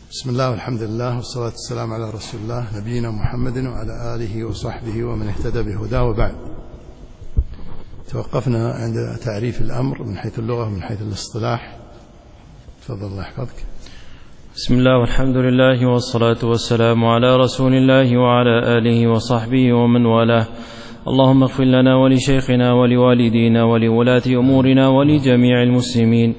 بسم الله والحمد لله والصلاة والسلام على رسول الله نبينا محمد وعلى آله وصحبه ومن اهتدى بهداه. وبعد، توقفنا عند تعريف الأمر من حيث اللغة ومن حيث الاصطلاح. تفضل الله يحفظك. بسم الله والحمد لله والصلاة والسلام على رسول الله وعلى آله وصحبه ومن والاه. اللهم اغفر لنا ولشيخنا ولوالدينا ولولاة أمورنا ولجميع المسلمين.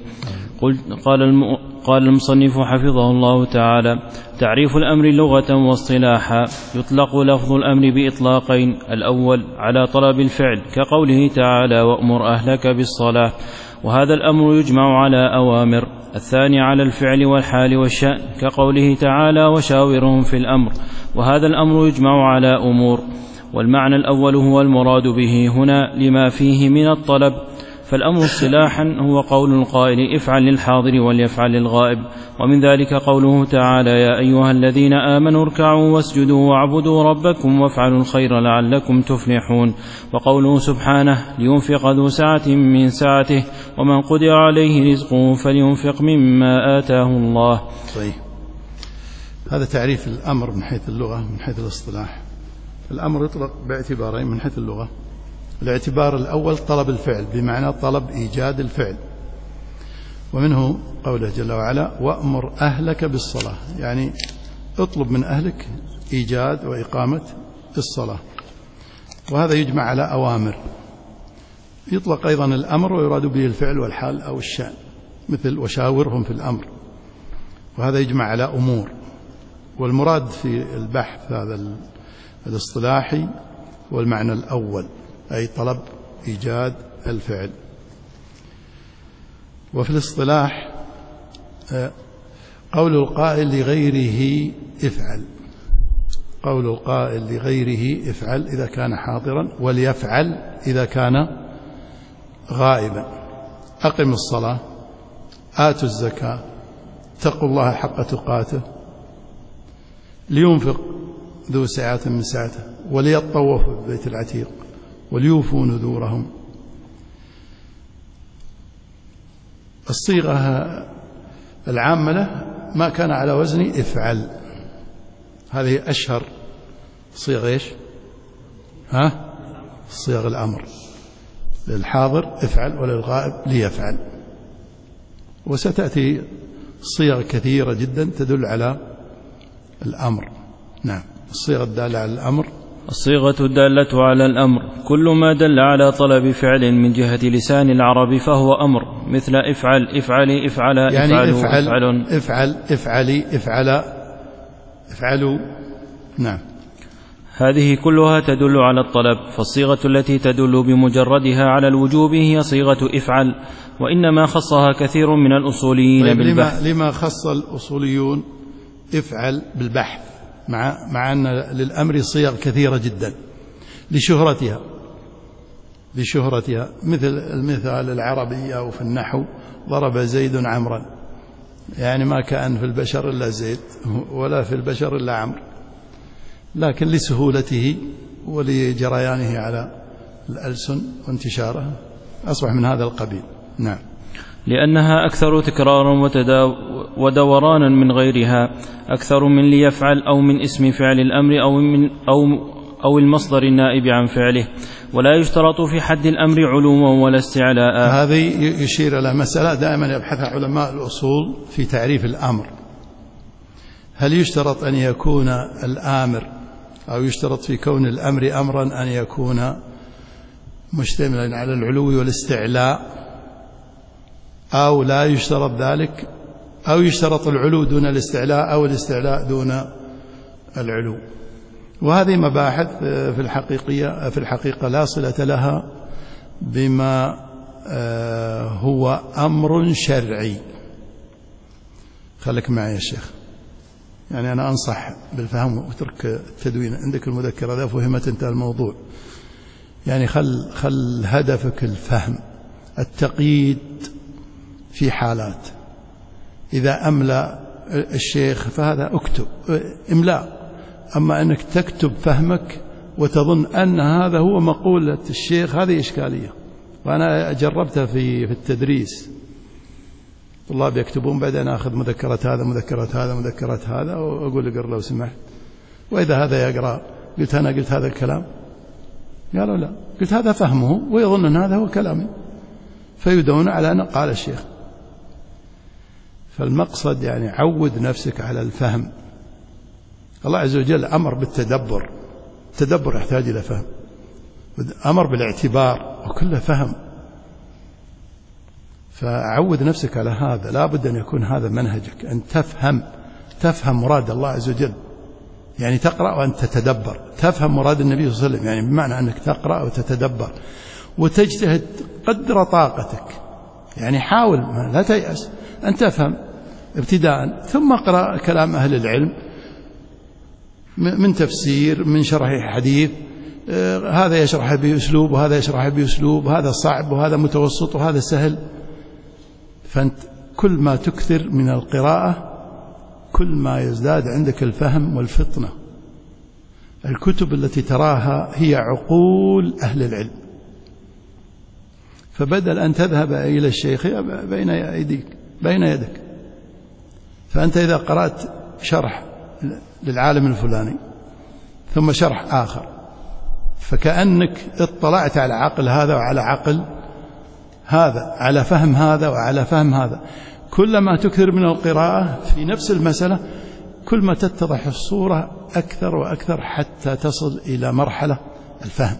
قال المصنف حفظه الله تعالى: تعريف الأمر لغة واصطلاحا. يطلق لفظ الأمر بإطلاقين: الأول على طلب الفعل كقوله تعالى: وأمر أهلك بالصلاة، وهذا الأمر يجمع على أوامر. الثاني على الفعل والحال والشأن كقوله تعالى: وشاورهم في الأمر، وهذا الأمر يجمع على أمور. والمعنى الأول هو المراد به هنا لما فيه من الطلب. فالأمر اصطلاحا هو قول القائل: افعل للحاضر وليفعل للغائب. ومن ذلك قوله تعالى: يا أيها الذين آمنوا اركعوا واسجدوا واعبدوا ربكم وافعلوا الخير لعلكم تفلحون. وقوله سبحانه: لينفق ذو سعة من سعته ومن قدر عليه رزقه فلينفق مما آتاه الله. طيب، هذا تعريف الأمر من حيث اللغة. من حيث الاصطلاح، الأمر يطلق باعتبارين من حيث اللغة. الاعتبار الأول طلب الفعل، بمعنى طلب إيجاد الفعل، ومنه قوله جل وعلا: وأمر أهلك بالصلاة، يعني اطلب من أهلك إيجاد وإقامة الصلاة، وهذا يجمع على أوامر. يطلق أيضا الأمر ويراد به الفعل والحال أو الشأن، مثل وشاورهم في الأمر، وهذا يجمع على أمور. والمراد في البحث هذا الاصطلاحي هو المعنى الأول، أي طلب إيجاد الفعل. وفي الاصطلاح قول القائل لغيره افعل، قول القائل لغيره افعل إذا كان حاضرا، وليفعل إذا كان غائبا. أقم الصلاة، آتوا الزكاة، اتقوا الله حق تقاته، لينفق ذو سعة من سعته، وليطوف بالبيت العتيق، وليوفوا نذورهم. الصيغة العامة له ما كان على وزن افعل، هذه أشهر صيغ ايش؟ صيغ الأمر. للحاضر افعل، وللغائب ليفعل. وستأتي صيغ كثيرة جدا تدل على الأمر. نعم، الصيغة الدالة على الأمر: الصيغة الدالة على الأمر كل ما دل على طلب فعل من جهة لسان العرب فهو أمر، مثل افعل، افعلي، افعلا، يعني افعل، افعل، افعلي، افعلا، افعلوا. نعم، هذه كلها تدل على الطلب. فالصيغة التي تدل بمجردها على الوجوب هي صيغة افعل، وإنما خصها كثير من الأصوليين. طيب، بالبحث. لما خص الأصوليون افعل بالبحث مع أن للأمر صيغ كثيرة جدا لشهرتها، مثل المثال العربي أو في النحو: ضرب زيد عمرا، يعني ما كان في البشر إلا زيد ولا في البشر إلا عمرو، لكن لسهولته ولجريانه على الألسن وانتشاره أصبح من هذا القبيل. نعم، لأنها أكثر تكرارا ودورانا من غيرها، أكثر من ليفعل أو من اسم فعل الأمر أو المصدر النائب عن فعله. ولا يشترط في حد الأمر علوا ولا استعلاء. هذه يشير إلى مسألة دائما يبحثها علماء الأصول في تعريف الأمر: هل يشترط أن يكون الآمر، أو يشترط في كون الأمر أمرا أن يكون مشتملا على العلو والاستعلاء، أو لا يشترط ذلك، أو يشترط العلو دون الاستعلاء أو الاستعلاء دون العلو؟ وهذه مباحث في الحقيقة لا صلة لها بما هو أمر شرعي. خليك معي يا شيخ، يعني أنا أنصح بالفهم وترك التدوين. عندك المذكرة إذا فهمت انتهى الموضوع. يعني خل هدفك الفهم. التقييد في حالات: إذا أملى الشيخ فهذا اكتب إملاء، أما أنك تكتب فهمك وتظن أن هذا هو مقولة الشيخ، هذه إشكالية، وأنا جربتها في التدريس. طلاب يكتبون، بعدين أخذ مذكرة هذا مذكرة هذا مذكرة هذا وأقول اقرأ لو سمحت، وإذا هذا يقرأ قلت أنا قلت هذا الكلام، قالوا لا، قلت هذا فهمه ويظن أن هذا هو كلامي، فيدون على أن قال الشيخ. فالمقصد يعني عود نفسك على الفهم. الله عز وجل أمر بالتدبر، التدبر يحتاج إلى فهم، أمر بالاعتبار وكله فهم. فعود نفسك على هذا، لا بد أن يكون هذا منهجك، أن تفهم مراد الله عز وجل، يعني تقرأ وأنت تتدبر، تفهم مراد النبي صلى الله عليه وسلم، يعني بمعنى أنك تقرأ وتتدبر وتجتهد قدر طاقتك، يعني حاول لا تيأس أن تفهم ابتداء، ثم اقرأ كلام أهل العلم من تفسير، من شرح حديث، هذا يشرح بأسلوب وهذا يشرح بأسلوب، هذا صعب وهذا متوسط وهذا سهل. فأنت كل ما تكثر من القراءة كل ما يزداد عندك الفهم والفطنة. الكتب التي تراها هي عقول أهل العلم، فبدل أن تذهب إلى الشيخ بين يدك. فأنت إذا قرأت شرح للعالم الفلاني ثم شرح آخر، فكأنك اطلعت على عقل هذا وعلى عقل هذا، على فهم هذا وعلى فهم هذا. كلما تكثر من القراءة في نفس المسألة كل ما تتضح الصورة أكثر وأكثر حتى تصل إلى مرحلة الفهم.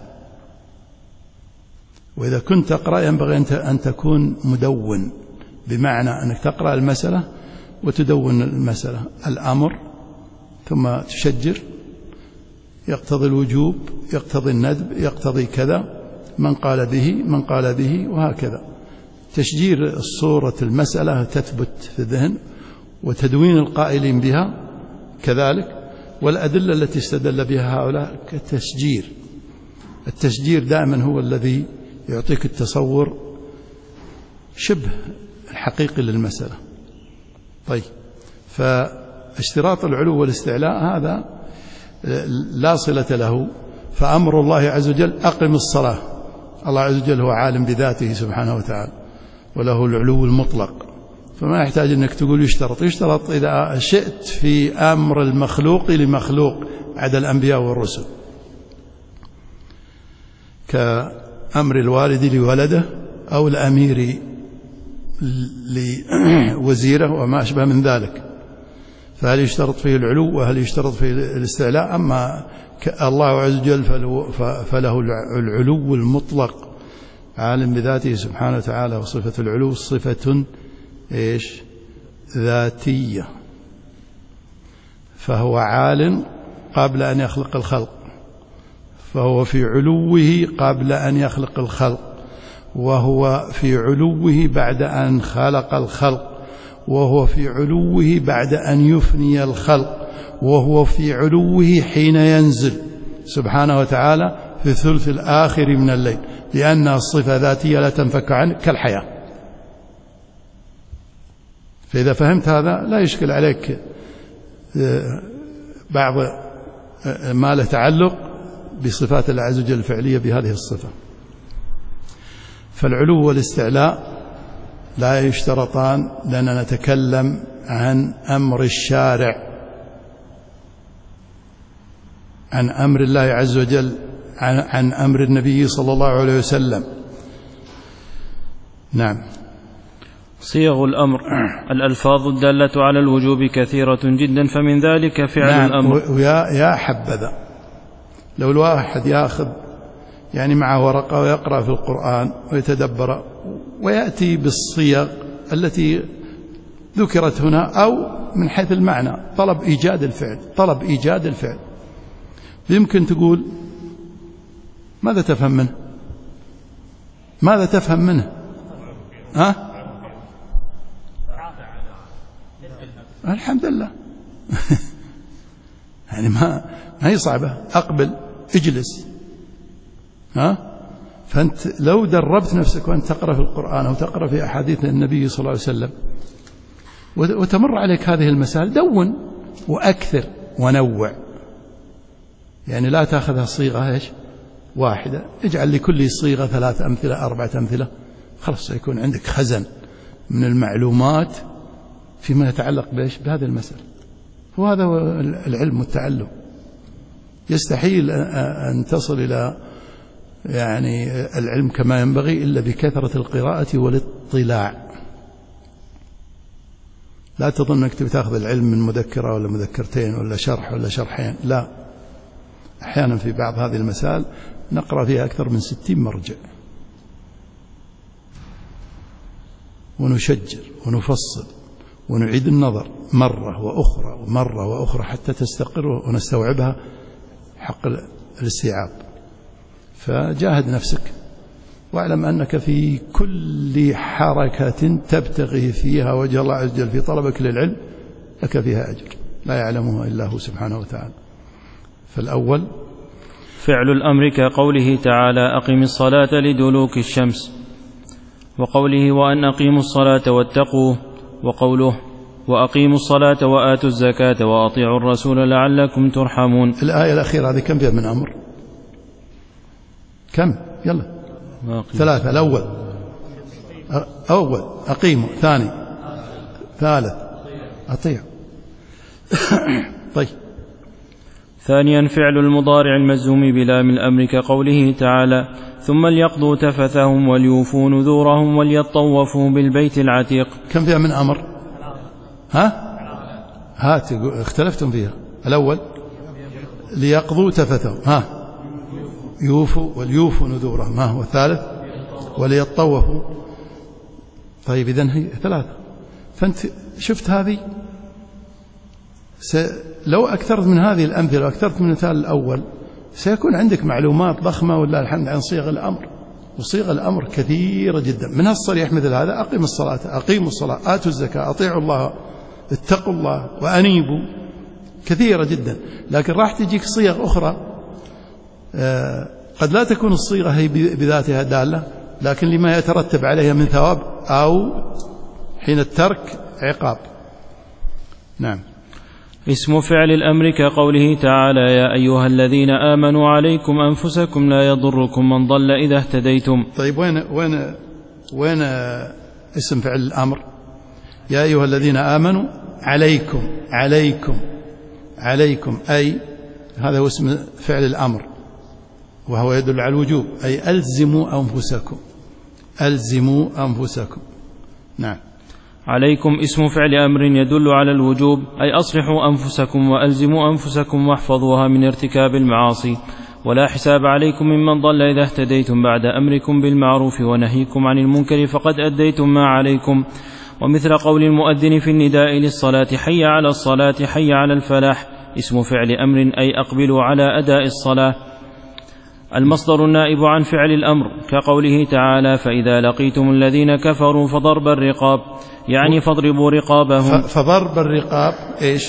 وإذا كنت تقرأ ينبغي أن تكون مدون، بمعنى أنك تقرأ المسألة وتدون المسألة، الأمر ثم تشجر، يقتضي الوجوب، يقتضي الندب، يقتضي كذا، من قال به من قال به، وهكذا. تشجير الصورة المسألة تثبت في الذهن، وتدوين القائلين بها كذلك، والأدلة التي استدل بها هؤلاء كتشجير. التشجير دائما هو الذي يعطيك التصور شبه الحقيقي للمسألة. طيب، فاشتراط العلو والاستعلاء هذا لا صلة له. فأمر الله عز وجل أقم الصلاة، الله عز وجل هو عالم بذاته سبحانه وتعالى وله العلو المطلق، فما يحتاج أنك تقول يشترط إذا شئت في أمر المخلوق لمخلوق عدا الأنبياء والرسل، كأمر الوالد لولده أو الأمير لوزيره وما أشبه من ذلك. فهل يشترط فيه العلو وهل يشترط فيه الاستعلاء؟ أما الله عز وجل فله العلو المطلق، عالم بذاته سبحانه وتعالى. وصفة العلو صفة ذاتية، فهو عال قبل أن يخلق الخلق، فهو في علوه قبل أن يخلق الخلق، وهو في علوه بعد أن خلق الخلق، وهو في علوه بعد أن يفني الخلق، وهو في علوه حين ينزل سبحانه وتعالى في الثلث الآخر من الليل، لأن الصفة ذاتية لا تنفك عنه كالحياة. فإذا فهمت هذا لا يشكل عليك بعض ما له تعلق بصفات الله عز وجل الفعلية بهذه الصفة. فالعلو والاستعلاء لا يشترطان، لأننا نتكلم عن أمر الشارع، عن أمر الله عز وجل، عن أمر النبي صلى الله عليه وسلم. نعم. صيغ الأمر الألفاظ الدالة على الوجوب كثيرة جدا، فمن ذلك فعل الأمر. ويا حبذا لو الواحد يأخذ يعني معه ورقة ويقرأ في القرآن ويتدبر ويأتي بالصيغ التي ذكرت هنا، أو من حيث المعنى طلب إيجاد الفعل. يمكن تقول ماذا تفهم منه؟ الحمد لله. يعني ما هي صعبة. أقبل، اجلس. فأنت لو دربت نفسك وأنت تقرأ في القرآن أو تقرأ في أحاديث النبي صلى الله عليه وسلم وتمر عليك هذه المسائل، دون وأكثر ونوع. يعني لا تأخذها صيغة واحدة، اجعل لكل صيغة 3 أمثلة 4 أمثلة، خلاص سيكون عندك خزن من المعلومات فيما يتعلق بهذه المسألة. وهذا هو العلم والتعلم. يستحيل أن تصل إلى يعني العلم كما ينبغي إلا بكثرة القراءة والاطلاع. لا تظن أنك تأخذ العلم من مذكرة ولا مذكرتين ولا شرح ولا شرحين، لا. أحيانا في بعض هذه المسائل نقرأ فيها أكثر من 60 مرجع، ونشجر ونفصل ونعيد النظر مرة وأخرى ومرة وأخرى حتى تستقر ونستوعبها حق الاستيعاب. فجاهد نفسك، واعلم أنك في كل حركة تبتغي فيها وجه الله عز وجل في طلبك للعلم لك فيها أجر لا يعلمها إلا هو سبحانه وتعالى. فالأول فعل الأمر كقوله تعالى أقم الصلاة لدلوك الشمس، وقوله وأن أقيموا الصلاة واتقوه، وقوله وأقيموا الصلاة وآتوا الزكاة وأطيعوا الرسول لعلكم ترحمون. الآية الأخيرة هذه كم فيها من أمر؟ كم؟ يلا 3. الأول أقيموا، ثاني ثالث أطيعوا. طيب. ثانيا فعل المضارع المجزوم بلام الأمر كقوله تعالى ثم ليقضوا تفثهم وليوفوا نذورهم وليطوفوا بالبيت العتيق. كم فيها من أمر؟ هات اختلفتم فيها. الأول ليقضوا تفثهم، يوفوا وليوفوا نذورهم، والثالث وليطوفوا. طيب إذن هي 3. فأنت شفت هذه، لو أكثرت من هذه الأمثلة وأكثرت من المثال الأول سيكون عندك معلومات ضخمة ولله الحمد عن صيغ الأمر. وصيغ الأمر كثيرة جدا، منها الصريح مثل هذا أقيموا الصلاة، أقيموا الصلاة، آتوا الزكاة، أطيعوا الله، اتقوا الله وأنيبوا، كثيرة جدا. لكن راح تجيك صيغ أخرى قد لا تكون الصيغة هي بذاتها دالة، لكن لما يترتب عليها من ثواب أو حين الترك عقاب. نعم. اسم فعل الأمر كقوله تعالى يا أيها الذين آمنوا عليكم أنفسكم لا يضركم من ضل إذا اهتديتم. طيب وين اسم فعل الأمر؟ يا أيها الذين آمنوا عليكم، عليكم أي هذا هو اسم فعل الأمر، وهو يدل على الوجوب، أي ألزموا أنفسكم. نعم. عليكم اسم فعل أمر يدل على الوجوب، أي أصلحوا أنفسكم وألزموا أنفسكم واحفظوها من ارتكاب المعاصي. ولا حساب عليكم ممن ضل إذا اهتديتم بعد أمركم بالمعروف ونهيكم عن المنكر فقد أديتم ما عليكم. ومثل قول المؤذن في النداء للصلاة حي على الصلاة حي على الفلاح اسم فعل أمر، أي أقبلوا على أداء الصلاة. المصدر النائب عن فعل الأمر كقوله تعالى فإذا لقيتم الذين كفروا فضرب الرقاب، يعني فاضربوا رقابهم. فضرب الرقاب إيش؟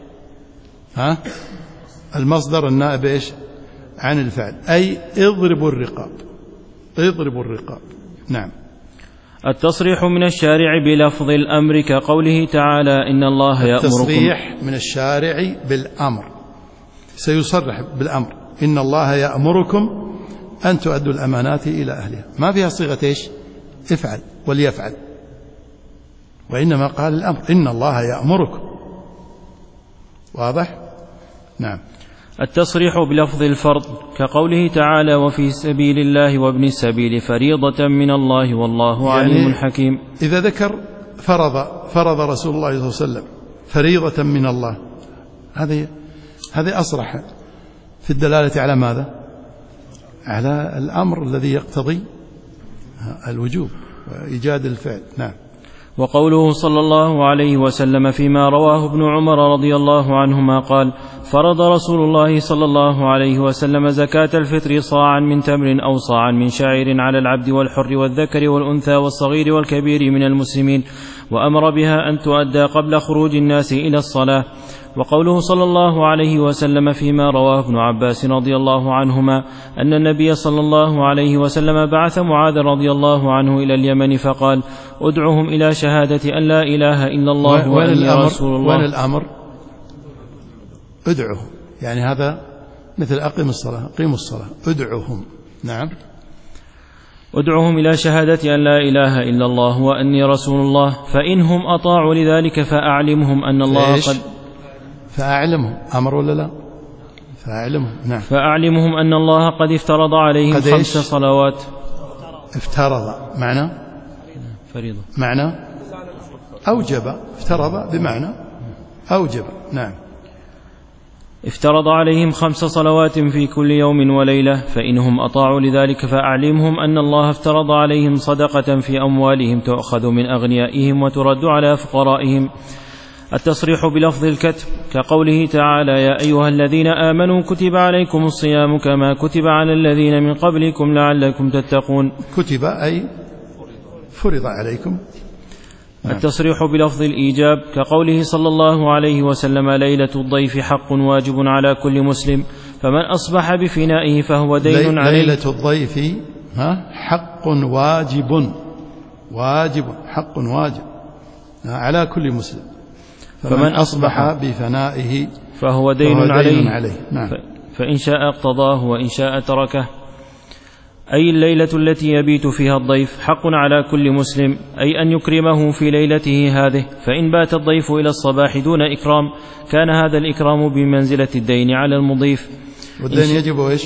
المصدر النائب إيش؟ عن الفعل، أي اضربوا الرقاب. نعم. التصريح من الشارع بلفظ الأمر كقوله تعالى إن الله يأمركم. التصريح من الشارع بالأمر، سيصرح بالأمر إن الله يأمركم أن تؤدوا الأمانات إلى أهلها. ما فيها صيغة إيش؟ افعل وليفعل، وإنما قال الأمر إن الله يأمركم. واضح؟ نعم. التصريح بلفظ الفرض كقوله تعالى وفي سبيل الله وابن السبيل فريضة من الله والله عليم حكيم. إذا ذكر فرض رسول الله صلى الله عليه وسلم فريضة من الله، هذه أصرح في الدلالة على ماذا؟ على الأمر الذي يقتضي الوجوب وإيجاد الفعل. نعم. وقوله صلى الله عليه وسلم فيما رواه ابن عمر رضي الله عنهما قال فرض رسول الله صلى الله عليه وسلم زكاة الفطر صاعا من تمر أو صاعا من شعير على العبد والحر والذكر والأنثى والصغير والكبير من المسلمين، وأمر بها أن تؤدى قبل خروج الناس إلى الصلاة. وقوله صلى الله عليه وسلم فيما رواه ابن عباس رضي الله عنهما أن النبي صلى الله عليه وسلم بعث معاذ رضي الله عنه إلى اليمن فقال ادعوهم إلى شهادة أن لا إله إلا الله وأني رسول الله. وين الأمر؟ ادعوهم، يعني هذا مثل أقيموا الصلاة ادعوهم. نعم. ادعهم إلى شهادة أن لا إله إلا الله وأني رسول الله، فإنهم أطاعوا لذلك فأعلمهم أن الله قد فأعلمهم أمر ولا لا؟ فأعلمهم. نعم. فأعلمهم أن الله قد افترض عليهم 5 صلوات. افترض معنى فريضة، معنى أوجب. افترض بمعنى أوجب. نعم. افترض عليهم 5 صلوات في كل يوم وليلة، فإنهم أطاعوا لذلك فأعلمهم أن الله افترض عليهم صدقة في أموالهم تؤخذ من أغنيائهم وترد على فقرائهم. التصريح بلفظ الكتب كقوله تعالى: يا أيها الذين آمنوا كتب عليكم الصيام كما كتب على الذين من قبلكم لعلكم تتقون. كتب أي فرض عليكم. التصريح بلفظ الإيجاب كقوله صلى الله عليه وسلم: ليلة الضيف حق واجب على كل مسلم، فمن أصبح بفنائه فهو دين عليه. ليلة الضيف حق واجب حق واجب على كل مسلم، فمن أصبح بفنائه فهو دين عليه. نعم. فإن شاء اقتضاه وإن شاء تركه. أي الليلة التي يبيت فيها الضيف حق على كل مسلم، أي أن يكرمه في ليلته هذه، فإن بات الضيف إلى الصباح دون إكرام كان هذا الإكرام بمنزلة الدين على المضيف. والدين يجب إيش؟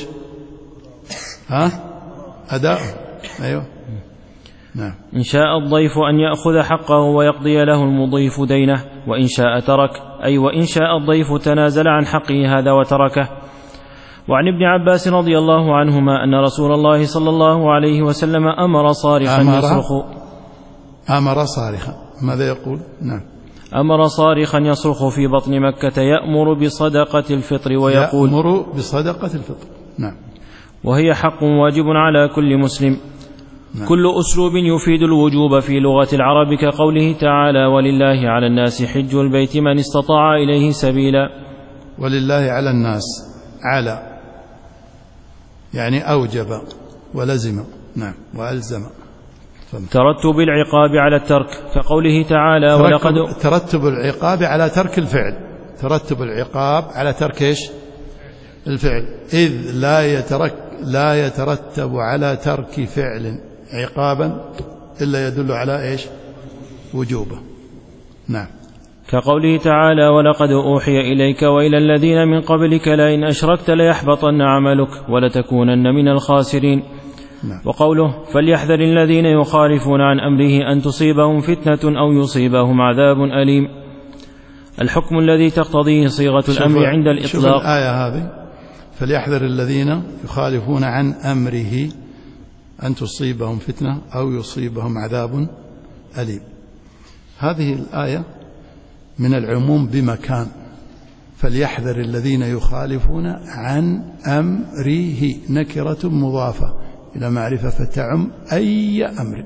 أداء. أيوه. نعم. إن شاء الضيف أن يأخذ حقه ويقضي له المضيف دينه، وإن شاء ترك، أي وإن شاء الضيف تنازل عن حقه هذا وتركه. وعن ابن عباس رضي الله عنهما أن رسول الله صلى الله عليه وسلم أمر صارخا يصرخ. أمر صارخا ماذا يقول؟ نعم. أمر صارخا يصرخ في بطن مكة يأمر بصدقة الفطر ويقول: يأمر بصدقة الفطر. نعم. وهي حق واجب على كل مسلم. نعم. كل أسلوب يفيد الوجوب في لغة العرب كقوله تعالى: ولله على الناس حج البيت من استطاع إليه سبيلا. ولله على الناس، على يعني أوجب ولزم. نعم. وألزم. ترتب العقاب على الترك كقوله تعالى: ولقد ترتب العقاب على ترك الفعل. ترتب العقاب على ترك إيش؟ الفعل، إذ لا يترتب على ترك فعل عقابا إلا يدل على إيش؟ وجوبه. نعم. كقوله تعالى: ولقد أوحي إليك وإلى الذين من قبلك لئن أشركت ليحبطن عملك ولتكونن من الخاسرين. نعم. وقوله: فليحذر الذين يخالفون عن أمره أن تصيبهم فتنة أو يصيبهم عذاب أليم. الحكم الذي تقتضيه صيغة الأمر عند الإطلاق. شوف الآية هذه: فليحذر الذين يخالفون عن أمره أن تصيبهم فتنة أو يصيبهم عذاب أليم. هذه الآية من العموم بمكان. فليحذر الذين يخالفون عن أمره نكرة مضافة إلى معرفة فتعم أي أمر.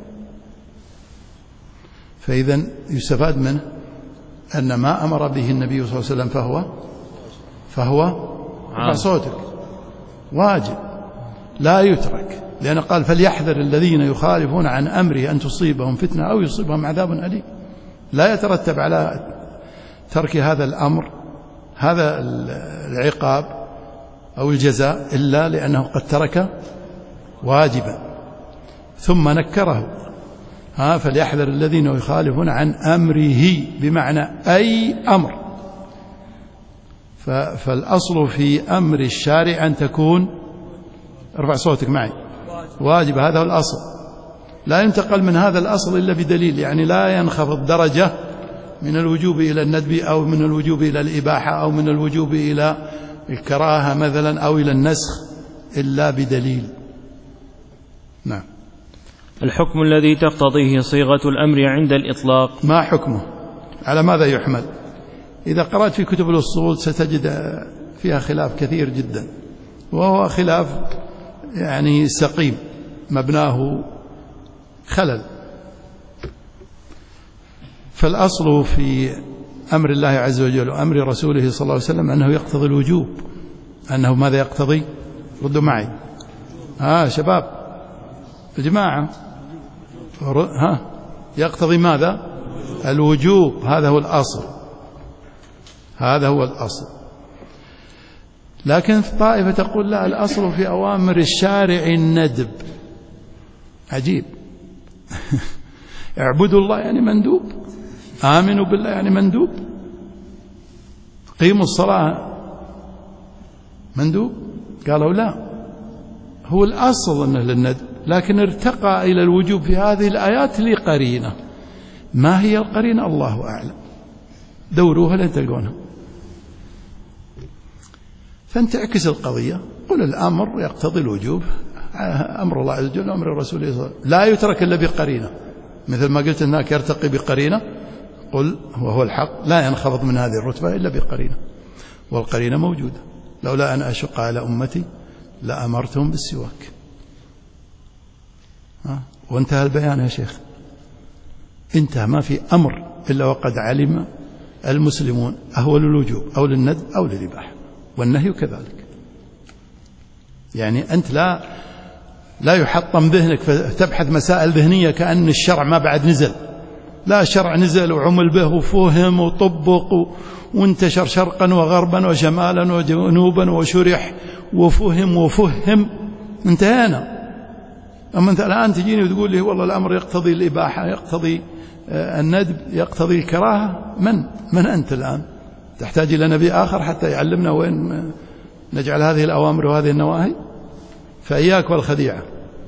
فإذا يستفاد منه أن ما أمر به النبي صلى الله عليه وسلم فهو ارفع صوتك واجب لا يترك، لأنه قال: فليحذر الذين يخالفون عن أمره أن تصيبهم فتنة أو يصيبهم عذاب أليم. لا يترتب على ترك هذا الأمر هذا العقاب أو الجزاء إلا لأنه قد ترك واجبا، ثم نكره: فليحذر الذين يخالفون عن أمره بمعنى أي أمر. فالأصل في أمر الشارع أن تكون، ارفع صوتك معي، واجب. هذا هو الأصل، لا ينتقل من هذا الأصل إلا بدليل، يعني لا ينخفض درجة من الوجوب إلى الندب أو من الوجوب إلى الإباحة أو من الوجوب إلى الكراهة مثلا أو إلى النسخ إلا بدليل. نعم. الحكم الذي تقتضيه صيغة الأمر عند الإطلاق. ما حكمه؟ على ماذا يحمل؟ إذا قرأت في كتب الأصول ستجد فيها خلاف كثير جدا، وهو خلاف يعني سقيم مبناه خلل. فالأصل في أمر الله عز وجل وأمر رسوله صلى الله عليه وسلم أنه يقتضي الوجوب. أنه ماذا يقتضي؟ ردوا معي. شباب يا جماعة، يقتضي ماذا؟ الوجوب. هذا هو الأصل، هذا هو الأصل. لكن الطائفة تقول لا، الأصل في أوامر الشارع الندب. عجيب. اعبدوا الله يعني مندوب، آمنوا بالله يعني مندوب، قيموا الصلاة مندوب. قالوا لا، هو الأصل أنه للندب، لكن ارتقى إلى الوجوب في هذه الآيات لقرينة. ما هي القرينة؟ الله أعلم، دوروها لن تلقونها. فأنت اعكس القضية، قل الأمر يقتضي الوجوب، أمر الله عز وجل وأمر الرسول لا يترك إلا بقرينة، مثل ما قلت هناك يرتقي بقرينة، قل وهو الحق لا ينخفض من هذه الرتبة إلا بقرينة، والقرينة موجودة. لولا أن أشق على أمتي لأمرتهم بالسواك. وانتهى البيان يا شيخ، انتهى، ما في أمر إلا وقد علم المسلمون أهو للوجوب أو للندب أو للإباحة، والنهي كذلك. يعني أنت لا يحطم ذهنك فتبحث مسائل ذهنية كأن الشرع ما بعد نزل. لا، الشرع نزل وعمل به وفهم وطبق وانتشر شرقا وغربا وشمالا وجنوبا وشرح وفهم، انتهينا. أما أنت الآن تجيني وتقول لي والله الأمر يقتضي الإباحة، يقتضي الندب، يقتضي الكراهة. من أنت الآن؟ تحتاج إلى نبي آخر حتى يعلمنا وين نجعل هذه الأوامر وهذه النواهي؟ فإياك والخديعة.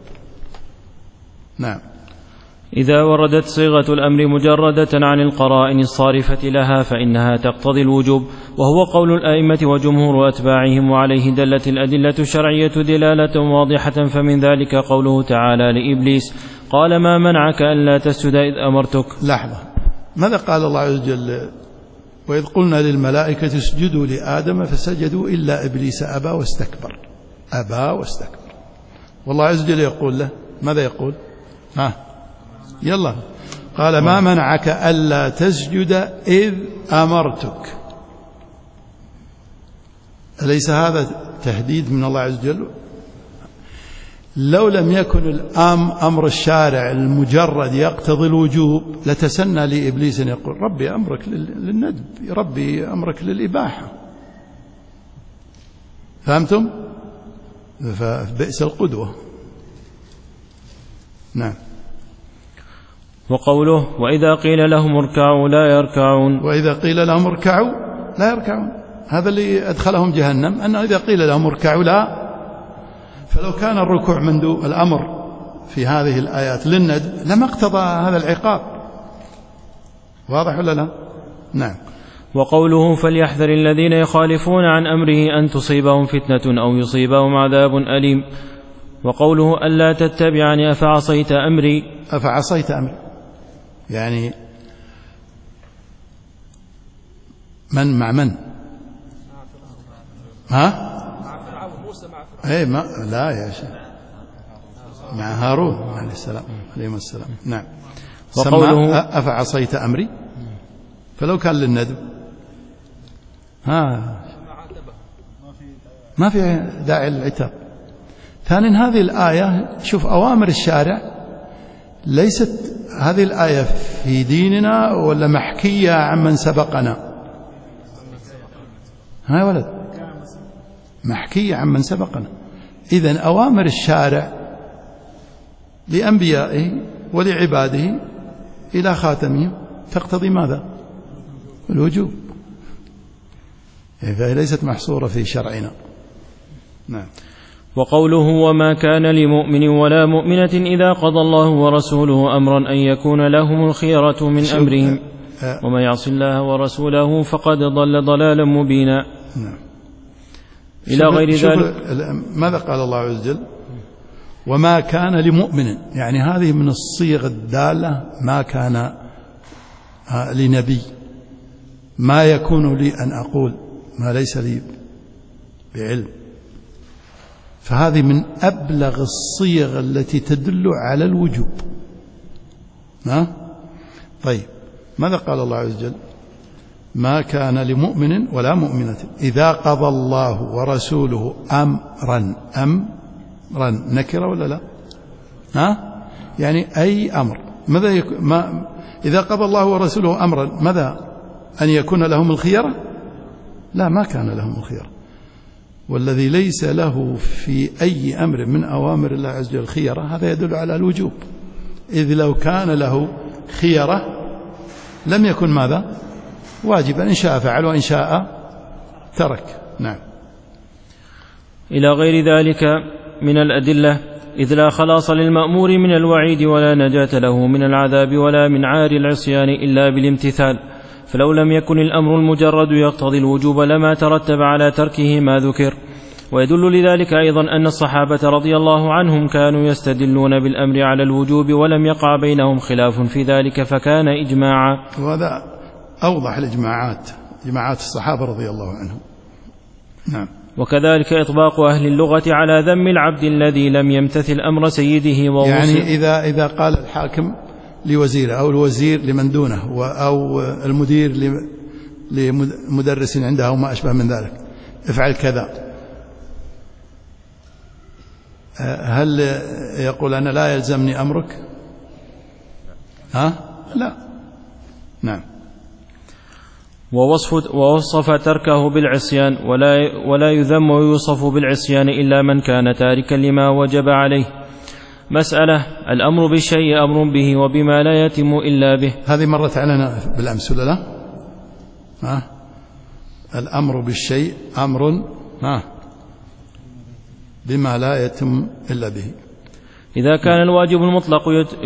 نعم. إذا وردت صيغة الأمر مجردة عن القرائن الصارفة لها فإنها تقتضي الوجوب، وهو قول الأئمة وجمهور أتباعهم، وعليه دلت الأدلة الشرعية دلالة واضحة. فمن ذلك قوله تعالى لإبليس: قال ما منعك ألا تسجد إذ أمرتك. لحظة، ماذا قال الله عز وجل؟ وإذ قلنا للملائكة اسجدوا لآدم فسجدوا إلا إبليس أبى واستكبر. والله عز وجل يقول له ماذا يقول؟ يلا، قال ما منعك ألا تسجد إذ أمرتك. أليس هذا تهديد من الله عز وجل؟ لو لم يكن أمر الشارع المجرد يقتضي الوجوب لتسنى لإبليس أن يقول ربي أمرك للندب، ربي أمرك للإباحة. فهمتم؟ فبئس القدوة. نعم. وقوله: وإذا قيل لهم اركعوا لا يركعون. وإذا قيل لهم اركعوا لا يركعون، هذا اللي أدخلهم جهنم، أنه إذا قيل لهم اركعوا لا. فلو كان الركوع مندوب الأمر في هذه الآيات للندب لما اقتضى هذا العقاب. واضح ولا لا؟ نعم. وقوله: فليحذر الذين يخالفون عن أمره أن تصيبهم فتنة أو يصيبهم عذاب أليم. وقوله: ألا تتبعني أفعصيت أمري. أفعصيت أمري يعني من مع من؟ ايه لا يا شيخ، مع هارون عليه السلام عليه السلام. نعم. وقوله: أفعصيت أمري، فلو كان للندب ما في داعي للعتاب. ثانيا هذه الآية، شوف أوامر الشارع، ليست هذه الآية في ديننا ولا محكية عمن سبقنا؟ ها ولد، محكية عمن سبقنا. إذن أوامر الشارع لأنبيائه ولعباده إلى خاتمهم تقتضي ماذا؟ الوجوب، فهي ليست محصورة في شرعنا. نعم. وقوله: وما كان لمؤمن ولا مؤمنة إذا قضى الله ورسوله أمرا أن يكون لهم الخيرة من أمرهم وما يعصي الله ورسوله فقد ضل ضلالا مبينا. نعم. إلى غير ذلك. ماذا قال الله عز وجل؟ وما كان لمؤمن، يعني هذه من الصيغ الدالة ما كان لنبي، ما يكون لي أن أقول ما ليس لي بعلم. فهذه من أبلغ الصيغ التي تدل على الوجوب. طيب، ماذا قال الله عز وجل؟ ما كان لمؤمن ولا مؤمنة إذا قضى الله ورسوله أمرا. نكرة ولا لا؟ يعني أي أمر. ماذا إذا قضى الله ورسوله أمرا، ماذا؟ أن يكون لهم الخيرة؟ لا، ما كان لهم الخيرة. والذي ليس له في أي أمر من أوامر الله عز وجل خيرة هذا يدل على الوجوب، إذ لو كان له خيرة لم يكن ماذا؟ واجبا، إن شاء فعل وإن شاء ترك. نعم. إلى غير ذلك من الأدلة، إذ لا خلاص للمأمور من الوعيد ولا نجاة له من العذاب ولا من عار العصيان إلا بالامتثال، فلو لم يكن الأمر المجرد يقتضي الوجوب لما ترتب على تركه ما ذكر. ويدل لذلك أيضا أن الصحابة رضي الله عنهم كانوا يستدلون بالأمر على الوجوب ولم يقع بينهم خلاف في ذلك فكان إجماعا. وهذا أوضح الإجماعات، إجماعات الصحابة رضي الله عنهم. نعم. وكذلك إطباق أهل اللغة على ذم العبد الذي لم يمتثل أمر سيده ووصل، يعني إذا قال الحاكم لوزيره أو الوزير لمن دونه أو المدير لمدرس عنده أو ما أشبه من ذلك افعل كذا، هل يقول أنا لا يلزمني أمرك؟ لا. نعم. ووصف تركه بالعصيان، ولا يذم ويوصف بالعصيان إلا من كان تاركا لما وجب عليه. مسألة: الأمر بالشيء أمر به وبما لا يتم إلا به. هذه مرت علينا بالأمس ولا لا؟ الأمر بالشيء أمر بما لا يتم إلا به. إذا كان الواجب المطلق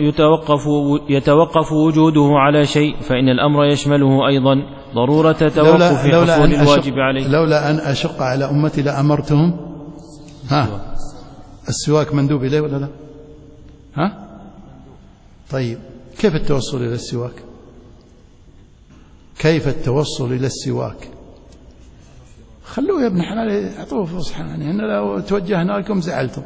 يتوقف وجوده على شيء فإن الأمر يشمله أيضا ضرورة توقف حصول الواجب عليه. لولا أن أشق على أمتي لأمرتهم السواك مندوب إليه ولا لا؟ طيب كيف التوصل إلى السواك؟ كيف التوصل إلى السواك؟ خلوه يا ابن حلال اعطوه فصحى، يعني إن لو توجهنا لكم زعلتم.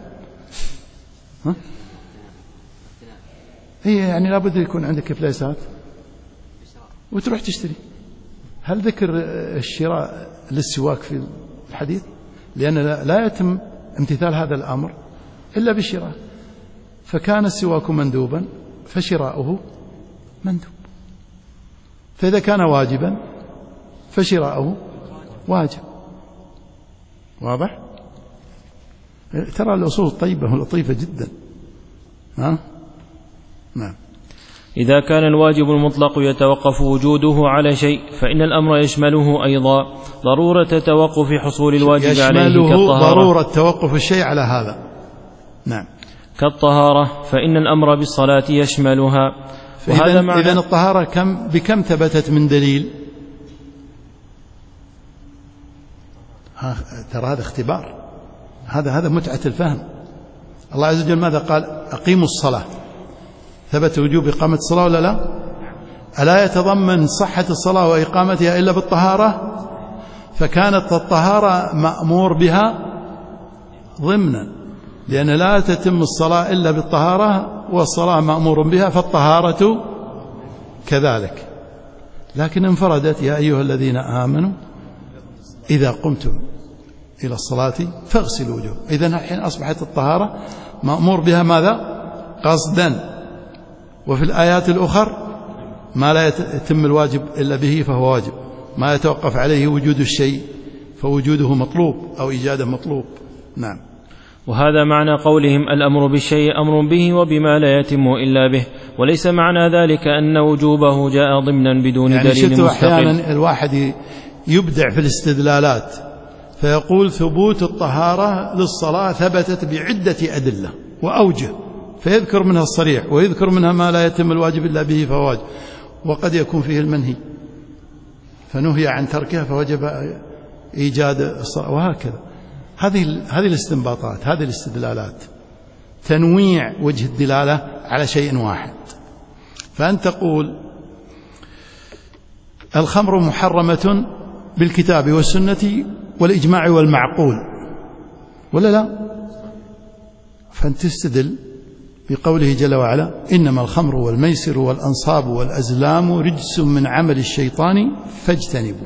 هي يعني لابد يكون عندك فليسات وتروح تشتري. هل ذكر الشراء للسواك في الحديث؟ لأن لا يتم امتثال هذا الأمر إلا بالشراء، فكان السواك مندوبا فشراؤه مندوب، فإذا كان واجبا فشراؤه واجب. واضح؟ ترى الأصول طيبة ولطيفة جدا. نعم. إذا كان الواجب المطلق يتوقف وجوده على شيء فإن الأمر يشمله أيضا ضرورة توقف حصول الواجب عليه كالطهارة. ضرورة توقف الشيء على هذا. نعم. كالطهارة فإن الأمر بالصلاة يشملها. إذن الطهارة بكم ثبتت من دليل؟ ترى هذا اختبار، هذا متعة الفهم. الله عز وجل ماذا قال؟ أقيموا الصلاة. ثبت وجوب إقامة الصلاة ولا لا؟ ألا يتضمن صحة الصلاة وإقامتها إلا بالطهارة؟ فكانت الطهارة مأمور بها ضمنا، لأن لا تتم الصلاة إلا بالطهارة، والصلاة مأمور بها، فالطهارة كذلك. لكن انفردت يا أيها الذين آمنوا إذا قمتم إلى الصلاة فاغسلوا وجوهكم. إذن الحين أصبحت الطهارة مأمور بها ماذا؟ قصدا. وفي الآيات الأخرى ما لا يتم الواجب إلا به فهو واجب، ما يتوقف عليه وجود الشيء فوجوده مطلوب أو إيجاده مطلوب. نعم. وهذا معنى قولهم الأمر بالشيء أمر به وبما لا يتم إلا به، وليس معنى ذلك أن وجوبه جاء ضمنا بدون يعني دليل مستقل. أحيانا الواحد يبدع في الاستدلالات فيقول ثبوت الطهارة للصلاة ثبتت بعدة أدلة وأوجه، فيذكر منها الصريح ويذكر منها ما لا يتم الواجب إلا به فهو واجب، وقد يكون فيه المنهي فنهي عن تركها فوجب إيجاد الصلاة، وهكذا. هذه الاستنباطات، هذه الاستدلالات، تنويع وجه الدلالة على شيء واحد. فأنت تقول الخمر محرمة بالكتاب والسنة والإجماع والمعقول ولا لا؟ فأنت تستدل بقوله جل وعلا إنما الخمر والميسر والأنصاب والأزلام رجس من عمل الشيطان فاجتنبوا.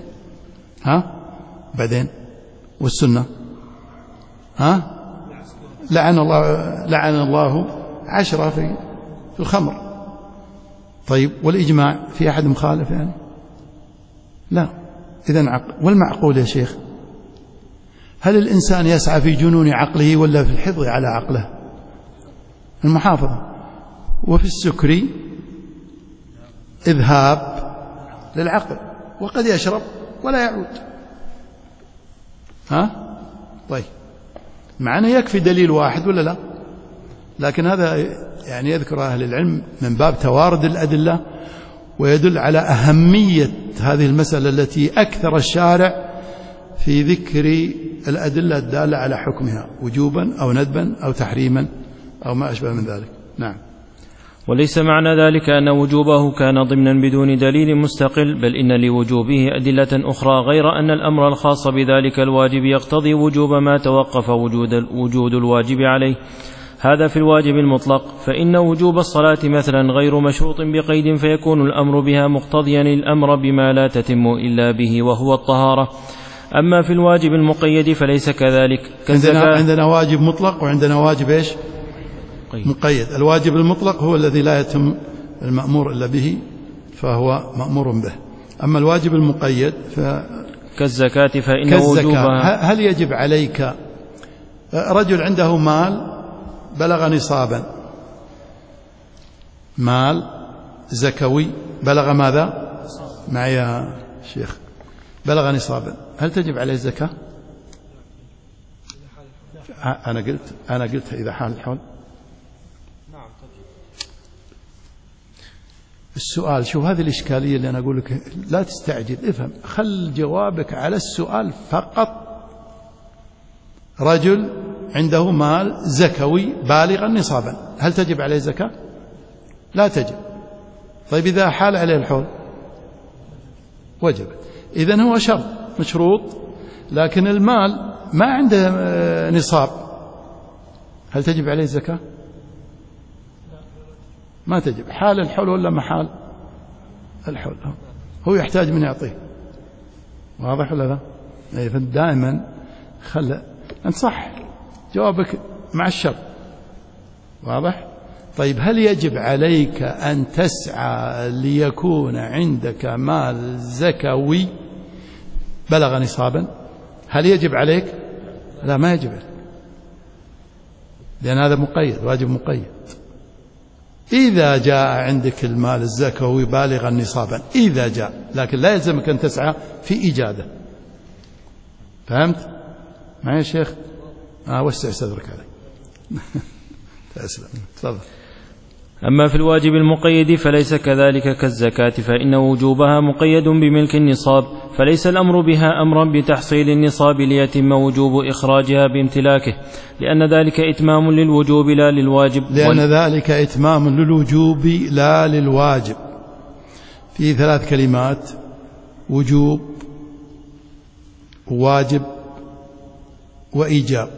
بعدين والسنة لعن الله 10 في الخمر. طيب والإجماع في أحد مخالف يعني؟ لا. إذن والمعقول يا شيخ، هل الإنسان يسعى في جنون عقله ولا في الحفظ على عقله؟ المحافظة. وفي السكري إذهاب للعقل، وقد يشرب ولا يعود. طيب، معنى يكفي دليل واحد ولا لا؟ لكن هذا يعني يذكر أهل العلم من باب توارد الأدلة، ويدل على أهمية هذه المسألة التي أكثر الشارع في ذكر الأدلة الدالة على حكمها وجوبا أو ندبا أو تحريما أو ما أشبه من ذلك. نعم. وليس معنى ذلك أن وجوبه كان ضمنا بدون دليل مستقل، بل إن لوجوبه أدلة أخرى، غير أن الأمر الخاص بذلك الواجب يقتضي وجوب ما توقف وجود الواجب عليه. هذا في الواجب المطلق، فإن وجوب الصلاة مثلا غير مشروط بقيد، فيكون الأمر بها مقتضيا الأمر بما لا تتم إلا به وهو الطهارة. أما في الواجب المقيد فليس كذلك. عندنا واجب مطلق وعندنا واجب إيش؟ مقيد. الواجب المطلق هو الذي لا يتم المأمور إلا به، فهو مأمور به. أما الواجب المقيد كالزكاة فإن وجوبها. هل يجب عليك رجل عنده مال بلغ نصابا، مال زكوي بلغ ماذا؟ معي يا شيخ، بلغ نصابا، هل تجب عليه الزكاة؟ أنا قلت إذا حال الحول. السؤال، شوف هذه الإشكالية اللي أنا أقول لك، لا تستعجل، افهم، خل جوابك على السؤال فقط. رجل عنده مال زكوي بالغا نصابا، هل تجب عليه زكاة؟ لا تجب. طيب إذا حال عليه الحول وجبت. إذن هو شرط مشروط، لكن المال ما عنده نصاب، هل تجب عليه زكاة؟ ما تجب. حال الحول ولا محال الحول؟ هو يحتاج من يعطيه. واضح ولا لا؟ دائما خل أنت صح جوابك مع الشر. واضح؟ طيب، هل يجب عليك أن تسعى ليكون عندك مال زكوي بلغ نصابا؟ هل يجب عليك؟ لا، ما يجب عليك، لأن هذا مقيد، واجب مقيد. إذا جاء عندك المال الزكوي بالغا نصابا، إذا جاء، لكن لا يلزمك أن تسعى في إيجاده. فهمت معي يا شيخ؟ وسع صدرك علي. تفضل. أما في الواجب المقيد فليس كذلك كالزكاة، فإن وجوبها مقيد بملك النصاب، فليس الأمر بها أمرا بتحصيل النصاب ليتم وجوب إخراجها بامتلاكه، لأن ذلك إتمام للوجوب لا للواجب. لأن ذلك إتمام للوجوب لا للواجب. في 3 كلمات: وجوب، واجب، وإيجاب.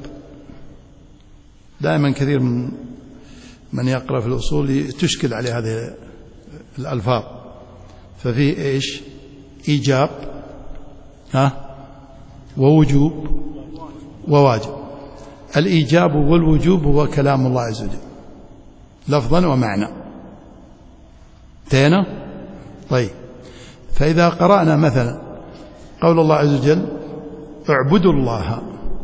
دائما كثير من يقرأ في الأصول تشكل عليه هذه الألفاظ. ففي إيش؟ إيجاب ووجوب وواجب. الإيجاب والوجوب هو كلام الله عز وجل لفظا ومعنى. تينا؟ طيب، فإذا قرأنا مثلا قول الله عز وجل اعبدوا الله،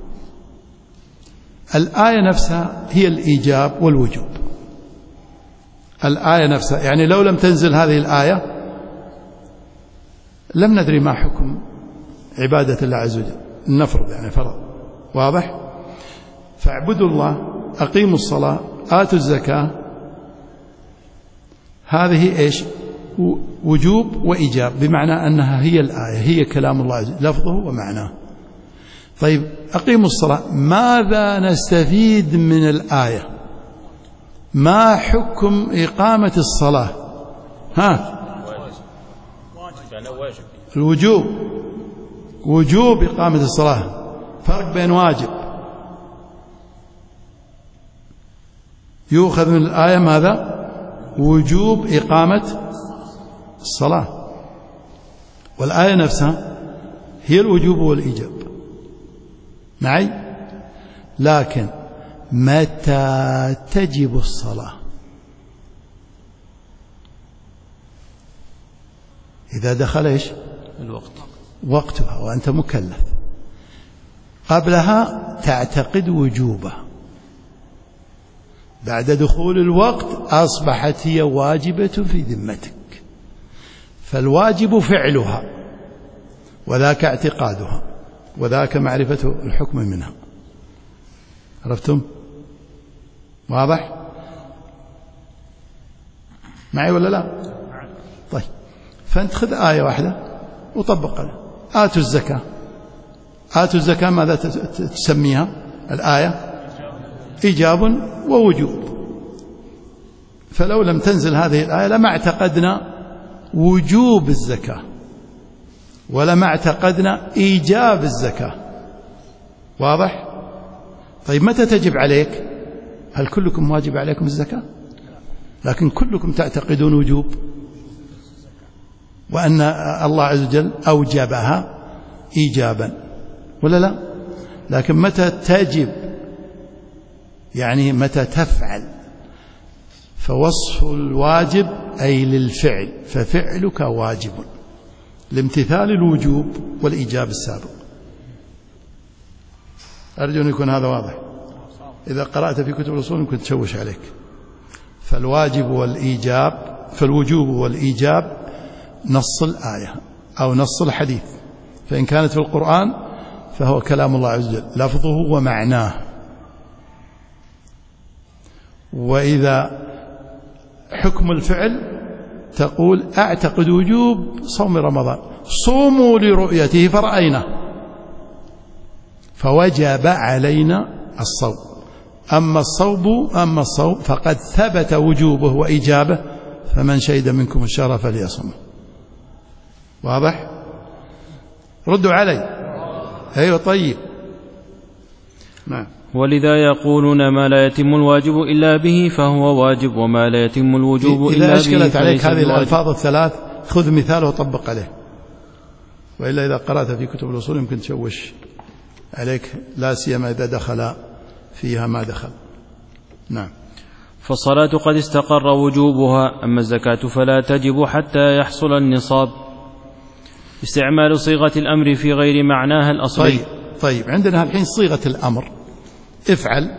الآية نفسها هي الإيجاب والوجوب. الآية نفسها، يعني لو لم تنزل هذه الآية لم ندري ما حكم عبادة الله عز وجل، نفرض يعني فرض. واضح؟ فاعبدوا الله، أقيموا الصلاة، آتوا الزكاة، هذه إيش؟ وجوب وإيجاب، بمعنى أنها هي الآية، هي كلام الله عز وجل لفظه ومعناه. طيب، أقيموا الصلاة، ماذا نستفيد من الآية؟ ما حكم إقامة الصلاة؟ الوجوب، وجوب إقامة الصلاة. فرق بين واجب، يؤخذ من الآية ماذا؟ وجوب إقامة الصلاة، والآية نفسها هي الوجوب والإيجاب. معي؟ لكن متى تجب الصلاة؟ إذا دخل إيش؟ الوقت، وقتها وأنت مكلف. قبلها تعتقد وجوبه، بعد دخول الوقت أصبحت هي واجبة في ذمتك، فالواجب فعلها وذاك اعتقادها وذاك معرفة الحكم منها. عرفتم؟ واضح معي ولا لا؟ طيب، فأنت خذ آية واحدة وطبق عليها. آتوا الزكاة. آتوا الزكاة ماذا تسميها الآية؟ إيجاب ووجوب. فلو لم تنزل هذه الآية لما اعتقدنا وجوب الزكاة ولما اعتقدنا إيجاب الزكاة. واضح؟ طيب متى تجب عليك؟ هل كلكم واجب عليكم الزكاة؟ لكن كلكم تعتقدون وجوب وأن الله عز وجل أوجبها إيجابا ولا لا؟ لكن متى تجب؟ يعني متى تفعل. فوصف الواجب أي للفعل، ففعلك واجب لامتثال الوجوب والإيجاب السابق. أرجو أن يكون هذا واضح. إذا قرأت في كتب الأصول يمكن تشوش عليك. فالواجب والإيجاب، فالوجوب والإيجاب نص الآية أو نص الحديث، فإن كانت في القرآن فهو كلام الله عز وجل لفظه ومعناه. وإذا حكم الفعل تقول أعتقد وجوب صوم رمضان، صوموا لرؤيته فرأينا فوجب علينا الصوم. أما الصوم فقد ثبت وجوبه وإيجابه، فمن شهد منكم الشهر فليصمه. واضح؟ ردوا علي. أيوة طيب. نعم. ولذا يقولون ما لا يتم الواجب إلا به فهو واجب، وما لا يتم الوجوب إلا به. إذا أشكلت عليك هذه الألفاظ الثلاث خذ مثال وطبق عليه، وإلا إذا قرأت في كتب الأصول يمكن تشوش عليك، لا سيما إذا دخل فيها ما دخل. نعم. فالصلاة قد استقر وجوبها، أما الزكاة فلا تجب حتى يحصل النصاب. استعمال صيغة الأمر في غير معناها الأصلي. طيب عندنا الحين صيغة الأمر افعل،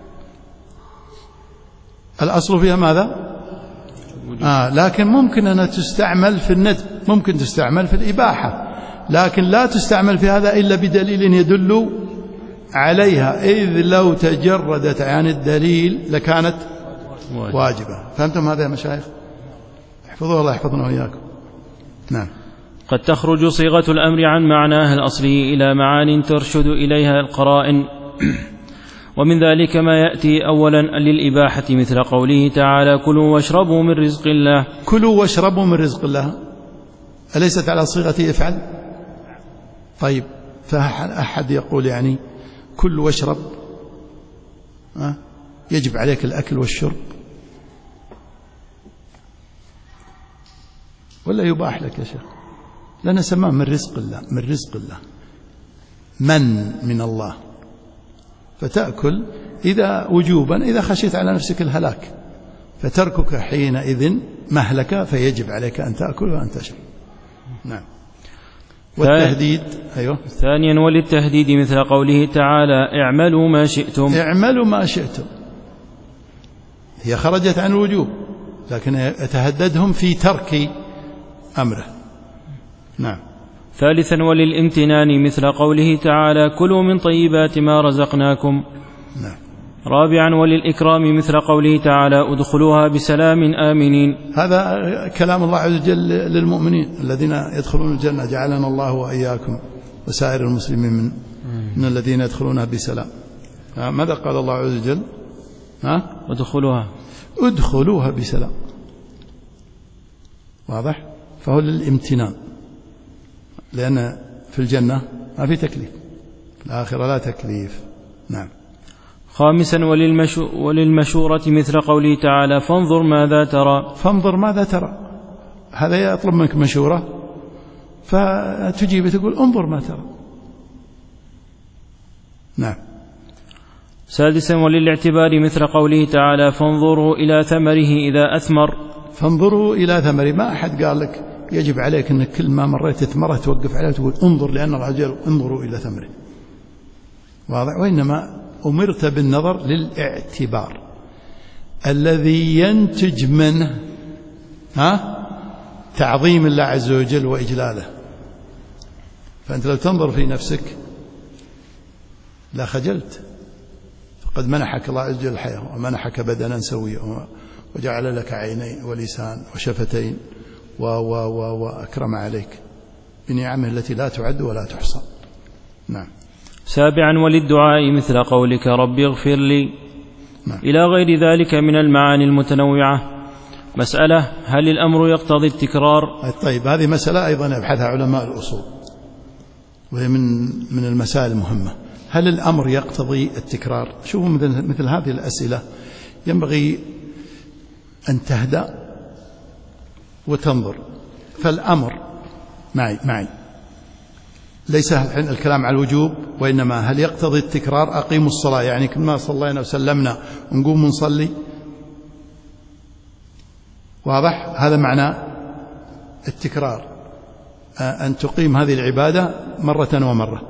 الأصل فيها ماذا؟ لكن ممكن أنها تستعمل في الندب، ممكن تستعمل في الإباحة، لكن لا تستعمل في هذا إلا بدليل يدل عليها، إذ لو تجردت عن الدليل لكانت واجبة. فهمتم هذا يا مشايخ؟ احفظوا الله يحفظنا وإياكم. نعم. قد تخرج صيغة الأمر عن معناها الأصلي إلى معان ترشد إليها القرائن، ومن ذلك ما يأتي أولا للإباحة، مثل قوله تعالى كلوا واشربوا من رزق الله. كلوا واشربوا من رزق الله أليست على صيغة افعل؟ طيب، فأحد يقول يعني كل واشرب يجب عليك الأكل والشرب، ولا يباح لك يا شيخ؟ لأن سماه من رزق الله، من رزق الله، من الله، فتأكل إذا وجوبا إذا خشيت على نفسك الهلاك، فتركك حينئذ مهلك، فيجب عليك أن تأكل وأن تشرب. نعم. والتهديد أيوه. ثانيا وللتهديد، مثل قوله تعالى اعملوا ما شئتم. اعملوا ما شئتم، هي خرجت عن الوجوب لكن يتهددهم في ترك أمره. نعم. ثالثا وللامتنان، مثل قوله تعالى كلوا من طيبات ما رزقناكم. نعم. رابعا وللإكرام، مثل قوله تعالى ادخلوها بسلام آمنين. هذا كلام الله عز وجل للمؤمنين الذين يدخلون الجنة، جعلنا الله وإياكم وسائر المسلمين من الذين يدخلونها بسلام. ماذا قال الله عز وجل؟ ادخلوها بسلام. واضح؟ فهو للامتنان، لأن في الجنة ما في تكليف، في الآخرة لا تكليف. نعم. خامسا وللمشورة، مثل قوله تعالى فانظر ماذا ترى. فانظر ماذا ترى، هذا يطلب منك مشورة فتجيب تقول انظر ما ترى. نعم. سادسا وللاعتبار، مثل قوله تعالى فانظروا إلى ثمره إذا أثمر. فانظروا إلى ثمره، ما أحد قال لك يجب عليك أنك كل ما مريت ثمرة توقف عليها وتقول انظر، لأن الله عز وجل انظروا إلى ثمره. واضح؟ وإنما أمرت بالنظر للاعتبار الذي ينتج منه تعظيم الله عز وجل وإجلاله. فأنت لو تنظر في نفسك لا خجلت، فقد منحك الله عز وجل الحياة ومنحك بدنا سويا وجعل لك عينين ولسان وشفتين وأكرم عليك بنعمه التي لا تعد ولا تحصى. نعم. 7 وللدعاء مثل قولك رب اغفر لي. نعم. إلى غير ذلك من المعاني المتنوعة. مسألة: هل الأمر يقتضي التكرار؟ طيب، هذه مسألة أيضا يبحثها علماء الأصول، وهي من المسائل المهمة. هل الأمر يقتضي التكرار؟ شوفوا مثل هذه الأسئلة ينبغي أن تهدأ وتنظر. فالأمر معي ليس الكلام على الوجوب، وإنما هل يقتضي التكرار؟ أقيموا الصلاة، يعني كما صلينا وسلمنا ونقوم ونصلي. واضح؟ هذا معنى التكرار، أن تقيم هذه العبادة مرة ومرة.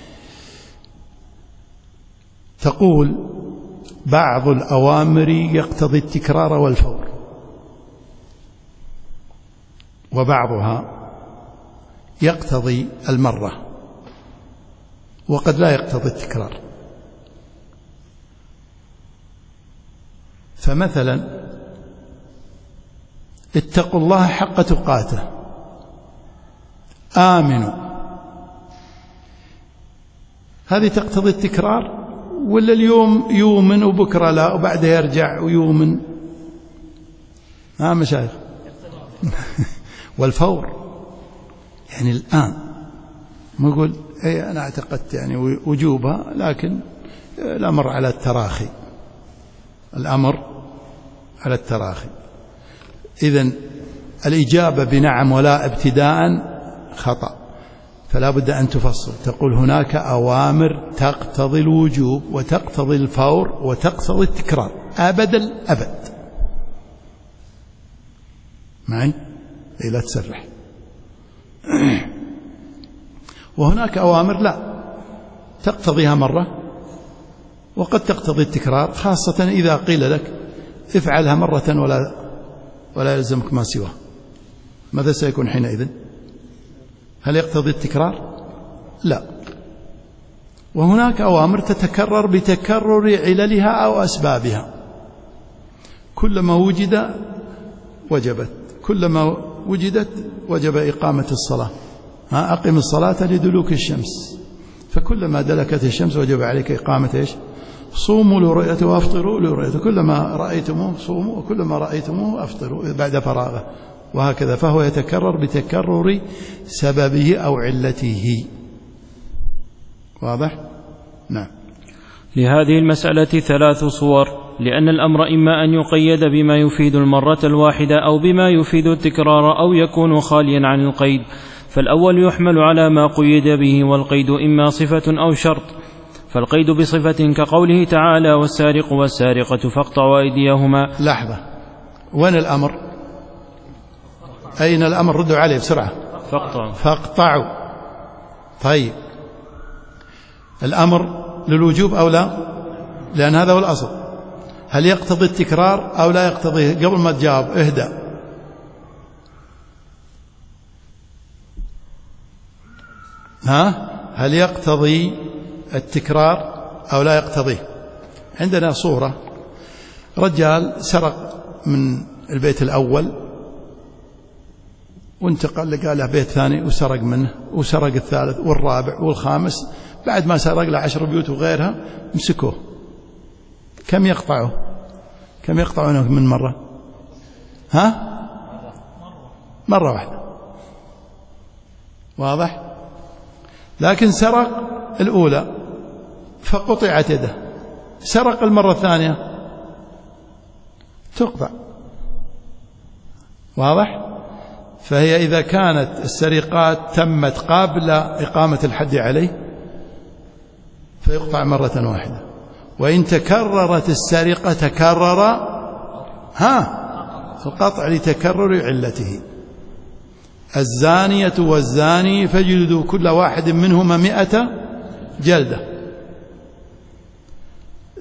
تقول بعض الأوامر يقتضي التكرار والفور، وبعضها يقتضي المرة وقد لا يقتضي التكرار. فمثلا اتقوا الله حق تقاته، آمنوا، هذه تقتضي التكرار ولا اليوم يؤمن وبكرة لا وبعدها يرجع ويؤمن؟ مشايخ والفور يعني الآن، ما يقول أنا اعتقدت يعني وجوبها لكن الأمر على التراخي، الأمر على التراخي. إذن الإجابة بنعم ولا ابتداء خطأ، فلا بد أن تفصل. تقول هناك أوامر تقتضي الوجوب وتقتضي الفور وتقتضي التكرار أبد الأبد. معي؟ لا تسرح. وهناك أوامر لا تقتضيها مرة وقد تقتضي التكرار، خاصة إذا قيل لك افعلها مرة ولا يلزمك ما سواه. ماذا سيكون حينئذ؟ هل يقتضي التكرار؟ لا. وهناك أوامر تتكرر بتكرر عللها أو أسبابها، كلما وجد وجبت، كلما وجدت وجب إقامة الصلاة. أقم الصلاة لدلوك الشمس، فكلما دلكت الشمس وجب عليك إقامة إيش؟ صوموا لرؤيته وافطروا لرؤيته، كلما رأيتموه صوموا وكلما رأيتموه أفطروا بعد فراغه، وهكذا. فهو يتكرر بتكرر سببه أو علته. واضح؟ نعم. لهذه المسألة 3 صور، لأن الأمر إما أن يقيد بما يفيد المرة الواحدة أو بما يفيد التكرار أو يكون خاليا عن القيد. فالأول يحمل على ما قيد به، والقيد إما صفة أو شرط. فالقيد بصفة كقوله تعالى والسارق والسارقة فاقطعوا أيديهما. لحظة، وين الأمر؟ أين الأمر؟ ردوا عليه بسرعة. فاقطعوا. طيب، الأمر للوجوب أو لا؟ لأن هذا هو الأصل. هل يقتضي التكرار أو لا يقتضي؟ قبل ما تجاوب اهدأ. هل يقتضي التكرار أو لا يقتضيه؟ عندنا صورة: رجال سرق من البيت الأول وانتقل لقى بيت ثاني وسرق منه، وسرق الثالث والرابع والخامس، بعد ما سرق له 10 بيوت وغيرها مسكوه. كم يقطعه؟ كم يقطعونه من مرة؟ مرة واحدة. واضح؟ لكن سرق الأولى فقطعت يده، سرق المرة الثانية تقطع. واضح؟ فهي إذا كانت السرقات تمت قبل إقامة الحد عليه فيقطع مرة واحدة، وإن تكررت السرقة تكرر القطع لتكرر علته. الزانية والزاني فاجلدوا كل واحد منهما 100 جلدة.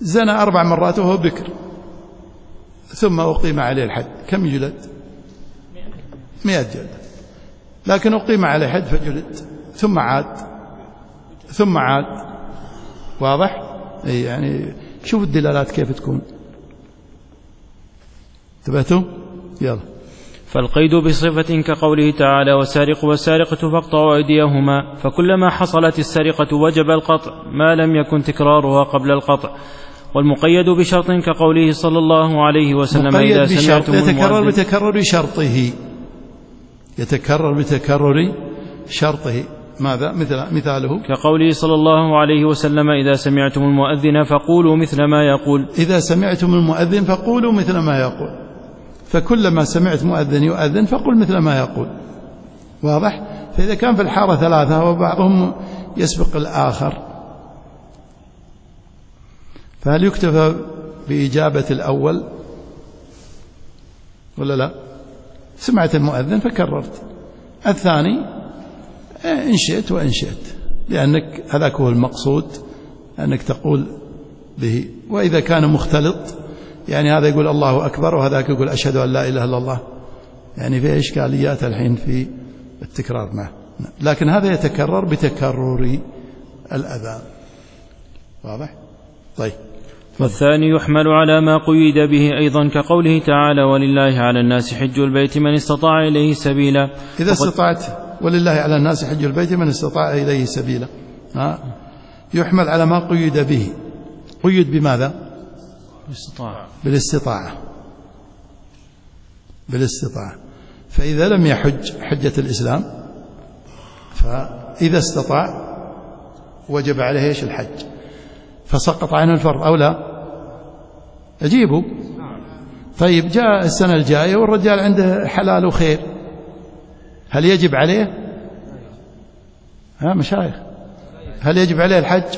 زنى 4 مرات وهو بكر ثم أقيم عليه الحد، كم يجلد؟ 100 جلدة. لكن أقيم عليه حد فجلد ثم عاد. واضح؟ يعني شوف الدلالات كيف تكون. انتبهتوا؟ يلا. فالقيد بصفة كقوله تعالى والسارق والسارقة فاقطعوا أيديهما، فكلما حصلت السرقة وجب القطع ما لم يكن تكرارها قبل القطع. والمقيد بشرط كقوله صلى الله عليه وسلم إذا سمعتم يتكرر بتكرر شرطه، يتكرر بتكرر شرطه. ماذا مثاله؟ كقوله صلى الله عليه وسلم إذا سمعتم المؤذن فقولوا مثل ما يقول. إذا سمعتم المؤذن فقولوا مثل ما يقول، فكلما سمعت مؤذن يؤذن فقل مثل ما يقول. واضح؟ فإذا كان في الحارة 3 وبعضهم يسبق الآخر، فهل يكتفى بإجابة الأول ولا لا؟ سمعت المؤذن فكررت، الثاني إن شئت وإن شئت، لأنك هذاك هو المقصود أنك تقول به. وإذا كان مختلط، يعني هذا يقول الله أكبر وهذاك يقول أشهد أن لا إله إلا الله، يعني فيه إشكاليات الحين في التكرار معه، لكن هذا يتكرر بتكرر الأذان. واضح؟ طيب. والثاني يحمل على ما قيد به أيضا كقوله تعالى ولله على الناس حج البيت من استطاع إليه سبيلا. إذا استطعت، ولله على الناس حج البيت من استطاع إليه سبيلا، يحمل على ما قيد به. قيد بماذا؟ بالاستطاعة. فإذا لم يحج حجة الإسلام، فإذا استطاع وجب عليه إيش؟ الحج، فسقط عنه الفرض أو لا؟ أجيبه. طيب جاء السنة الجاية والرجال عنده حلال وخير، هل يجب عليه؟ مشايخ، هل يجب عليه الحج؟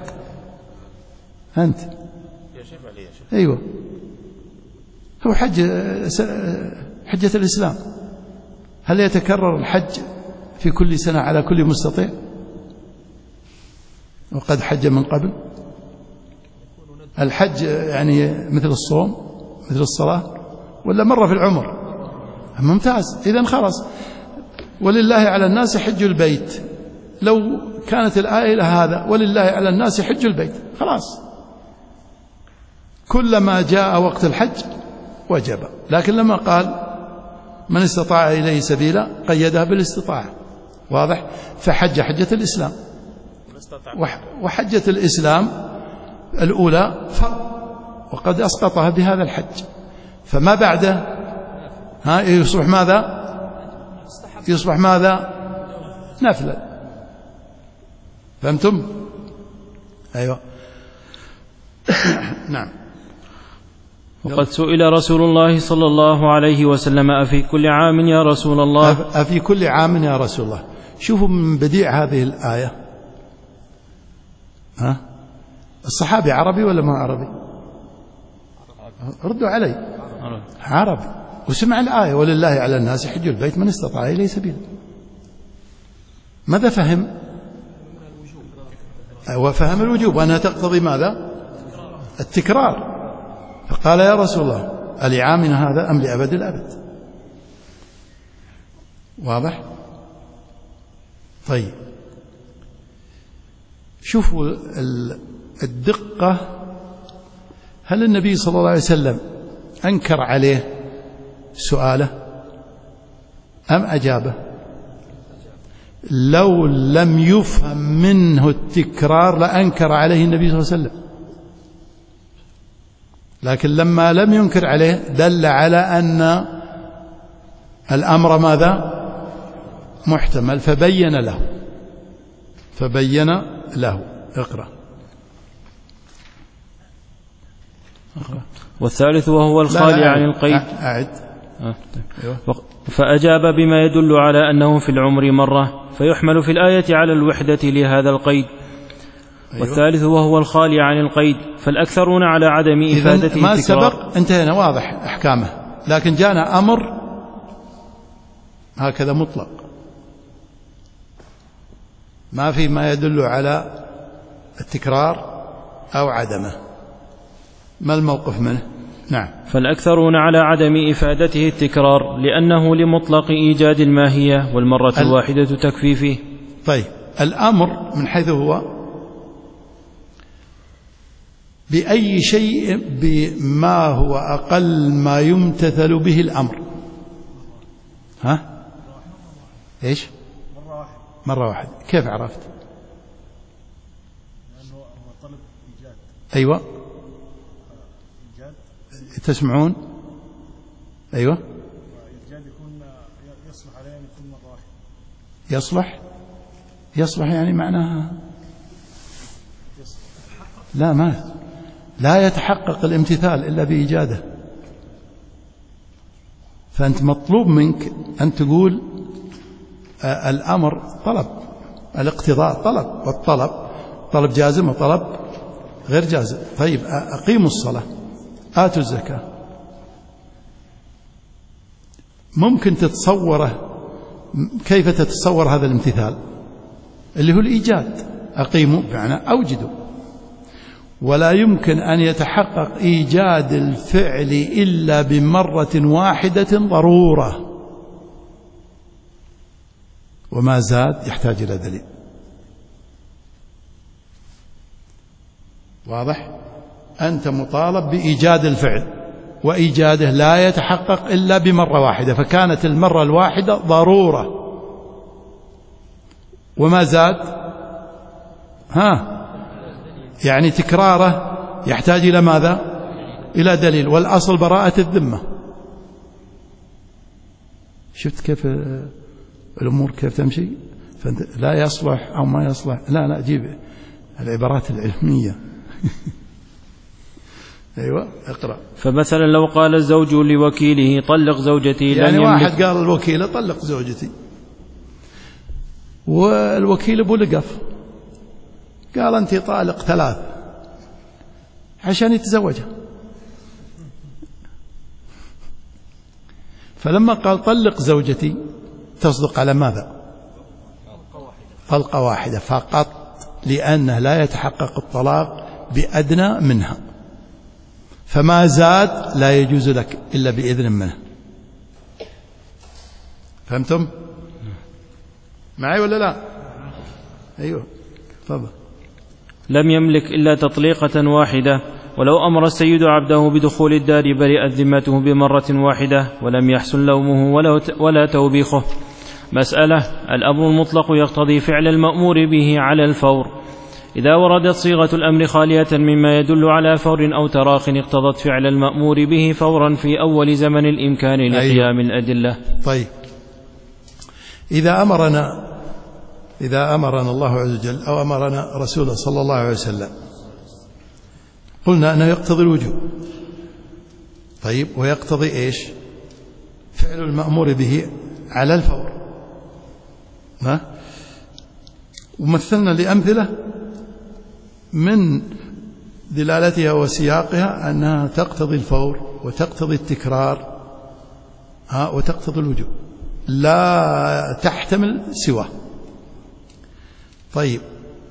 أنت يجب عليه. أيوة، هو حجة الإسلام. هل يتكرر الحج في كل سنة على كل مستطيع وقد حج من قبل؟ الحج يعني مثل الصوم مثل الصلاة ولا مرة في العمر؟ ممتاز. إذن خلاص، ولله على الناس حج البيت، لو كانت الآية إلى هذا ولله على الناس حج البيت، خلاص كلما جاء وقت الحج وجب. لكن لما قال من استطاع إليه سبيلا قيدها بالاستطاعة. واضح؟ فحج حجة الإسلام، وحجة الإسلام الأولى فرض وقد أسقطها بهذا الحج، فما بعده يصبح ماذا؟ يصبح ماذا؟ نفلا. فهمتم؟ أيوة. نعم. وقد سئل رسول الله صلى الله عليه وسلم أفي كل عام يا رسول الله؟ أفي كل عام يا رسول الله. شوفوا من بديع هذه الآية، الصحابي عربي ولا ما عربي؟ ردوا علي. عربي، وسمع الآية ولله على الناس حج البيت من استطاع إليه سبيلا. ماذا فهم؟ وفهم الوجوب، وأنها تقتضي ماذا؟ التكرار. فقال يا رسول الله ألعامنا هذا أم لأبد الأبد؟ واضح؟ طيب، شوفوا الدقة. هل النبي صلى الله عليه وسلم أنكر عليه سؤاله أم أجابه؟ لو لم يفهم منه التكرار لأنكر عليه النبي صلى الله عليه وسلم، لكن لما لم ينكر عليه دل على أن الأمر ماذا؟ محتمل، فبين له. اقرأ. والثالث وهو الخالي عن القيد. أعد. فأجاب بما يدل على أنه في العمر مرة، فيحمل في الآية على الوحدة لهذا القيد. والثالث وهو الخالي عن القيد، فالأكثرون على عدم إفادته ما التكرار. سبق انتهينا، واضح أحكامه، لكن جاءنا أمر هكذا مطلق، ما في ما يدل على التكرار أو عدمه. ما الموقف منه؟ نعم. فالأكثرون على عدم إفادته التكرار لأنه لمطلق إيجاد الماهية والمرة الواحدة تكفي فيه. طيب الأمر من حيث هو بأي شيء بما هو أقل ما يمتثل به الأمر؟ ها؟ إيش؟ مرة واحدة. كيف عرفت؟ لأنه هو طلب إيجاد. أيوة. إيجاد. تسمعون؟ أيوة. إيجاد يكون يصلح عليه أن يكون مرة واحدة. يصلح يعني معناها لا يتحقق الامتثال إلا بإيجاده. فأنت مطلوب منك أن تقول الأمر طلب، الاقتضاء طلب، والطلب طلب جازم وطلب غير جازم. طيب أقيموا الصلاة، آتوا الزكاة، ممكن تتصوره؟ كيف تتصور هذا الامتثال اللي هو الإيجاد؟ أقيموا بمعنى أوجدوا، ولا يمكن أن يتحقق إيجاد الفعل إلا بمرة واحدة ضرورة، وما زاد يحتاج إلى دليل. واضح؟ أنت مطالب بإيجاد الفعل، وإيجاده لا يتحقق إلا بمرة واحدة، فكانت المرة الواحدة ضرورة، وما زاد يعني تكراره يحتاج إلى ماذا؟ إلى دليل، والأصل براءة الذمة. شفت كيف الأمور كيف تمشي؟ لا يصلح أو ما يصلح، لا جيب العبارات العلمية. أيوة اقرأ. فمثلا لو قال الزوج لوكيله طلق زوجتي، يعني واحد قال الوكيل طلق زوجتي، والوكيل أبو لقف قال أنت طالق 3 عشان يتزوجها، فلما قال طلق زوجتي تصدق على ماذا؟ طلقة واحدة فقط، لأنه لا يتحقق الطلاق بأدنى منها، فما زاد لا يجوز لك إلا بإذن منه. فهمتم معي ولا لا؟ أيوه تفضل. لم يملك إلا تطليقة واحدة، ولو أمر السيد عبده بدخول الدار برئت ذمته بمرة واحدة ولم يحسن لومه ولا توبيخه. مسألة: الأمر المطلق يقتضي فعل المأمور به على الفور. إذا وردت صيغة الأمر خالية مما يدل على فور أو تراخ اقتضت فعل المأمور به فورا في أول زمن الإمكان لقيام الأدلة. طيب إذا أمرنا الله عز وجل أو أمرنا رسوله صلى الله عليه وسلم قلنا أنه يقتضي الوجوب. طيب ويقتضي إيش؟ فعل المأمور به على الفور. ومثلنا لأمثلة من دلالتها وسياقها أنها تقتضي الفور وتقتضي التكرار وتقتضي الوجوب، لا تحتمل سواه. طيب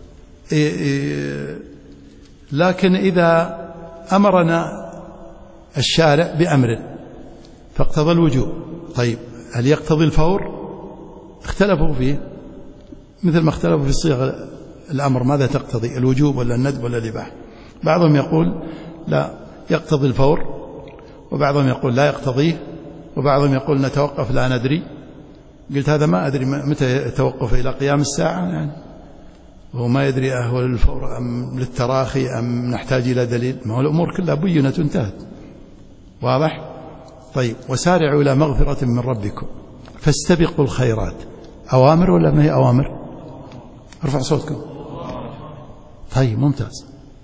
لكن إذا أمرنا الشارع بأمر فاقتضى الوجوب، طيب هل يقتضي الفور؟ اختلفوا فيه، مثل ما اختلفوا في صيغ الأمر ماذا تقتضي، الوجوب ولا الندب ولا الإباحة. بعضهم يقول لا يقتضي الفور، وبعضهم يقول لا يقتضيه، وبعضهم يقول نتوقف لا ندري. قلت هذا ما أدري متى يتوقف، إلى قيام الساعة يعني، وهو ما يدري أهو للفور أم للتراخي أم نحتاج إلى دليل. ما هو الأمور كلها بينت وانتهت. واضح؟ طيب وسارعوا إلى مغفرة من ربكم فاستبقوا الخيرات. أوامر ولا ما هي أوامر؟ ارفع صوتكم. طيب ممتاز.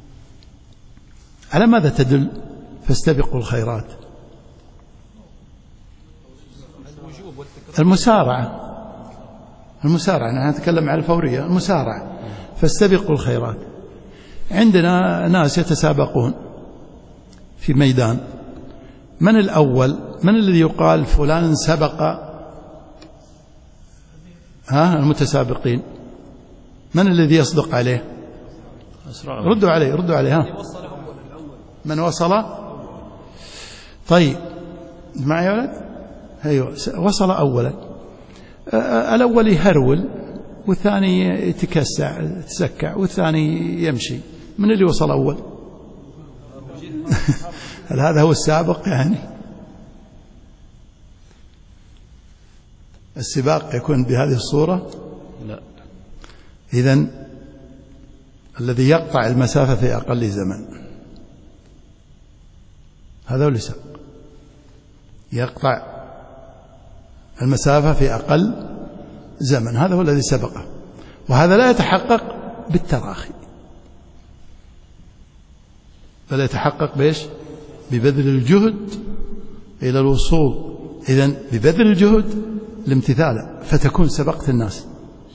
على ماذا تدل فاستبقوا الخيرات؟ المسارعة نحن نتكلم عن الفورية. المسارعة فاستبقوا الخيرات. عندنا ناس يتسابقون في ميدان، من الأول؟ من الذي يقال فلان سبق المتسابقين؟ من الذي يصدق عليه؟ ردوا عليه من وصل. طيب معي يا ولد؟ أيوة، وصل أولا. الأول يهرول والثاني يتسكع والثاني يمشي. من اللي وصل أول؟ هل هذا هو السابق؟ يعني السباق يكون بهذه الصورة؟ لا. إذن الذي يقطع المسافة في أقل زمن هذا هو اللي سبق، يقطع المسافة في أقل زمن، هذا هو الذي سبقه. وهذا لا يتحقق بالتراخي، بل يتحقق بإيش؟ ببذل الجهد إلى الوصول. إذن ببذل الجهد الامتثال فتكون سبقت الناس.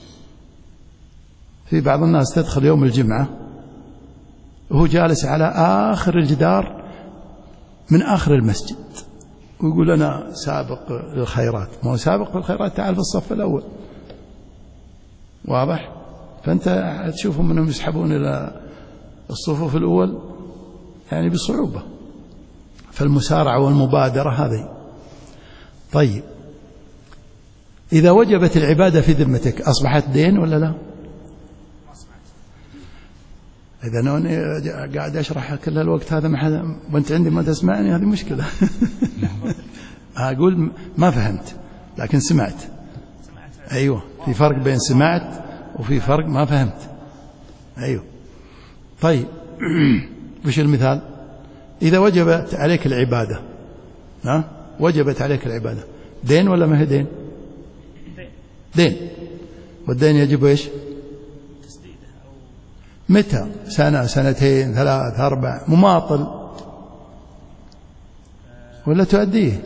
في بعض الناس تدخل يوم الجمعة وهو جالس على آخر الجدار من آخر المسجد ويقول أنا سابق للخيرات. ما هو سابق للخيرات، تعال في الصف الأول. واضح؟ فأنت تشوفهم أنهم يسحبون إلى الصفوف الأول يعني بصعوبة. فالمسارعة والمبادرة هذه. طيب إذا وجبت العبادة في ذمتك أصبحت دين ولا لا؟ إذا أنا قاعد أشرح كل الوقت هذا وأنت عندي ما تسمعني، هذه مشكلة. أقول ما فهمت لكن سمعت. أيوة، في فرق بين سمعت وفي فرق ما فهمت. أيوة. طيب وش المثال؟ إذا وجبت عليك العبادة، وجبت عليك العبادة، دين ولا ما هي دين؟ دين. والدين يجب إيش؟ متى؟ سنة، سنتين، ثلاث، أربع، مماطل ولا تؤديه؟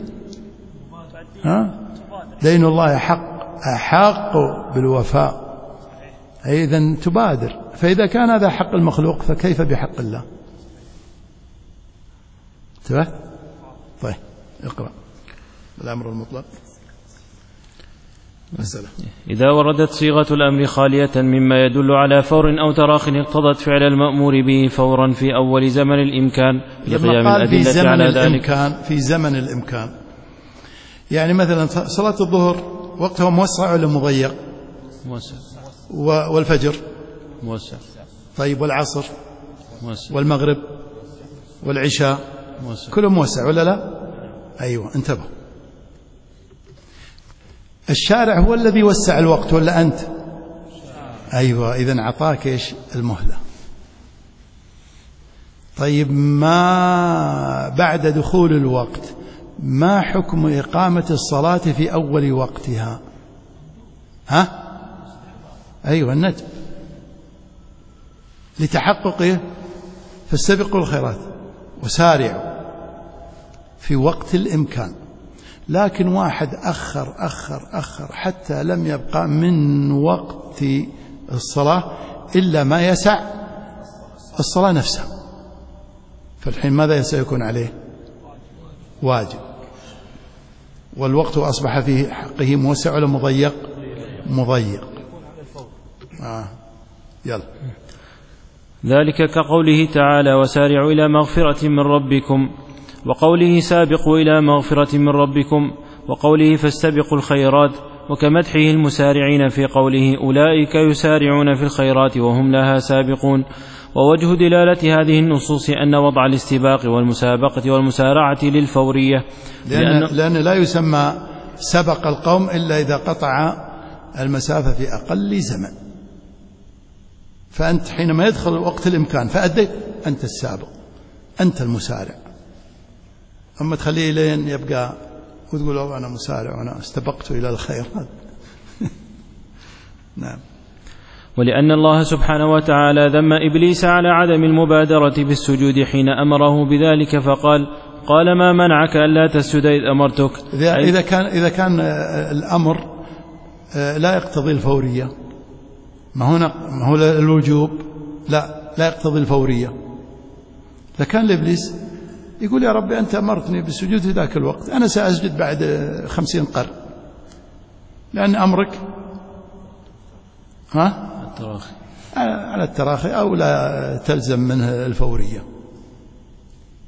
دين الله أحق بالوفاء. إذن تبادر. فإذا كان هذا حق المخلوق فكيف بحق الله؟ انتبه؟ طيب اقرأ الأمر المطلق. مسألة. إذا وردت صيغة الأمر خالية مما يدل على فور أو تراخ اقتضت فعل المأمور به فورا في أول زمن الإمكان لقيام الأدلة على ذلك. في زمن الإمكان يعني مثلا صلاة الظهر وقتها موسع ولا مضيق؟ موسع. والفجر موسع. طيب والعصر موسع. والمغرب والعشاء موسع. كلهم موسع ولا لا؟ أيوة، انتبه. الشارع هو الذي وسع الوقت ولا أنت؟ أيوة، إذن أعطاك إيش؟ المهلة. طيب ما بعد دخول الوقت ما حكم إقامة الصلاة في أول وقتها؟ أيوة، الندب لتحقق فاستبقوا الخيرات وسارعوا في وقت الإمكان. لكن واحد أخر حتى لم يبقى من وقت الصلاة إلا ما يسع الصلاة نفسها، فالحين ماذا سيكون عليه؟ واجب. والوقت أصبح في حقه موسع ولا مضيق؟ مضيق. يلا. ذلك كقوله تعالى وسارعوا إلى مغفرة من ربكم، وقوله سابقوا إلى مغفرة من ربكم، وقوله فاستبقوا الخيرات، وكمدحه المسارعين في قوله أولئك يسارعون في الخيرات وهم لها سابقون. ووجه دلالة هذه النصوص أن وضع الاستباق والمسابقة والمسارعة للفورية، لأن لا يسمى سبق القوم إلا إذا قطع المسافة في أقل زمن. فأنت حينما يدخل وقت الإمكان فأديت، أنت السابق، أنت المسارع. أما تخليه لين يبقى وتقول أنا مسارع وأنا استبقت إلى الخيرات. نعم. ولأن الله سبحانه وتعالى ذم إبليس على عدم المبادرة بالسجود حين أمره بذلك فقال ما منعك ألا تسجد إذ أمرتك. إذا كان الأمر لا يقتضي الفورية، ما هو الوجوب لا يقتضي الفورية، لكان لإبليس يقول يا ربي أنت أمرتني بالسجود في ذاك الوقت، أنا سأسجد بعد 50 قرن، لأن أمرك التراخي. على التراخي أو لا تلزم منه الفورية.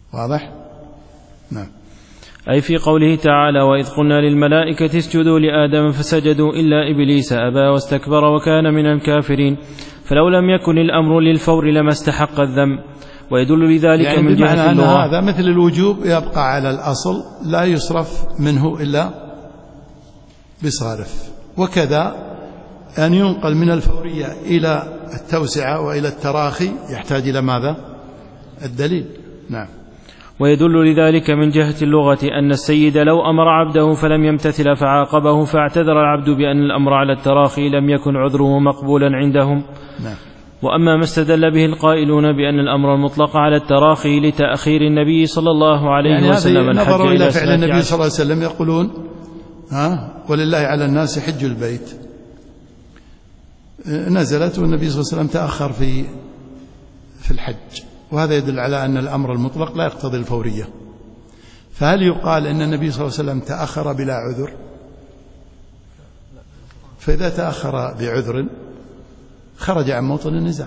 واضح؟ نعم. أي في قوله تعالى: وإذ قلنا للملائكة اسجدوا لآدم فسجدوا إلا إبليس أبى واستكبر وكان من الكافرين، فلو لم يكن الأمر للفور لما استحق الذنب. ويدل لذلك يعني من جهة اللغة هذا مثل الوجوب يبقى على الأصل لا يصرف منه إلا بصارف، وكذا أن ينقل من الفورية إلى التوسعة وإلى التراخي يحتاج إلى ماذا؟ الدليل. نعم. ويدل لذلك من جهة اللغة أن السيد لو أمر عبده فلم يمتثل فعاقبه فاعتذر العبد بأن الأمر على التراخي لم يكن عذره مقبولا عندهم. نعم. وأما ما استدل به القائلون بأن الأمر المطلق على التراخي لتأخير النبي صلى الله عليه يعني وسلم الحج نظروا إلى فعل النبي صلى الله عليه وسلم يقولون ولله على الناس حج البيت، نزلت والنبي صلى الله عليه وسلم تأخر في الحج، وهذا يدل على أن الأمر المطلق لا يقتضي الفورية. فهل يقال أن النبي صلى الله عليه وسلم تأخر بلا عذر؟ فإذا تأخر بعذر خرج عن موطن النزاع.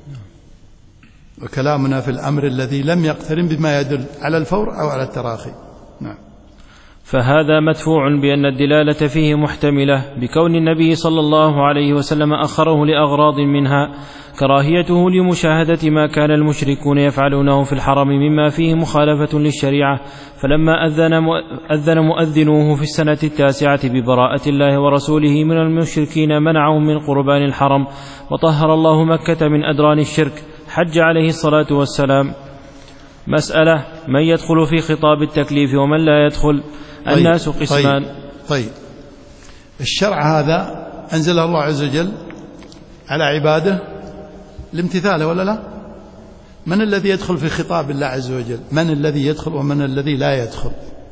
وكلامنا في الأمر الذي لم يقترن بما يدل على الفور أو على التراخي. نعم. فهذا مدفوع بأن الدلالة فيه محتملة بكون النبي صلى الله عليه وسلم أخره لأغراض منها كراهيته لمشاهدة ما كان المشركون يفعلونه في الحرم مما فيه مخالفة للشريعة، فلما أذن مؤذنوه في السنة 9 ببراءة الله ورسوله من المشركين منعهم من قربان الحرم، وطهر الله مكة من أدران الشرك، حج عليه الصلاة والسلام. مسألة: من يدخل في خطاب التكليف ومن لا يدخل؟ الناس قسمان. طيب. الشرع هذا أنزل الله عز وجل على عباده لامتثاله ولا لا؟ من الذي يدخل في خطاب الله عز وجل؟ من الذي يدخل ومن الذي لا يدخل؟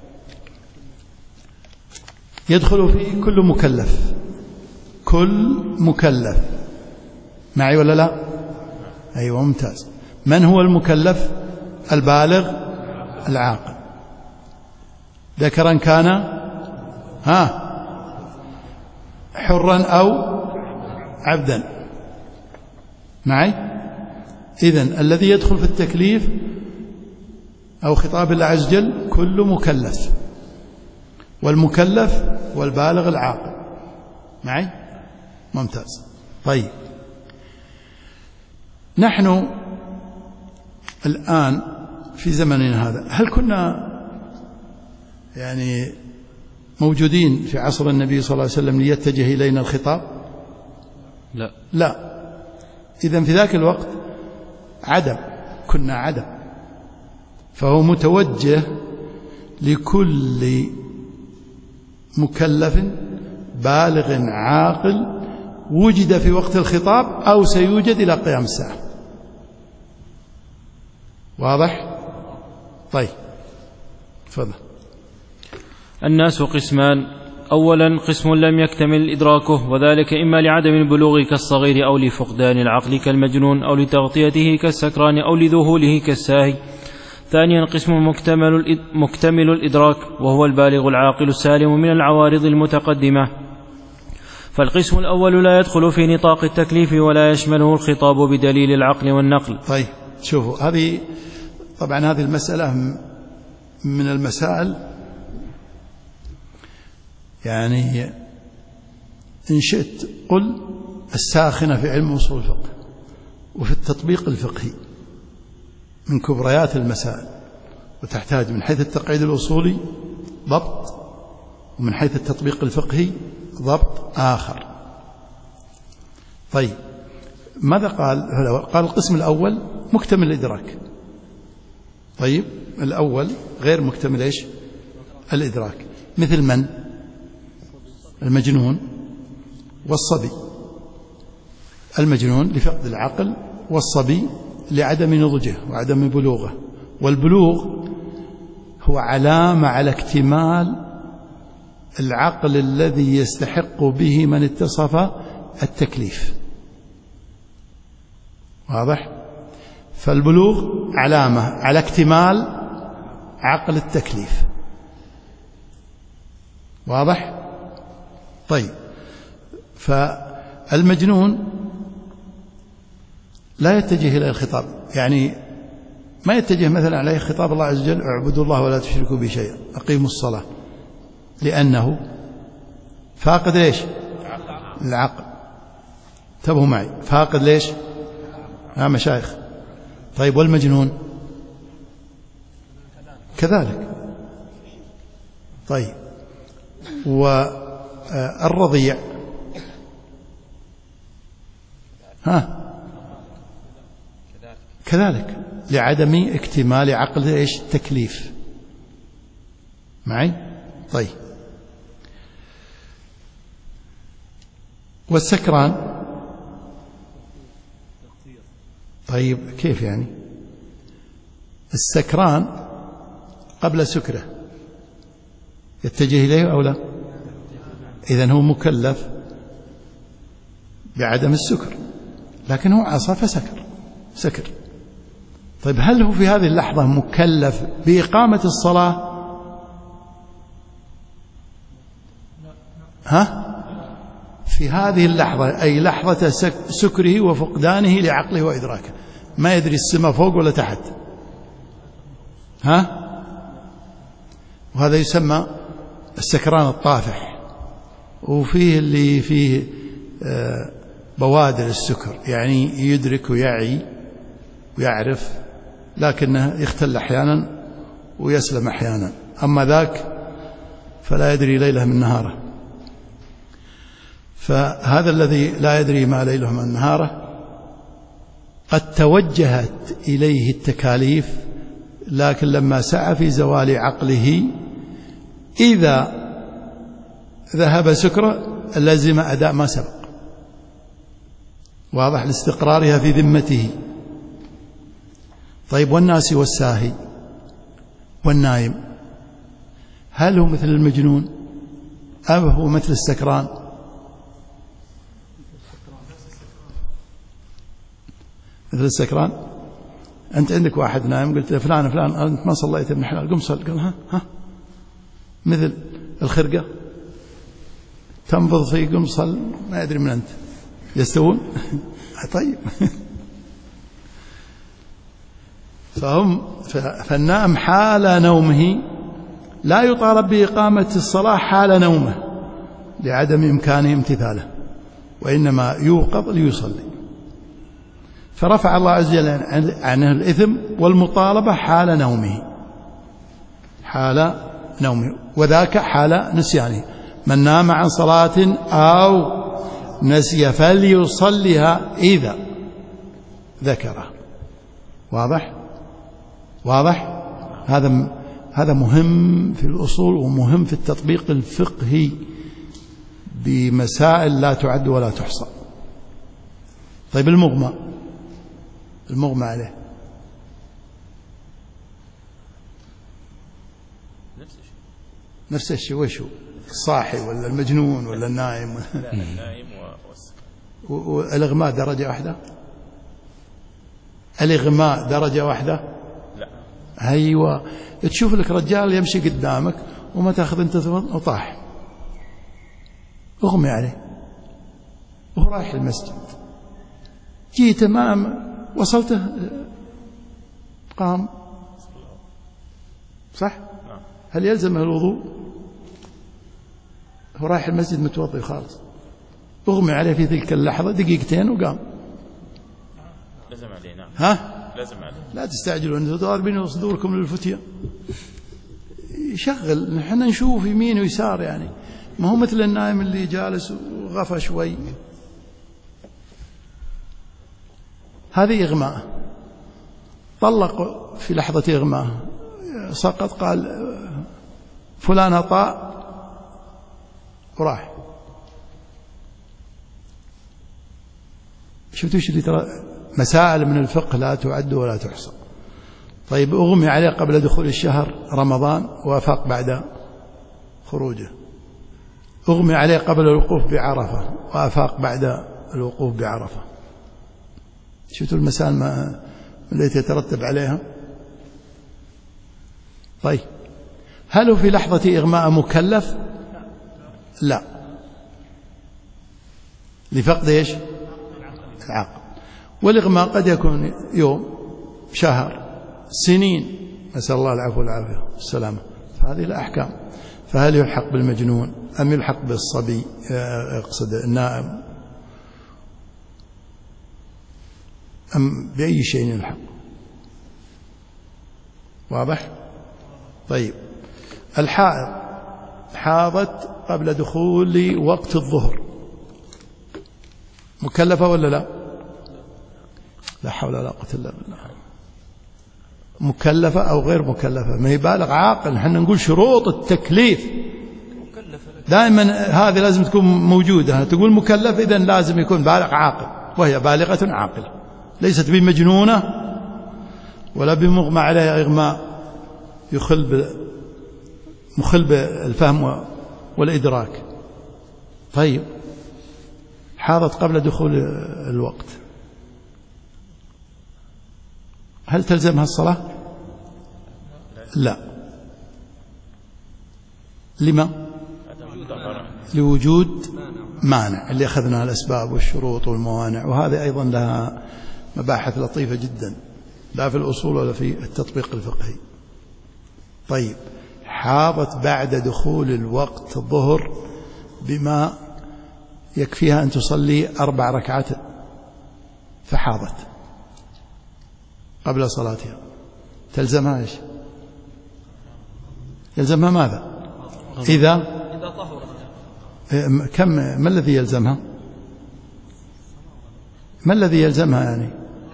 يدخل فيه كل مكلف. كل مكلف معي ولا لا؟ أيوة ممتاز. من هو المكلف؟ البالغ العاقل، ذكرا كان حرا أو عبدا. معي؟ إذن الذي يدخل في التكليف أو خطاب الله عز وجل كل مكلف، والمكلف والبالغ العاقل. معي؟ ممتاز. طيب، نحن الآن في زمننا هذا هل كنا يعني موجودين في عصر النبي صلى الله عليه وسلم ليتجه إلينا الخطاب؟ لا. إذن في ذاك الوقت كنا عدم، فهو متوجه لكل مكلف بالغ عاقل وجد في وقت الخطاب أو سيوجد إلى قيام الساعة. واضح؟ طيب، تفضل. الناس قسمان: أولا قسم لم يكتمل إدراكه، وذلك إما لعدم البلوغ كالصغير أو لفقدان العقل كالمجنون أو لتغطيته كالسكران أو لذهوله كالساهي. ثانيا قسم مكتمل الإدراك، وهو البالغ العاقل السالم من العوارض المتقدمة. فالقسم الأول لا يدخل في نطاق التكليف ولا يشمله الخطاب بدليل العقل والنقل. طيب، شوفوا، طبعا هذه المسألة من المسائل يعني إن شئت قل الساخنة في علم أصول الفقه وفي التطبيق الفقهي، من كبريات المسائل، وتحتاج من حيث التقعيد الأصولي ضبط، ومن حيث التطبيق الفقهي ضبط آخر. طيب، ماذا قال القسم الأول مكتمل الإدراك. طيب، الأول غير مكتمل إيش؟ الإدراك. مثل من؟ المجنون والصبي. المجنون لفقد العقل، والصبي لعدم نضجه وعدم بلوغه. والبلوغ هو علامة على اكتمال العقل الذي يستحق به من اتصف التكليف. واضح؟ فالبلوغ علامة على اكتمال عقل التكليف. واضح؟ طيب، فالمجنون لا يتجه إلى الخطاب، يعني ما يتجه مثلا عليه خطاب الله عز وجل اعبدوا الله ولا تشركوا به شيئا أقيموا الصلاة، لأنه فاقد ليش؟ العقل. انتبهوا معي، فاقد ليش؟ مشايخ. طيب والمجنون كذلك. طيب والرضيع كذلك لعدم اكتمال عقل ايش؟ تكليف. معي؟ طيب والسكران طيب كيف يعني؟ السكران قبل سكره يتجه إليه أو لا؟ إذن هو مكلف بعدم السكر، لكن هو عصى فسكر. طيب هل هو في هذه اللحظة مكلف بإقامة الصلاة؟ في هذه اللحظة، أي لحظة سكره وفقدانه لعقله وإدراكه، ما يدري السماء فوق ولا تحت. وهذا يسمى السكران الطافح. وفيه اللي فيه بوادر السكر، يعني يدرك ويعي ويعرف، لكنه يختل أحيانا ويسلم أحيانا. أما ذاك فلا يدري ليله من نهاره. فهذا الذي لا يدري ما ليله من نهاره قد توجهت إليه التكاليف، لكن لما سعى في زوال عقله إذا ذهب سكره لزم أداء ما سبق. واضح؟ لاستقرارها في ذمته. طيب والناس والساهي والنائم، هل هو مثل المجنون أم هو مثل السكران؟ مثل السكران. أنت عندك واحد نائم، قلت له فلان أنت ما صليت ابن حلال، قم صل. قال ها مثل الخرقة تنبض في قم صل، ما يدري من أنت. يستوون؟ طيب. فالنائم حال نومه لا يطالب بإقامة الصلاة حال نومه لعدم إمكانه امتثاله، وإنما يوقظ ليصلي. فرفع الله عز وجل عنه الإثم والمطالبة حال نومه، وذاك حال نسيانه. من نام عن صلاة أو نسي فليصليها إذا ذكره. واضح؟ هذا مهم في الأصول ومهم في التطبيق الفقهي بمسائل لا تعد ولا تحصى. طيب المغمى عليه نفس الشيء. وش هو؟ الصاحي ولا المجنون ولا النائم؟ لا، النائم والإغماء درجة واحدة؟ الإغماء درجة واحدة؟ لا. أيوة، تشوف لك رجال يمشي قدامك وما تأخذ انت وطاح، اغمي عليه وهو رايح المسجد، جيت تمام وصلته قام، صح؟ هل يلزمه الوضوء؟ هو رايح المسجد متوضئ خالص، اغمي عليه في تلك اللحظة دقيقتين وقام. لازم عليه. نعم. لازم عليه. لا تستعجلوا، انتم ضاربين صدوركم للفتية. يشغل، نحن نشوف يمين ويسار، يعني ما هو مثل النائم اللي جالس وغفى شوي. هذه إغماء. طلق في لحظة إغماء، سقط، قال فلان أطاع وراح. شفتوا اللي ترى مسائل من الفقه لا تعد ولا تحصى. طيب أغمي عليه قبل دخول الشهر رمضان وافاق بعد خروجه، أغمي عليه قبل الوقوف بعرفة وافاق بعد الوقوف بعرفة. شفتوا المسائل التي يترتب عليها. طيب هل هو في لحظة إغماء مكلف؟ لا، لفقد إيش؟ العقل. والإغماء قد يكون يوم، شهر، سنين، نسأل الله العفو والعافية والسلامة. فهذه الأحكام. فهل يلحق بالمجنون أم يلحق بالصبي، أقصد النائم، أم بأي شيء يلحق؟ واضح؟ طيب، الحائض حاضت قبل دخول وقت الظهر، مكلفة ولا لا؟ لا حول ولا قوة إلا بالله. مكلفة أو غير مكلفة؟ ما هي بالغ عاقل. نحن نقول شروط التكليف دائما هذه لازم تكون موجودة. تقول مكلف، إذن لازم يكون بالغ عاقل، وهي بالغة عاقلة، ليست بمجنونة ولا بمغمى عليها إغماء مخل بالفهم والإدراك. طيب، حاضت قبل دخول الوقت، هل تلزمها الصلاة؟ لا. لما؟ لوجود مانع، اللي أخذنا الأسباب والشروط والموانع، وهذه أيضا لها مباحث لطيفة جدا، لا في الأصول ولا في التطبيق الفقهي. طيب، حاضت بعد دخول الوقت الظهر بما يكفيها أن تصلي 4 ركعات، فحاضت قبل صلاتها، تلزمها إيش؟ يلزمها ماذا؟ إذا طهرت. ما الذي يلزمها؟ ما الذي يلزمها يعني؟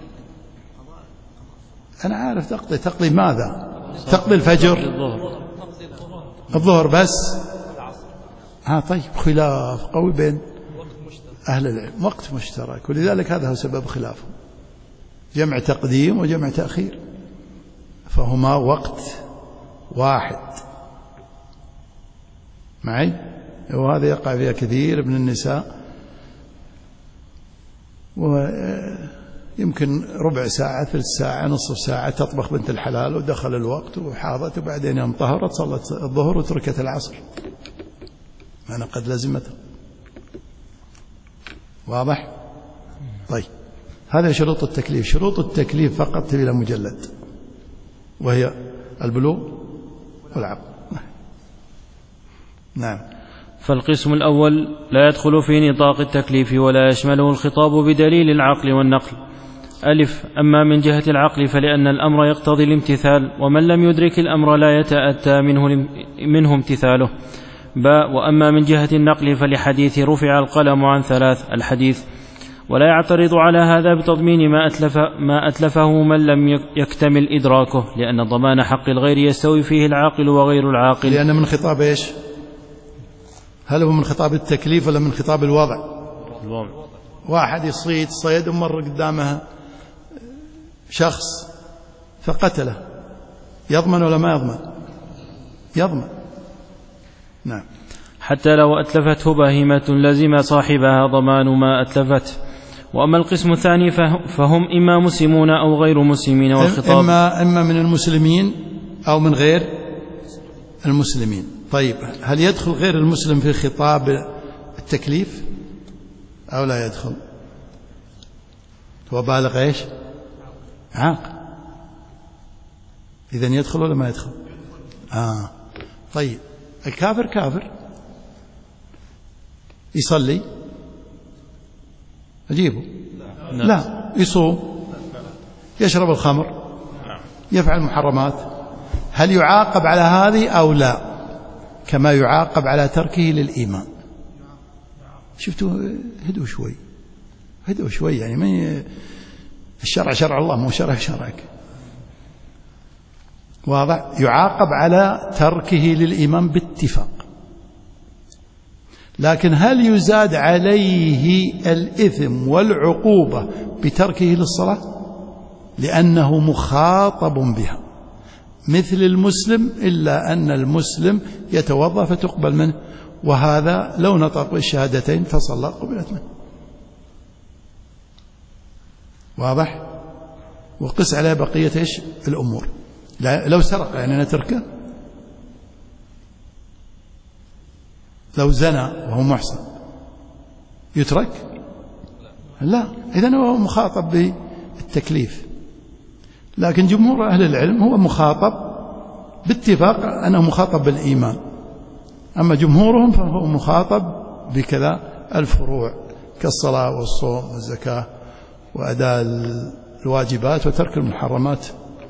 أنا عارف تقضي ماذا؟ تقضي الفجر، الظهر بس. طيب، خلاف قوي بين أهل العلم، وقت مشترك، ولذلك هذا هو سبب خلافه، جمع تقديم وجمع تأخير، فهما وقت واحد معي. وهذا يقع فيها كثير من النساء، ويمكن ربع ساعة، ثلث ساعة، نصف ساعة تطبخ بنت الحلال ودخل الوقت وحاضت، وبعدين يوم طهرت صلت الظهر وتركت العصر، أنا قد لزمتها. واضح؟ طيب، هذا شروط التكليف. شروط التكليف فقط بلا مجلد، وهي البلوغ والعقل. نعم. فالقسم الأول لا يدخل في نطاق التكليف ولا يشمله الخطاب بدليل العقل والنقل. ألف، أما من جهة العقل فلأن الأمر يقتضي الامتثال، ومن لم يدرك الأمر لا يتأتى منه امتثاله. باء، وأما من جهة النقل فلحديث رفع القلم عن 3 الحديث، ولا يعترض على هذا بتضمين ما أتلفه من لم يكتمل إدراكه، لأن ضمان حق الغير يستوي فيه العاقل وغير العاقل. لأن من خطاب إيش؟ هل هو من خطاب التكليف ولا من خطاب الوضع؟ واحد يصيد صيد ومر قدامه شخص فقتله، يضمن ولا ما يضمن؟ يضمن. نعم. حتى لو أتلفته بهيمة لزم صاحبها ضمان ما أتلفته. وأما القسم الثاني فهم إما مسلمون أو غير مسلمين، والخطاب إما من المسلمين أو من غير المسلمين. طيب، هل يدخل غير المسلم في خطاب التكليف أو لا يدخل؟ هو بالغ إيش؟ عاقل، إذن يدخل ولا ما يدخل؟ طيب، الكافر كافر يصلي أجيبه؟ لا. يصوم، يشرب الخمر، يفعل المحرمات، هل يعاقب على هذه أو لا؟ كما يعاقب على تركه للإيمان. شفتوا؟ هدوا شوي يعني، ما الشرع شرع الله مو شرعك. واضح؟ يعاقب على تركه للإيمان باتفاق، لكن هل يزاد عليه الإثم والعقوبة بتركه للصلاة؟ لأنه مخاطب بها مثل المسلم، إلا أن المسلم يتوضأ فتقبل منه، وهذا لو نطق بالشهادتين فصلى قبلت منه. واضح؟ وقس على بقية إيش الأمور. لو سرق يعني نتركه، لو زنى وهو محصن يترك؟ لا. إذن هو مخاطب بالتكليف. لكن جمهور أهل العلم هو مخاطب باتفاق أنه مخاطب بالإيمان، أما جمهورهم فهو مخاطب بكذا الفروع كالصلاة والصوم والزكاة وأداء الواجبات وترك المحرمات،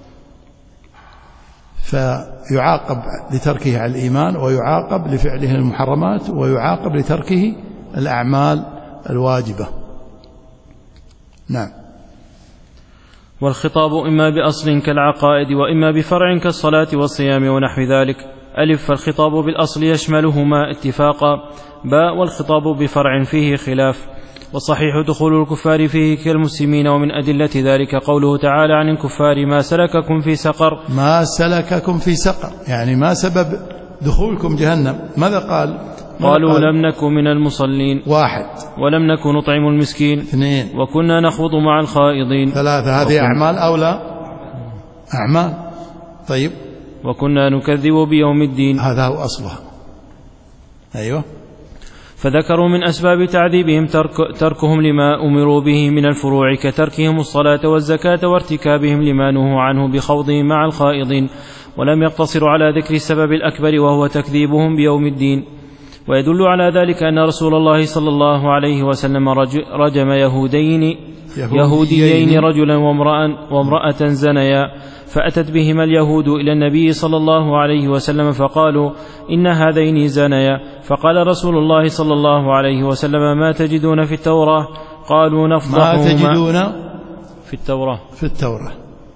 فيعاقب لتركه على الإيمان، ويعاقب لفعله المحرمات، ويعاقب لتركه الأعمال الواجبة. نعم. والخطاب إما بأصل كالعقائد وإما بفرع كالصلاة والصيام ونحو ذلك. ألف فالخطاب بالأصل يشملهما اتفاقا. باء والخطاب بفرع فيه خلاف. والصحيح دخول الكفار فيه كالمسلمين، ومن أدلة ذلك قوله تعالى عن الكفار ما سلككم في سقر. ما سلككم في سقر يعني ما سبب دخولكم جهنم؟ ماذا قال؟ قالوا لم نكن من المصلين. 1. ولم نكن نطعم المسكين. 2. وكنا نخوض مع الخائضين. 3. هذه أعمال أو لا؟ أعمال. طيب. وكنا نكذب بيوم الدين. هذا هو أصلها. أيوه. فذكروا من أسباب تعذيبهم تركهم لما أمروا به من الفروع كتركهم الصلاة والزكاة وارتكابهم لما نهوا عنه بخوضهم مع الخائضين، ولم يقتصروا على ذكر السبب الأكبر وهو تكذيبهم بيوم الدين. ويدل على ذلك أن رسول الله صلى الله عليه وسلم رجم يهوديين رجلا وامرأة زنيا، فأتت بهما اليهود إلى النبي صلى الله عليه وسلم فقالوا إن هذين زنيا، فقال رسول الله صلى الله عليه وسلم ما تجدون في التوراة؟ قالوا نفضحهما. ما تجدون في التوراة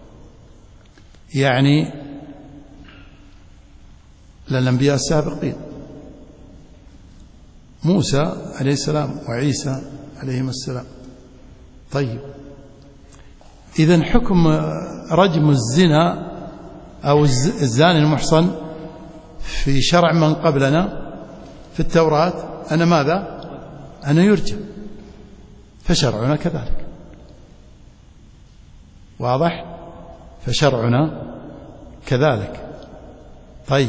يعني للأنبياء السابقين موسى عليه السلام وعيسى عليهم السلام. طيب إذن حكم رجم الزنا أو الزاني المحصن في شرع من قبلنا في التوراة أنا ماذا؟ أنا يرجم، فشرعنا كذلك. واضح؟ فشرعنا كذلك. طيب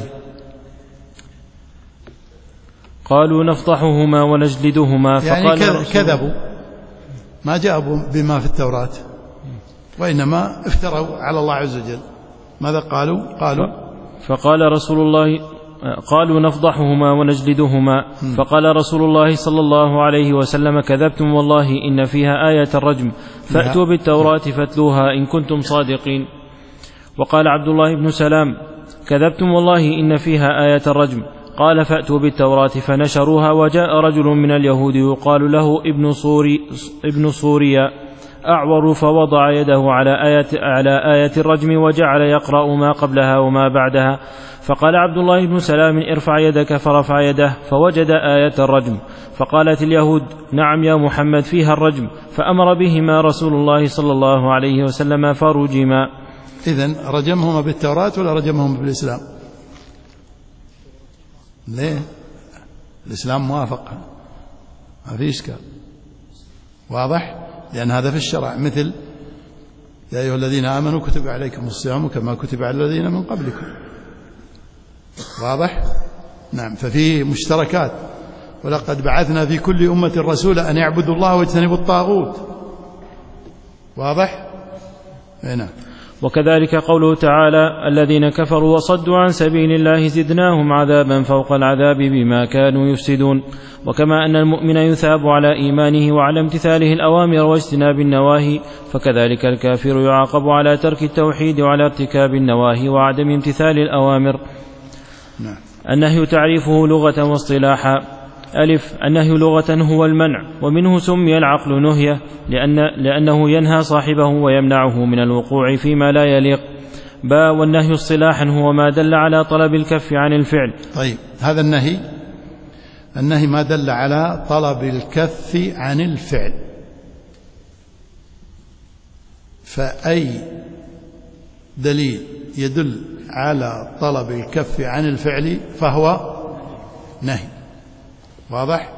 قالوا نفضحهما ونجلدهما، يعني كذبوا، ما جابوا بما في التوراة، وإنما افتروا على الله عز وجل. ماذا قالوا فقال رسول الله قالوا نفضحهما ونجلدهما، فقال رسول الله صلى الله عليه وسلم كذبتم والله إن فيها آية الرجم، فأتوا بالتوراة فاتلوها إن كنتم صادقين. وقال عبد الله بن سلام كذبتم والله إن فيها آية الرجم، قال فأتوا بالتوراة فنشروها، وجاء رجل من اليهود يقال له ابن صوريا أعور فوضع يده على آية الرجم وجعل يقرأ ما قبلها وما بعدها، فقال عبد الله بن سلام ارفع يدك، فرفع يده فوجد آية الرجم، فقالت اليهود نعم يا محمد فيها الرجم، فأمر بهما رسول الله صلى الله عليه وسلم فرجما. إذن رجمهما بالتوراة ولا رجمهما بالإسلام؟ ليه؟ الإسلام موافق، ما في إشكال. واضح؟ لأن هذا في الشرع، مثل يا أيها الذين آمنوا كتب عليكم الصيام كما كتب على الذين من قبلكم. واضح؟ نعم. ففي مشتركات، ولقد بعثنا في كل أمة رسولا أن يعبدوا الله واجتنبوا الطاغوت. واضح؟ نعم. وكذلك قوله تعالى الذين كفروا وصدوا عن سبيل الله زدناهم عذابا فوق العذاب بما كانوا يفسدون. وكما أن المؤمن يثاب على إيمانه وعلى امتثاله الأوامر واجتناب النواهي، فكذلك الكافر يعاقب على ترك التوحيد وعلى ارتكاب النواهي وعدم امتثال الأوامر. النهي تعريفه لغة واصطلاحا. ألف النهي لغة هو المنع، ومنه سمي العقل نهية لأنه ينهى صاحبه ويمنعه من الوقوع فيما لا يليق. باء والنهي اصطلاحا هو ما دل على طلب الكف عن الفعل. طيب هذا النهي ما دل على طلب الكف عن الفعل، فأي دليل يدل على طلب الكف عن الفعل فهو نهي. واضح؟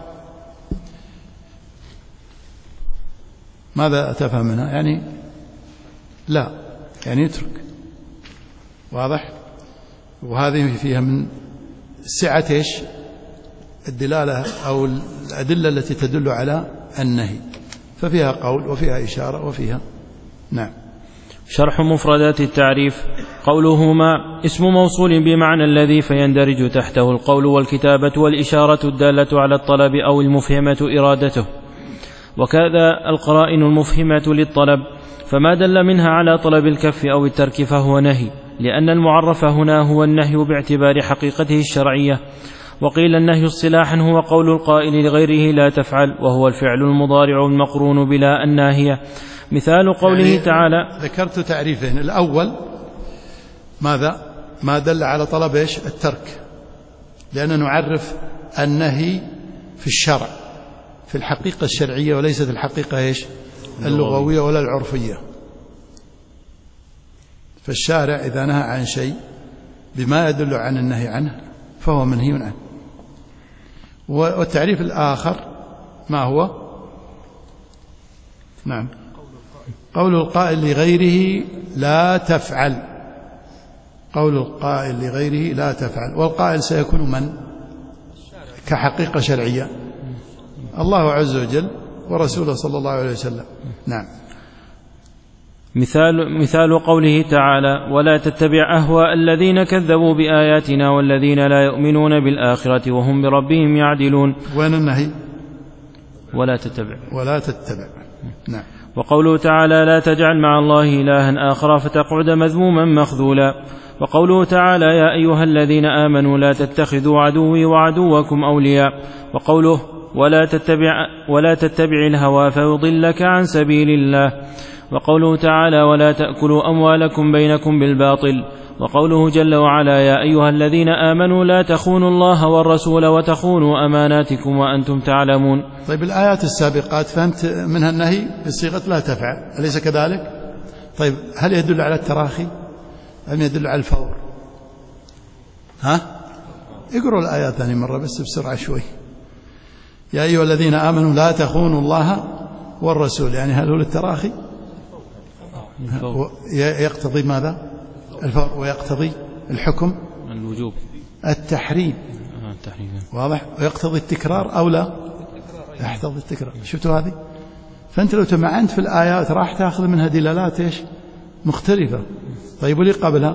ماذا تفهم منها؟ يعني لا، يعني يترك. واضح؟ وهذه فيها من سعة ايش؟ الدلالة أو الأدلة التي تدل على النهي، ففيها قول وفيها إشارة وفيها نعم. شرح مفردات التعريف. قولهما اسم موصول بمعنى الذي فيندرج تحته القول والكتابة والإشارة الدالة على الطلب أو المفهمة إرادته، وكذا القرائن المفهمة للطلب، فما دل منها على طلب الكف أو الترك فهو نهي، لأن المعرف هنا هو النهي باعتبار حقيقته الشرعية. وقيل النهي اصطلاحا هو قول القائل لغيره لا تفعل، وهو الفعل المضارع المقرون بلا الناهية. مثال قوله يعني تعالى، ذكرت تعريفين، الأول ماذا؟ ما دل على طلب إيش؟ الترك، لأننا نعرف النهي في الشرع في الحقيقة الشرعية وليست الحقيقة إيش؟ اللغوية ولا العرفية. فالشارع إذا نهى عن شيء بما يدل عن النهي عنه فهو منهي عنه. والتعريف الآخر ما هو؟ نعم، قول القائل لغيره لا تفعل، قول القائل لغيره لا تفعل، والقائل سيكون من؟ كحقيقة شرعية الله عز وجل ورسوله صلى الله عليه وسلم. نعم. مثال قوله تعالى ولا تتبع أهواء الذين كذبوا بآياتنا والذين لا يؤمنون بالآخرة وهم بربهم يعدلون. وين النهي؟ ولا تتبع. ولا تتبع. نعم. وقوله تعالى لا تجعل مع الله إلها آخر فتقعد مذموما مخذولا. وقوله تعالى يا أيها الذين آمنوا لا تتخذوا عدوي وعدوكم أولياء. وقوله ولا تتبع الهوى فيضلك عن سبيل الله. وقوله تعالى ولا تأكلوا أموالكم بينكم بالباطل. وقوله جل وعلا يا أيها الذين آمنوا لا تخونوا الله والرسول وتخونوا أماناتكم وأنتم تعلمون. طيب الآيات السابقات فهمت منها النهي بصيغة لا تفعل، أليس كذلك؟ طيب هل يدل على التراخي أم يدل على الفور؟ اقرأوا الآيات ثاني مرة بس بسرعة شوي. يا أيها الذين آمنوا لا تخونوا الله والرسول، يعني هل هو للتراخي؟ يقتضي ماذا؟ الفور، ويقتضي الحكم الوجوب التحريم. واضح؟ ويقتضي التكرار أو لا؟ يقتضي التكرار. شفتوا هذه؟ فأنت لو تمعنت في الآيات راح تأخذ منها دلالات إيش؟ مختلفة. طيب ولي قبلها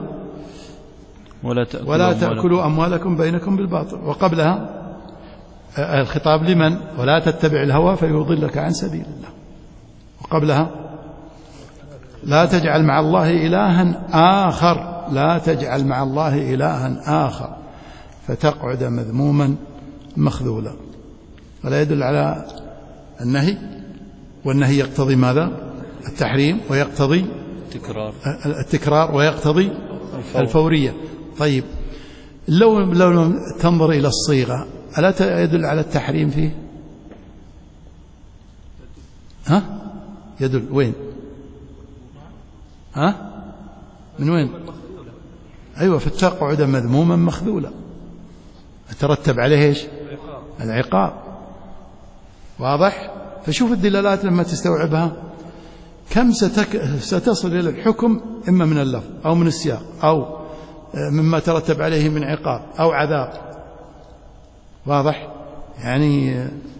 ولا تأكلوا أموالكم بينكم بالباطل، وقبلها الخطاب لمن؟ ولا تتبع الهوى فيضلك عن سبيل الله. وقبلها لا تجعل مع الله إلها آخر، لا تجعل مع الله إلها آخر فتقعد مذموما مخذولا. ولا يدل على النهي، والنهي يقتضي ماذا؟ التحريم، ويقتضي التكرار، ويقتضي الفورية. طيب لو تنظر إلى الصيغة ألا يدل على التحريم فيه؟ يدل وين؟ من وين؟ أيوة، فتقعد مذموما مخذولا، ترتب عليه إيش؟ العقاب. واضح؟ فشوف الدلالات لما تستوعبها كم ستصل إلى الحكم، إما من اللفظ أو من السياق أو مما ترتب عليه من عقاب أو عذاب. واضح؟ يعني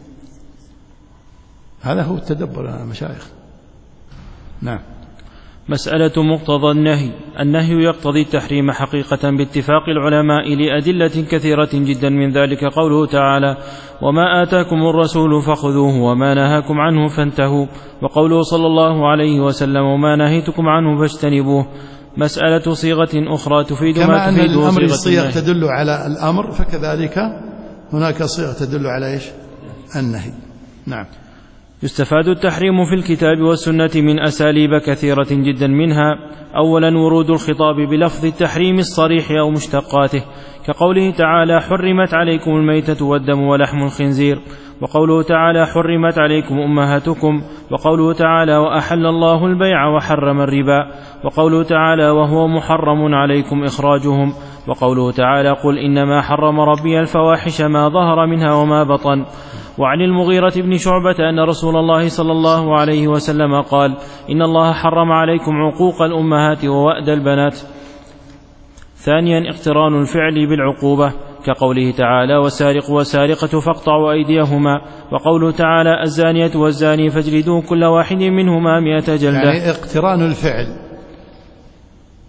هذا هو التدبر يا مشايخ. نعم. مسألة مقتضى النهي يقتضي التحريم حقيقة باتفاق العلماء لأدلة كثيرة جدا، من ذلك قوله تعالى وما آتاكم الرسول فخذوه وما نهاكم عنه فانتهوا، وقوله صلى الله عليه وسلم وما نهيتكم عنه فاجتنبوه. مسألة صيغة أخرى تفيد ما تفيد كما أن الأمر الصيغ تدل على الأمر، فكذلك هناك صيغ تدل على إيش؟ النهي. نعم. يستفاد التحريم في الكتاب والسنة من أساليب كثيرة جدا، منها أولا ورود الخطاب بلفظ التحريم الصريح أو مشتقاته، كقوله تعالى حرمت عليكم الميتة والدم ولحم الخنزير، وقوله تعالى حرمت عليكم أمهاتكم، وقوله تعالى وأحل الله البيع وحرم الربا، وقوله تعالى وهو محرم عليكم إخراجهم، وقوله تعالى قل إنما حرم ربي الفواحش ما ظهر منها وما بطن. وعن المغيرة بن شعبة أن رسول الله صلى الله عليه وسلم قال إن الله حرم عليكم عقوق الأمهات ووأد البنات. ثانيا اقتران الفعل بالعقوبة، كقوله تعالى والسارق والسارقة فاقطعوا أيديهما، وقوله تعالى الزانية والزاني فاجلدوا كل واحد منهما 100 جلدة. يعني اقتران الفعل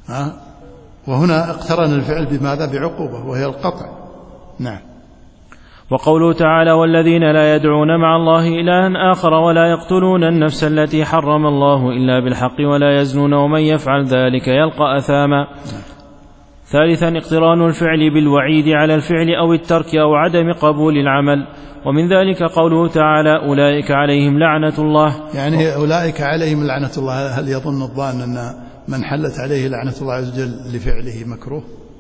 وهنا اقترن الفعل بماذا؟ بعقوبة وهي القطع. نعم. وقوله تعالى والذين لا يدعون مع الله إلها آخر ولا يقتلون النفس التي حرم الله إلا بالحق ولا يزنون ومن يفعل ذلك يلقى أثاما. ثالثا اقتران الفعل بالوعيد على الفعل أو الترك أو عدم قبول العمل، ومن ذلك قوله تعالى أولئك عليهم لعنة الله. يعني أولئك عليهم لعنة الله، هل يظن الظان أن من حلت عليه لعنة الله عز وجل لفعله مكروه؟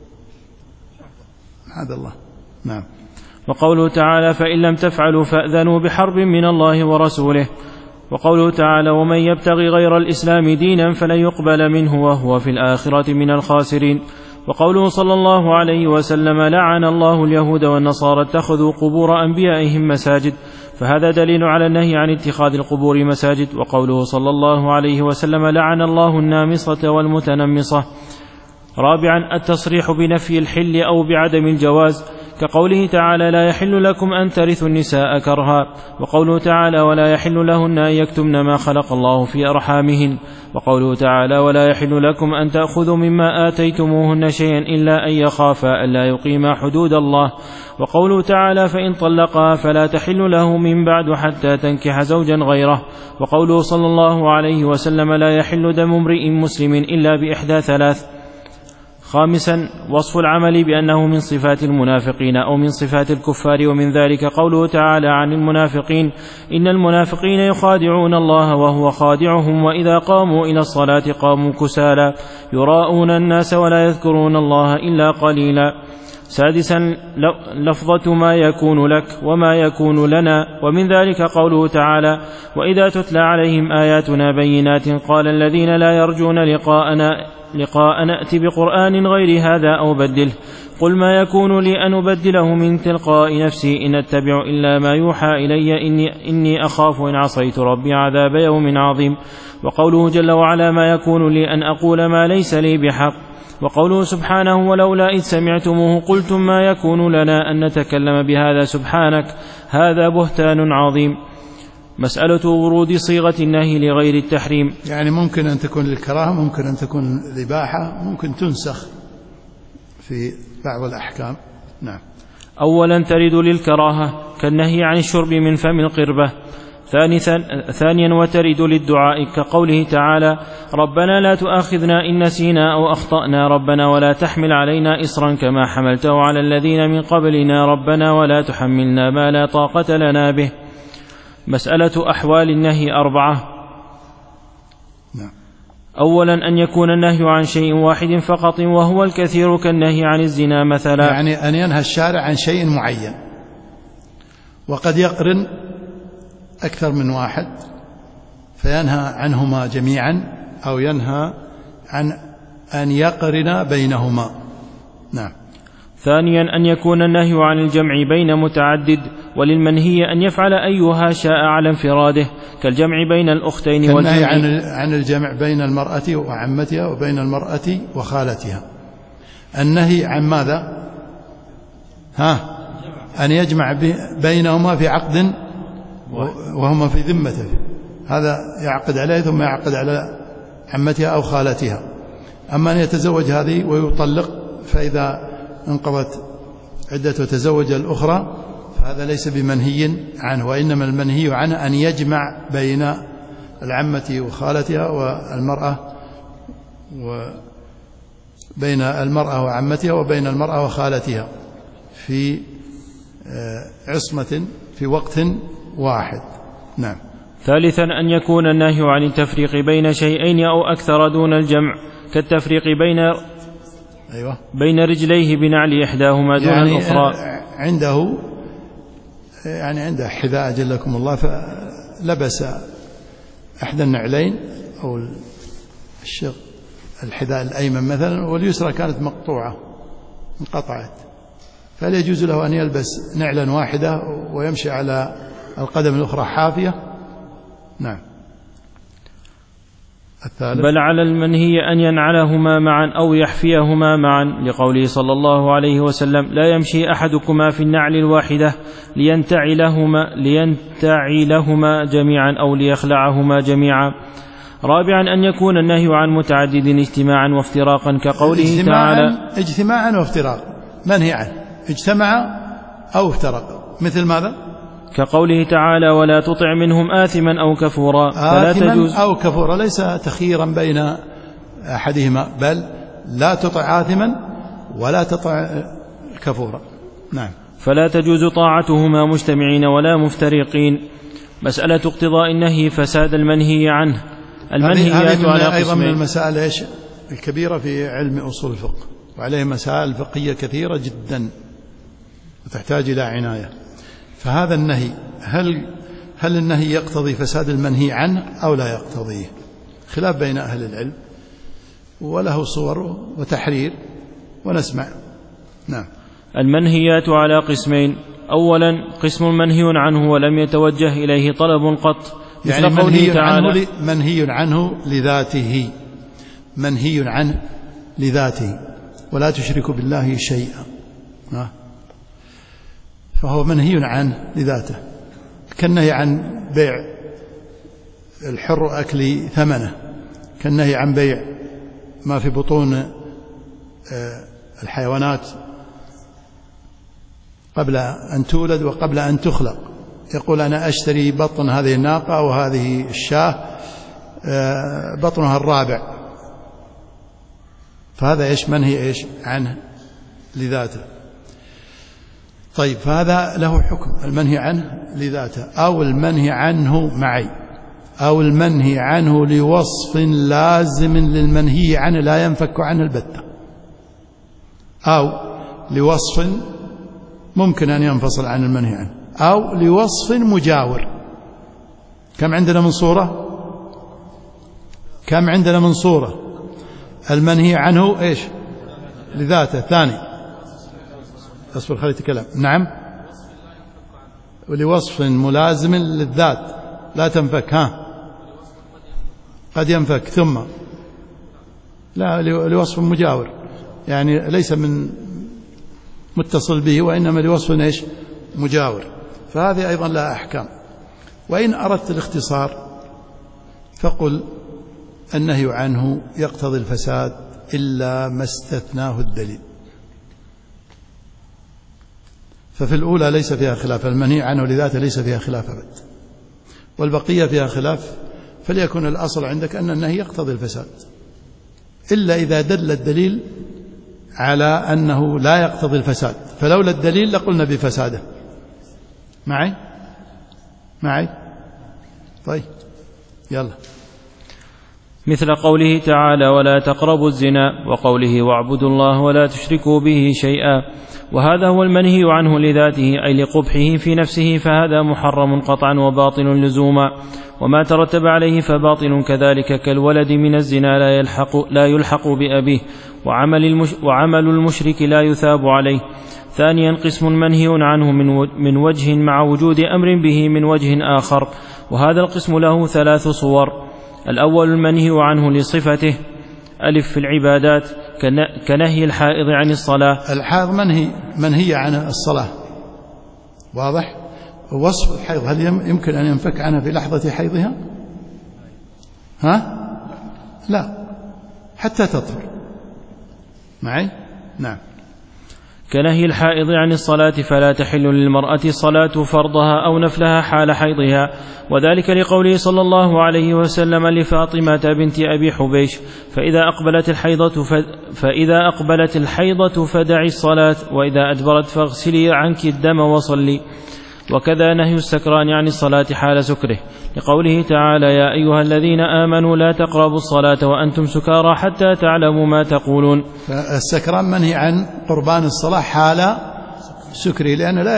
هذا الله. نعم. وقوله تعالى فإن لم تفعلوا فأذنوا بحرب من الله ورسوله. وقوله تعالى ومن يبتغي غير الإسلام دينا فلن يقبل منه وهو في الآخرة من الخاسرين. وقوله صلى الله عليه وسلم لعن الله اليهود والنصارى اتخذوا قبور أنبيائهم مساجد، فهذا دليل على النهي عن اتخاذ القبور مساجد. وقوله صلى الله عليه وسلم لعن الله النامصة والمتنمصة. رابعا التصريح بنفي الحل أو بعدم الجواز، كقوله تعالى لا يحل لكم أن ترثوا النساء كرها، وقوله تعالى ولا يحل لهن أن يكتمن ما خلق الله في أرحامهن، وقوله تعالى ولا يحل لكم أن تأخذوا مما آتيتموهن شيئا إلا أن يخافا ألا يقيما حدود الله، وقوله تعالى فإن طلقها فلا تحل له من بعد حتى تنكح زوجا غيره، وقوله صلى الله عليه وسلم لا يحل دم امرئ مسلم إلا بإحدى ثلاث. خامسا وصف العمل بأنه من صفات المنافقين أو من صفات الكفار، ومن ذلك قوله تعالى عن المنافقين إن المنافقين يخادعون الله وهو خادعهم وإذا قاموا إلى الصلاة قاموا كسالى يراءون الناس ولا يذكرون الله إلا قليلا. سادسا لفظة ما يكون لك وما يكون لنا، ومن ذلك قوله تعالى وإذا تتلى عليهم آياتنا بينات قال الذين لا يرجون لقاء نأتي بقرآن غير هذا أو بدله قل ما يكون لي أن أبدله من تلقاء نفسي إن أتبع إلا ما يوحى إلي إني أخاف إن عصيت ربي عذاب يوم عظيم. وقوله جل وعلا ما يكون لي أن أقول ما ليس لي بحق، وقوله سبحانه ولولا إذ سمعتموه قلتم ما يكون لنا أن نتكلم بهذا سبحانك هذا بهتان عظيم. مسألة ورود صيغة النهي لغير التحريم، يعني ممكن أن تكون للكراهة، ممكن أن تكون الإباحة، ممكن تنسخ في بعض الأحكام. نعم. أولا ترد للكراهة كالنهي عن الشرب من فم القربة. ثانيا وترد للدعاء كقوله تعالى ربنا لا تؤاخذنا إن نسينا أو أخطأنا ربنا ولا تحمل علينا إصرا كما حملته على الذين من قبلنا ربنا ولا تحملنا ما لا طاقة لنا به. مسألة أحوال النهي 4. نعم. أولا أن يكون النهي عن شيء واحد فقط وهو الكثير كالنهي عن الزنا مثلا، يعني أن ينهى الشارع عن شيء معين، وقد يقرن أكثر من واحد فينهى عنهما جميعا، أو ينهى عن أن يقرن بينهما. نعم. ثانيا أن يكون النهي عن الجمع بين متعدد، وللمنهي أن يفعل أيها شاء على انفراده كالجمع بين الأختين والنهي عن الجمع بين المرأة وعمتها وبين المرأة وخالتها. النهي عن ماذا؟ أن يجمع بينهما في عقد وهما في ذمته، هذا يعقد عليه ثم يعقد على عمتها أو خالتها. أما أن يتزوج هذه ويطلق، فإذا انقضت عدته وتزوج الأخرى فهذا ليس بمنهي عنه، وإنما المنهي عنه أن يجمع بين العمة وخالتها والمرأة، وبين المرأة وعمتها وبين المرأة وخالتها في عصمة في وقت واحد. نعم. ثالثا أن يكون النهي عن التفريق بين شيئين أو أكثر دون الجمع، كالتفريق بين رجليه بنعل إحداهما دون الأخرى. عنده حذاء أجلكم الله، فلبس أحد النعلين أو الشق الحذاء الأيمن مثلا، واليسرى كانت مقطوعة انقطعت، فهل يجوز له أن يلبس نعلا واحدة ويمشي على القدم الأخرى حافية؟ نعم. الثالث بل على المنهي أن ينعلهما معا أو يحفيهما معا، لقوله صلى الله عليه وسلم لا يمشي أحدكما في النعل الواحدة لينتعلهما جميعا أو ليخلعهما جميعا. رابعا أن يكون النهي عن متعدد اجتماعا وافتراقا كقوله تعالى اجتماعا وافتراقا منهي عنه، اجتمع أو افترق، مثل ماذا؟ كقوله تعالى ولا تطع منهم آثما أو كفورا، فلا تجوز أو كفورا ليس تخييرا بين أحدهما، بل لا تطع آثما ولا تطع كفورا. نعم. فلا تجوز طاعتهما مجتمعين ولا مفترقين. مسألة اقتضاء النهي فساد المنهي عنه. المنهيات على قسمين. أيضا من المسائل الكبيرة في علم أصول الفقه، وعليه مسائل فقهية كثيرة جدا وتحتاج إلى عناية. فهذا النهي هل النهي يقتضي فساد المنهي عنه أو لا يقتضيه؟ خلاف بين أهل العلم وله صور وتحرير ونسمع. نعم. المنهيات على قسمين. أولا قسم منهي عنه ولم يتوجه إليه طلب قط، يعني منهي عنه لذاته، منهي عنه لذاته ولا تشرك بالله شيئا، فهو منهي عنه لذاته، كالنهي عن بيع الحر أكل ثمنه، كالنهي عن بيع ما في بطون الحيوانات قبل أن تولد وقبل أن تخلق. يقول أنا أشتري بطن هذه الناقة وهذه الشاة بطنها الرابع، فهذا إيش؟ منهي إيش عنه لذاته. طيب، فهذا له حكم المنهي عنه لذاته، أو المنهي عنه معي، أو المنهي عنه لوصف لازم للمنهي عنه لا ينفك عنه البتة، أو لوصف ممكن أن ينفصل عن المنهي عنه، أو لوصف مجاور. كم عندنا من صورة؟ كم عندنا من صورة؟ المنهي عنه إيش؟ لذاته. ثاني، أصبر خلي تكلم. نعم. ولوصف ملازم للذات لا تنفك. قد ينفك. ثم لا، لوصف مجاور، يعني ليس من متصل به، وإنما لوصف إيش؟ مجاور. فهذه أيضا لا أحكام. وإن أردت الاختصار فقل النهي عنه يقتضي الفساد إلا ما استثناه الدليل. ففي الأولى ليس فيها خلاف، المنهي عنه لذاته ليس فيها خلاف أبد، والبقية فيها خلاف. فليكن الأصل عندك أن النهي يقتضي الفساد، إلا إذا دل الدليل على أنه لا يقتضي الفساد، فلولا الدليل لقلنا بفساده. معي؟ طيب يلا. مثل قوله تعالى ولا تقربوا الزنا، وقوله واعبدوا الله ولا تشركوا به شيئا، وهذا هو المنهي عنه لذاته أي لقبحه في نفسه، فهذا محرم قطعا وباطل لزوما، وما ترتب عليه فباطل كذلك، كالولد من الزنا لا يلحق بأبيه، وعمل المشرك لا يثاب عليه. ثانيا قسم منهي عنه من وجه مع وجود أمر به من وجه آخر، وهذا القسم له 3 صور. الأول المنهي عنه لصفته، ألف في العبادات كنهي الحائض عن الصلاة. الحائض منهي عن الصلاة، واضح. وصف الحيض هل يمكن أن ينفك عنها في لحظة حيضها؟ لا، حتى تطهر. معي؟ نعم. كنهي الحائض عن الصلاة، فلا تحل للمرأة صلاة فرضها أو نفلها حال حيضها، وذلك لقوله صلى الله عليه وسلم لفاطمة بنت أبي حبيش فإذا أقبلت الحيضة فدعي الصلاة، وإذا أدبرت فاغسلي عنك الدم وصلي. وكذا نهي السكران عن الصلاة حال سكره، لقوله تعالى يا أيها الذين آمنوا لا تقربوا الصلاة وأنتم سكارى حتى تعلموا ما تقولون. السكران منهي عن قربان الصلاة حال سكره، لأنه لا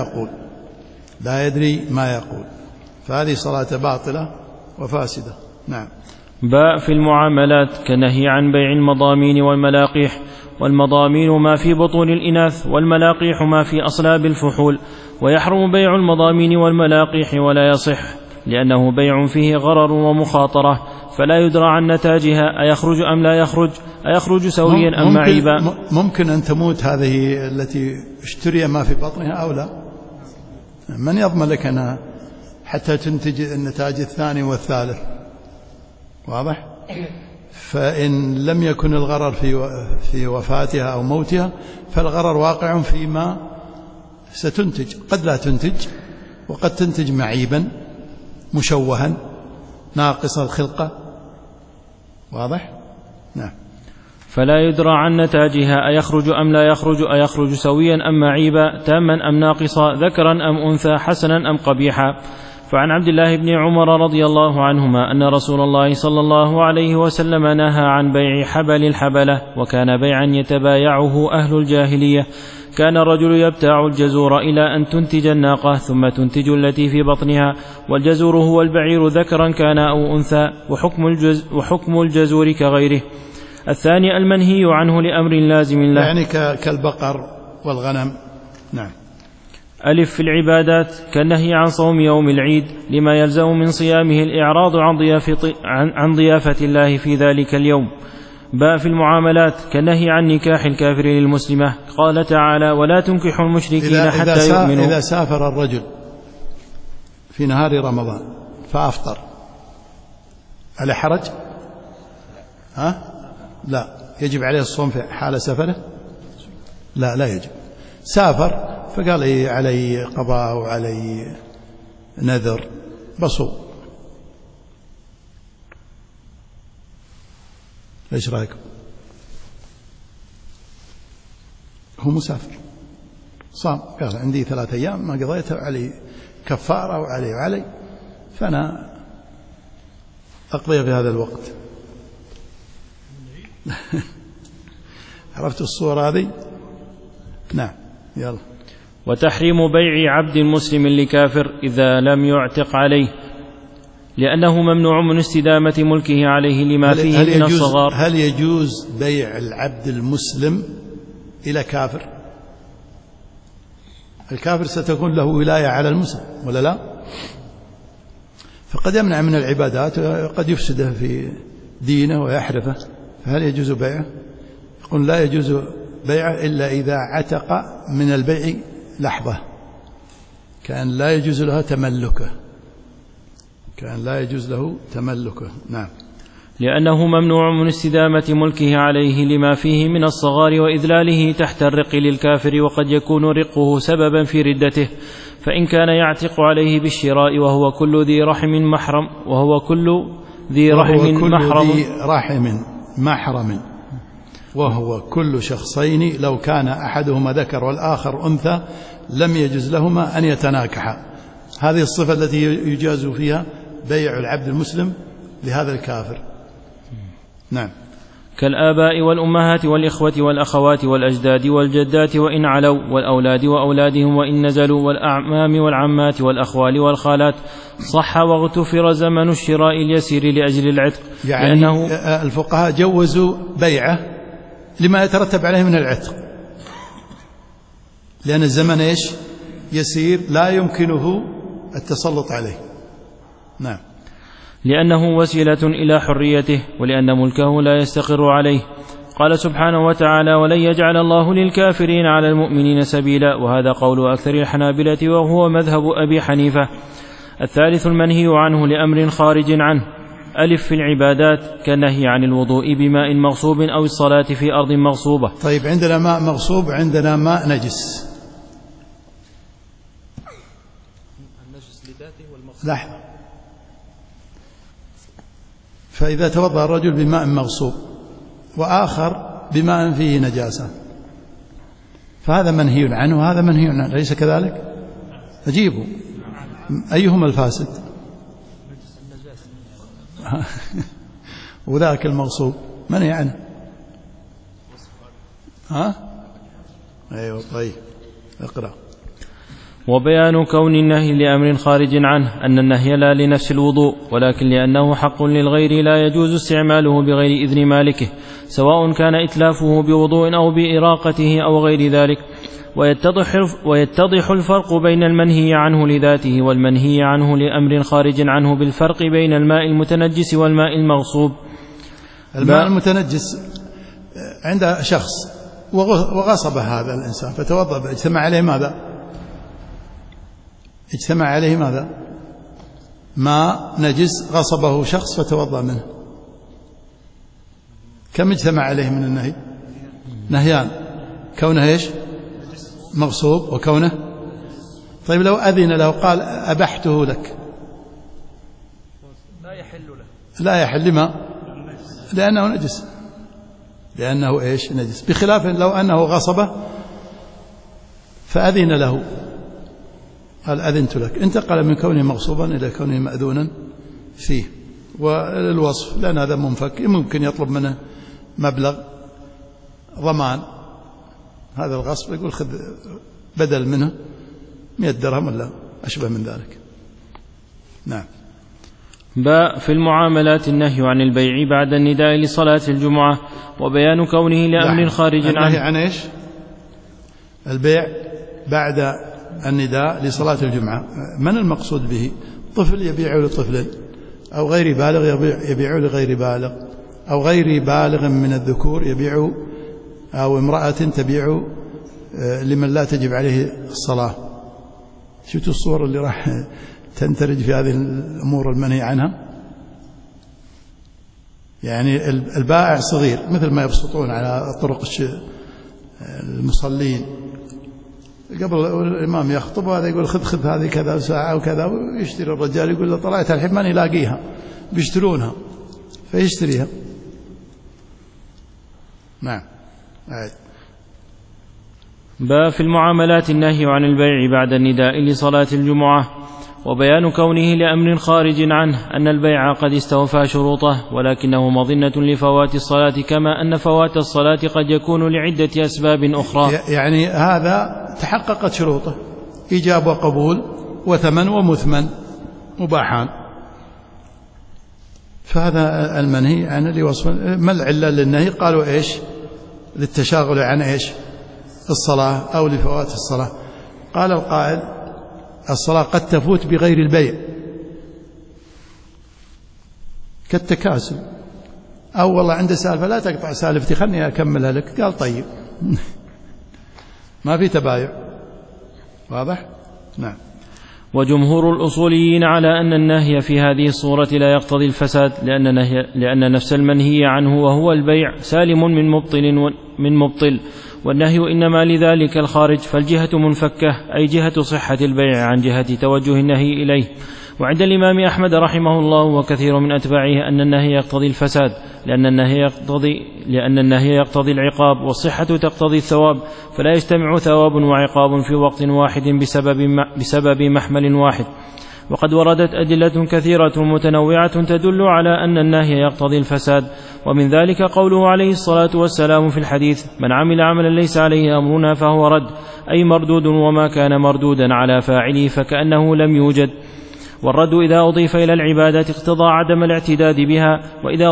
يدري ما يقول، فهذه صلاة باطلة وفاسدة. نعم. باء في المعاملات كنهي عن بيع المضامين والملاقيح، والمضامين ما في بطون الإناث، والملاقيح ما في أصلاب الفحول، ويحرم بيع المضامين والملاقيح ولا يصح، لأنه بيع فيه غرر ومخاطرة، فلا يدرى عن نتاجها أيخرج أم لا يخرج، أيخرج سويا أم معيبا. ممكن أن تموت هذه التي اشتري ما في بطنها أو لا، من يضمن لك أنها حتى تنتج النتاج الثاني والثالث؟ واضح؟ فإن لم يكن الغرر في وفاتها أو موتها فالغرر واقع فيما ستنتج. قد لا تنتج، وقد تنتج معيبا مشوها ناقص الخلقة. واضح؟ نعم. فلا يدرى عن نتاجها أيخرج أم لا يخرج، أيخرج سويا أم معيبا، تاما أم ناقصا، ذكرا أم أنثى، حسنا أم قبيحا. فعن عبد الله بن عمر رضي الله عنهما أن رسول الله صلى الله عليه وسلم نهى عن بيع حبل الحبلة، وكان بيعا يتبايعه أهل الجاهلية. كان الرجل يبتاع الجزور إلى أن تنتج الناقة ثم تنتج التي في بطنها، والجزور هو البعير ذكرا كان أو أنثى، وحكم الجزور كغيره. الثاني المنهي عنه لأمر لازم له، يعني كالبقر والغنم. نعم. ألف في العبادات كالنهي عن صوم يوم العيد لما يلزم من صيامه الإعراض عن ضيافة الله في ذلك اليوم. باء في المعاملات كالنهي عن نكاح الكافر للمسلمة، قال تعالى ولا تنكحوا المشركين حتى يؤمنوا. إذا سافر الرجل في نهار رمضان فأفطر على حرج؟ لا. يجب عليه الصوم في حال سفره؟ لا يجب. سافر فقال علي قضاء وعلي نذر بصوم. ايش رايكم؟ هو مسافر صام، قال عندي 3 أيام ما قضيتها وعلي كفارة وعلي فأنا أقضيها في هذا الوقت. عرفت الصورة هذه؟ نعم. يلا. وتحريم بيع عبد مسلم لكافر إذا لم يعتق عليه، لأنه ممنوع من استدامة ملكه عليه لما فيه من الصغار. هل يجوز بيع العبد المسلم إلى كافر؟ الكافر ستكون له ولاية على المسلم ولا لا؟ فقد يمنع من العبادات وقد يفسده في دينه ويحرفه، فهل يجوز بيعه؟ يقول لا يجوز بيعه إلا إذا عتق من البيع لحظة، كان لا يجوز له تملكه. نعم. لأنه ممنوع من استدامة ملكه عليه لما فيه من الصغار وإذلاله تحت الرق للكافر، وقد يكون رقه سببا في ردته، فإن كان يعتق عليه بالشراء وهو كل ذي رحم محرم وهو كل شخصين لو كان أحدهما ذكر والآخر أنثى لم يجز لهما أن يتناكحا. هذه الصفة التي يجاز فيها بيع العبد المسلم لهذا الكافر. نعم. كالآباء والأمهات والإخوة والأخوات والأجداد والجدات وإن علوا، والأولاد وأولادهم وإن نزلوا، والأعمام والعمات والأخوال والخالات، صح واغتفر زمن الشراء اليسير لأجل العتق. يعني لأنه الفقهاء جوزوا بيعه لما يترتب عليه من العتق، لأن الزمن يسير لا يمكنه التسلط عليه. نعم. لأنه وسيلة إلى حريته، ولأن ملكه لا يستقر عليه. قال سبحانه وتعالى ولن يجعل الله للكافرين على المؤمنين سبيلا، وهذا قول أكثر الحنابلة وهو مذهب أبي حنيفة. الثالث المنهي عنه لأمر خارج عنه. ألف في العبادات كالنهي عن الوضوء بماء مغصوب أو الصلاة في أرض مغصوبة. طيب عندنا ماء مغصوب، عندنا ماء نجس. لحظة. فإذا توضأ الرجل بماء مغصوب وآخر بماء فيه نجاسة فهذا منهي عنه وهذا منهي عنه، أليس كذلك؟ أجيبوا أيهما الفاسد؟ وذاك المغصوب منهي عنه. أيوة. طيب اقرأ. وبيان كون النهي لأمر خارج عنه أن النهي لا لنفس الوضوء، ولكن لأنه حق للغير لا يجوز استعماله بغير إذن مالكه، سواء كان إتلافه بوضوء أو بإراقته أو غير ذلك. ويتضح الفرق بين المنهي عنه لذاته والمنهي عنه لأمر خارج عنه بالفرق بين الماء المتنجس والماء المغصوب. الماء المتنجس عند شخص وغصب هذا الإنسان فتوضأ، اجتمع عليه ماذا؟ ماء نجس غصبه شخص فتوضأ منه، كم اجتمع عليه من النهي؟ نهيان، كونه إيش؟ مغصوب، وكونه. طيب لو أذن له قال أبحته لك، لا يحل له. لا يحل. لما؟ لأنه نجس، لأنه إيش؟ نجس. بخلاف لو أنه غصبه فأذن له، قال أذنت لك، انتقل من كونه مغصوبا إلى كونه مأذونا فيه. والوصف لأن هذا منفك، ممكن يطلب منه مبلغ ضمان هذا الغصب، يقول خذ بدل منه 100 درهم ولا أشبه من ذلك. نعم. باء في المعاملات النهي عن البيع بعد النداء لصلاة الجمعة، وبيان كونه لأمر خارج عنه. النهي عن إيش؟ البيع بعد النداء لصلاة الجمعة، من المقصود به؟ طفل يبيع لطفل، أو غير بالغ يبيع لغير بالغ، أو غير بالغ من الذكور يبيع، أو امرأة تبيع لمن لا تجب عليه الصلاة. شفتوا الصور اللي راح تندرج في هذه الأمور المنهي عنها؟ يعني البائع صغير، مثل ما يبسطون على طرق المصلين قبل الإمام يخطب، هذا يقول خذ هذه كذا ساعة وكذا، ويشتري الرجال يقول له طلعت الحين ماني لاقيها، بيشترونها فيشتريها. نعم. باء في المعاملات النهي عن البيع بعد النداء لصلاة الجمعة، وبيان كونه لأمر خارج عنه، أن البيع قد استوفى شروطه ولكنه مظنة لفوات الصلاة، كما أن فوات الصلاة قد يكون لعدة أسباب أخرى. يعني هذا تحققت شروطه، إيجاب وقبول وثمن ومثمن مباحان، فهذا المنهي عن لوصف. ما العلة للنهي؟ قالوا إيش؟ للتشاغل عن إيش؟ الصلاة، أو لفوات الصلاة. قال القائل الصلاة قد تفوت بغير البيع كالتكاسل، أو والله عنده سالفة لا تقطع سالفتي خلني أكملها لك، قال طيب ما في تبايع. واضح؟ نعم. وجمهور الأصوليين على أن النهي في هذه الصورة لا يقتضي الفساد، لأن نفس المنهي عنه وهو البيع سالم من مبطل، والنهي إنما لذلك الخارج، فالجهة منفكة، أي جهة صحة البيع عن جهة توجه النهي إليه. وعند الإمام أحمد رحمه الله وكثير من أتباعه أن النهي يقتضي الفساد، لأن النهي يقتضي العقاب، والصحة تقتضي الثواب، فلا يجتمع ثواب وعقاب في وقت واحد بسبب محمل واحد. وقد وردت أدلة كثيرة متنوعة تدل على أن النهي يقتضي الفساد، ومن ذلك قوله عليه الصلاة والسلام في الحديث: من عمل عملا ليس عليه أمرنا فهو رد، أي مردود، وما كان مردودا على فاعله فكأنه لم يوجد. والرد إذا أضيف إلى العبادة اقتضى عدم الاعتداد بها، وإذا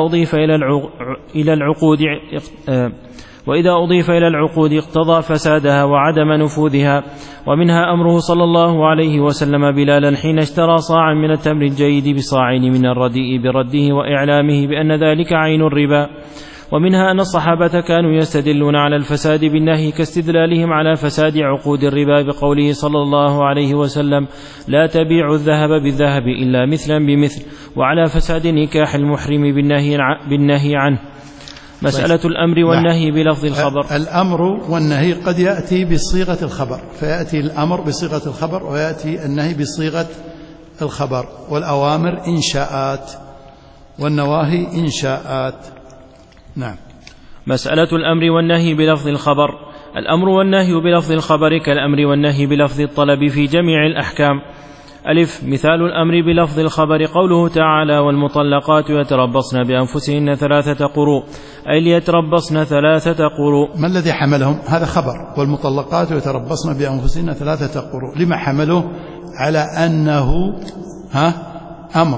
أضيف إلى العقود اقتضى فسادها وعدم نفوذها. ومنها أمره صلى الله عليه وسلم بلالا حين اشترى صاعا من التمر الجيد بصاعين من الرديء برده وإعلامه بأن ذلك عين الربا. ومنها أن الصحابة كانوا يستدلون على الفساد بالنهي كاستدلالهم على فساد عقود الربا بقوله صلى الله عليه وسلم: لا تبيعوا الذهب بالذهب إلا مثلا بمثل، وعلى فساد نكاح المحرم بالنهي عنه. مسألة الأمر والنهي بلفظ الخبر. الأمر والنهي قد يأتي بصيغة الخبر، فيأتي الأمر بصيغة الخبر، ويأتي النهي بصيغة الخبر. والأوامر إنشاءات، والنواهي إنشاءات. نعم. مسألة الأمر والنهي بلفظ الخبر. الأمر والنهي بلفظ الخبر كالأمر والنهي بلفظ الطلب في جميع الأحكام. ألف: مثال الأمر بلفظ الخبر قوله تعالى: والمطلقات يتربصن بأنفسهن 3 قروء، أي ليتربصن 3 قروء. ما الذي حملهم؟ هذا خبر، والمطلقات يتربصن بأنفسهن 3 قروء. لما حمله على أنه أمر،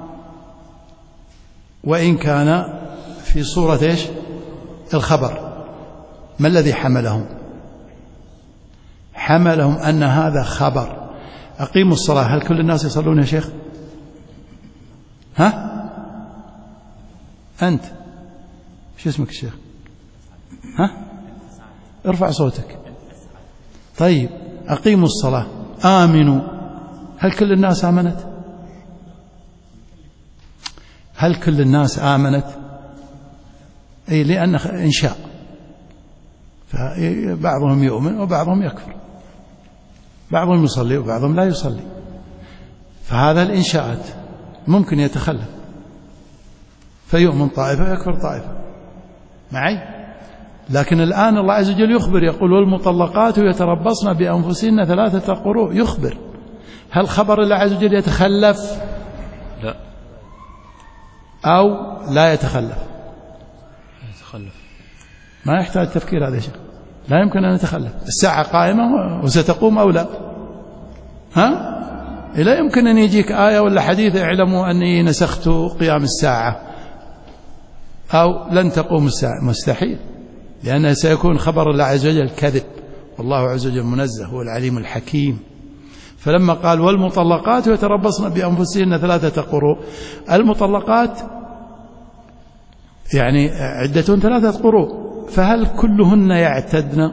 وإن كان في صورة إيش؟ الخبر. ما الذي حملهم؟ حملهم أن هذا خبر. أقيموا الصلاة، هل كل الناس يصلون يا شيخ؟ أنت شو اسمك الشيخ؟ ارفع صوتك. طيب، أقيموا الصلاة، آمنوا، هل كل الناس آمنت؟ هل كل الناس آمنت؟ أي لأن إنشاء، فبعضهم يؤمن وبعضهم يكفر، بعضهم يصلي وبعضهم لا يصلي، فهذا الإنشاءات ممكن يتخلف، فيؤمن طائفة يكفر طائفة معي. لكن الآن الله عز وجل يخبر يقول والمطلقات يتربصن بأنفسهن 3 قروء، يخبر. هل خبر الله عز وجل يتخلف؟ لا، أو لا يتخلف؟ يتخلف، ما يحتاج تفكير هذا شيء، لا يمكن أن يتخلف. الساعة قائمة وستقوم أو لا؟ ها؟ لا يمكن أن يجيك آية ولا حديث اعلموا أني نسخت قيام الساعة أو لن تقوم الساعة، مستحيل، لأنه سيكون خبر الله عز وجل كذب، والله عز وجل منزه هو العليم الحكيم. فلما قال والمطلقات يتربصن بأنفسهن 3 قروء، المطلقات يعني عدتهن 3 قروء، فهل كلهن يعتدن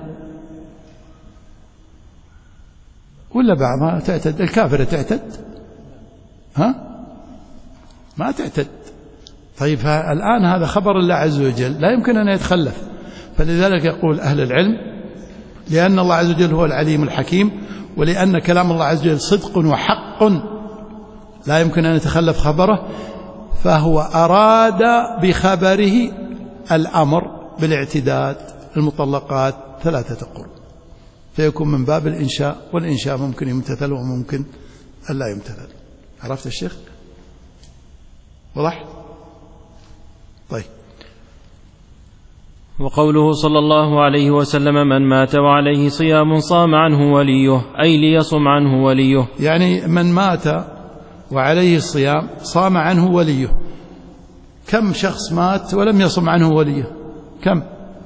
ولا بعضها تعتد؟ الكافرة تعتد؟ ها؟ ما تعتد. طيب الآن هذا خبر الله عز وجل لا يمكن أن يتخلف، فلذلك يقول أهل العلم لأن الله عز وجل هو العليم الحكيم، ولأن كلام الله عز وجل صدق وحق لا يمكن أن يتخلف خبره، فهو أراد بخبره الأمر بالاعتداد المطلقات 3 قروء، فيكون من باب الإنشاء، والإنشاء ممكن يمتثل وممكن ألا يمتثل. عرفت الشيخ؟ واضح؟ طيب. وقوله صلى الله عليه وسلم من مات وعليه صيام صام عنه وليه، أي ليصم عنه وليه، يعني من مات وعليه الصيام صام عنه وليه. كم شخص مات ولم يصم عنه وليه؟ كم؟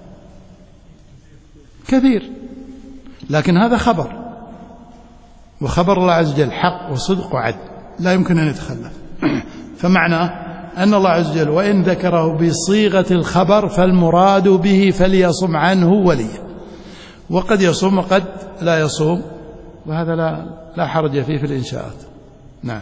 كثير، لكن هذا خبر، وخبر الله عز وجل حق وصدق وعدل لا يمكن أن يتخلف. فمعناه أن الله عز وجل وإن ذكره بصيغة الخبر فالمراد به فليصم عنه وليه، وقد يصوم وقد لا يصوم، وهذا لا حرج فيه في الإنشاءات. نعم.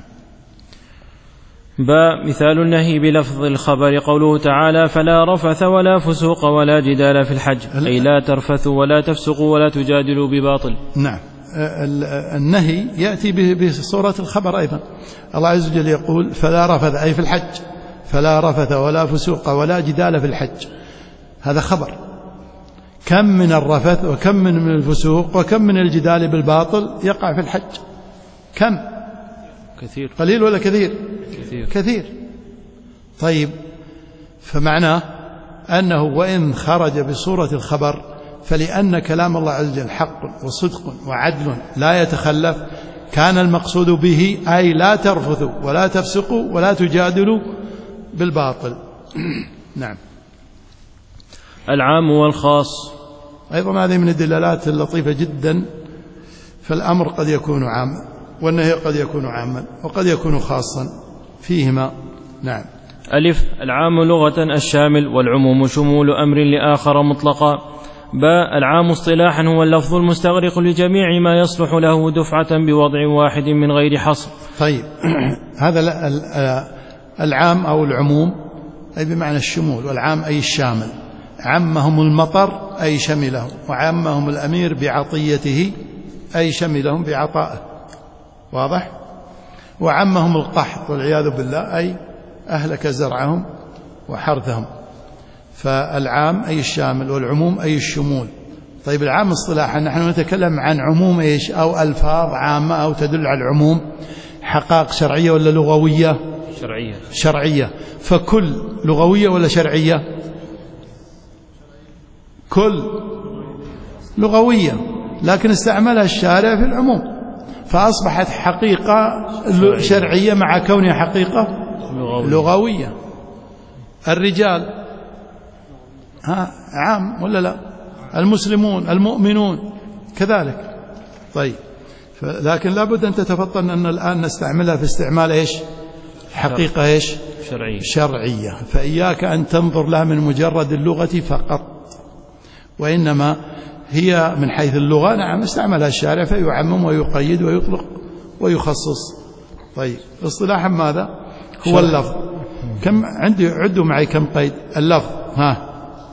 مثال النهي بلفظ الخبر قوله تعالى فلا رفث ولا فسوق ولا جدال في الحج، أي لا ترفثوا ولا تفسقوا ولا تجادلوا بباطل. نعم. النهي يأتي بصورة الخبر أيضا. الله عز وجل يقول فلا رفث، أي في الحج، فلا رفث ولا فسوق ولا جدال في الحج، هذا خبر. كم من الرفث وكم من الفسوق وكم من الجدال بالباطل يقع في الحج؟ كم؟ كثير. قليل ولا كثير؟ كثير. كثير. طيب، فمعناه أنه وإن خرج بصورة الخبر فلأن كلام الله عز وجل حق وصدق وعدل لا يتخلف، كان المقصود به أي لا ترفثوا ولا تفسقوا ولا تجادلوا بالباطل. نعم. العام والخاص أيضا هذه من الدلالات اللطيفة جدا، فالأمر قد يكون عاما والنهي قد يكون عاما وقد يكون خاصا فيهما. نعم. ألف العام لغة الشامل، والعموم شمول أمر لآخر مطلقا. باء العام اصطلاحا هو اللفظ المستغرق لجميع ما يصلح له دفعة بوضع واحد من غير حصر. طيب، هذا العام أو العموم أي بمعنى الشمول، والعام أي الشامل. عمهم المطر أي شملهم، وعمهم الأمير بعطيته أي شملهم بعطائه، واضح؟ وعمهم القحط والعياذ بالله أي أهلك زرعهم وحرثهم. فالعام أي الشامل والعموم أي الشمول. طيب، العام اصطلاحا نحن نتكلم عن عموم إيش؟ أو ألفاظ عامة أو تدل على العموم، حقائق شرعية ولا لغوية؟ شرعية. شرعية. فكل لغوية ولا شرعية؟ كل لغوية، لكن استعملها الشارع في العموم، فأصبحت حقيقة شرعية مع كونها حقيقة لغوية. الرجال عام ولا لا؟ المسلمون، المؤمنون كذلك. طيب، لكن لابد أن تتفطن أن الآن نستعملها في استعمال إيش؟ حقيقة إيش؟ شرعية. فإياك أن تنظر لها من مجرد اللغة فقط، وإنما هي من حيث اللغة نعم استعملها الشارع فيعمم ويقيد ويطلق ويخصص. طيب، اصطلاحا ماذا هو اللفظ؟ كم عندي؟ عدوا معي كم قيد اللفظ.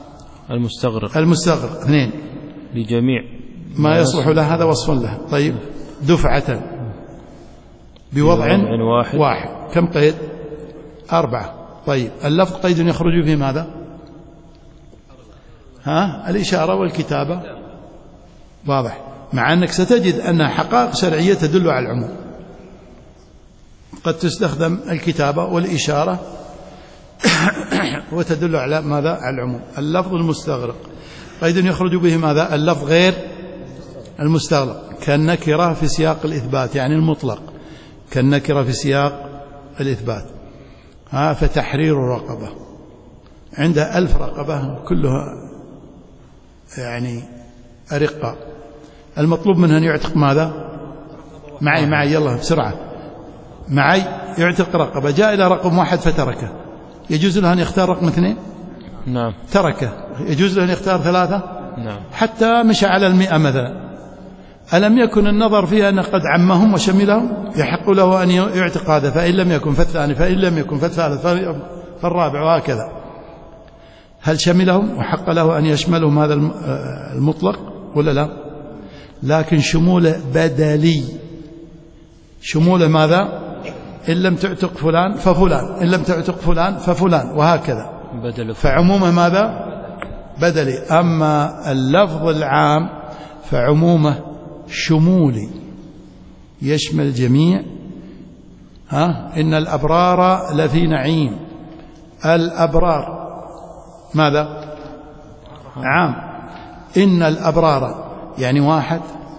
المستغرق 2 لجميع ما يصلح له، هذا وصف له. طيب دفعة بوضع واحد كم قيد؟ 4. طيب اللفظ قيد يخرج في ماذا؟ الإشارة والكتابة. واضح، مع أنك ستجد أن حقائق شرعية تدل على العموم، قد تستخدم الكتابة والإشارة وتدل على ماذا؟ على العموم. اللفظ المستغرق قيد يخرج به ماذا؟ اللفظ غير المستغرق، كالنكرة في سياق الإثبات، يعني المطلق كالنكرة في سياق الإثبات. فتحرير رقبة، عنده 1000 رقبة كلها يعني أرقة، المطلوب منه أن يعتق ماذا؟ معي يلا بسرعة، معي يعتق رقبة، جاء إلى رقم 1 فتركه، يجوز له أن يختار رقم 2؟ نعم. تركه، يجوز له أن يختار 3؟ نعم. حتى مشى على 100 مثلا، ألم يكن النظر فيها أن قد عمهم وشملهم؟ يحق له أن يعتق هذا، فإن لم يكن فالثاني، فإن لم يكن فالثالث، فالرابع، وهكذا. هل شملهم وحق له أن يشملهم هذا المطلق ولا لا؟ لكن شموله بدلي، شموله ماذا؟ إن لم تعتق فلان ففلان، إن لم تعتق فلان ففلان، وهكذا. فعمومه ماذا؟ بدلي. أما اللفظ العام فعمومه شمولي، يشمل جميع. إن الأبرار لفي نعيم، الأبرار ماذا؟ عام. إن الأبرار يعني 1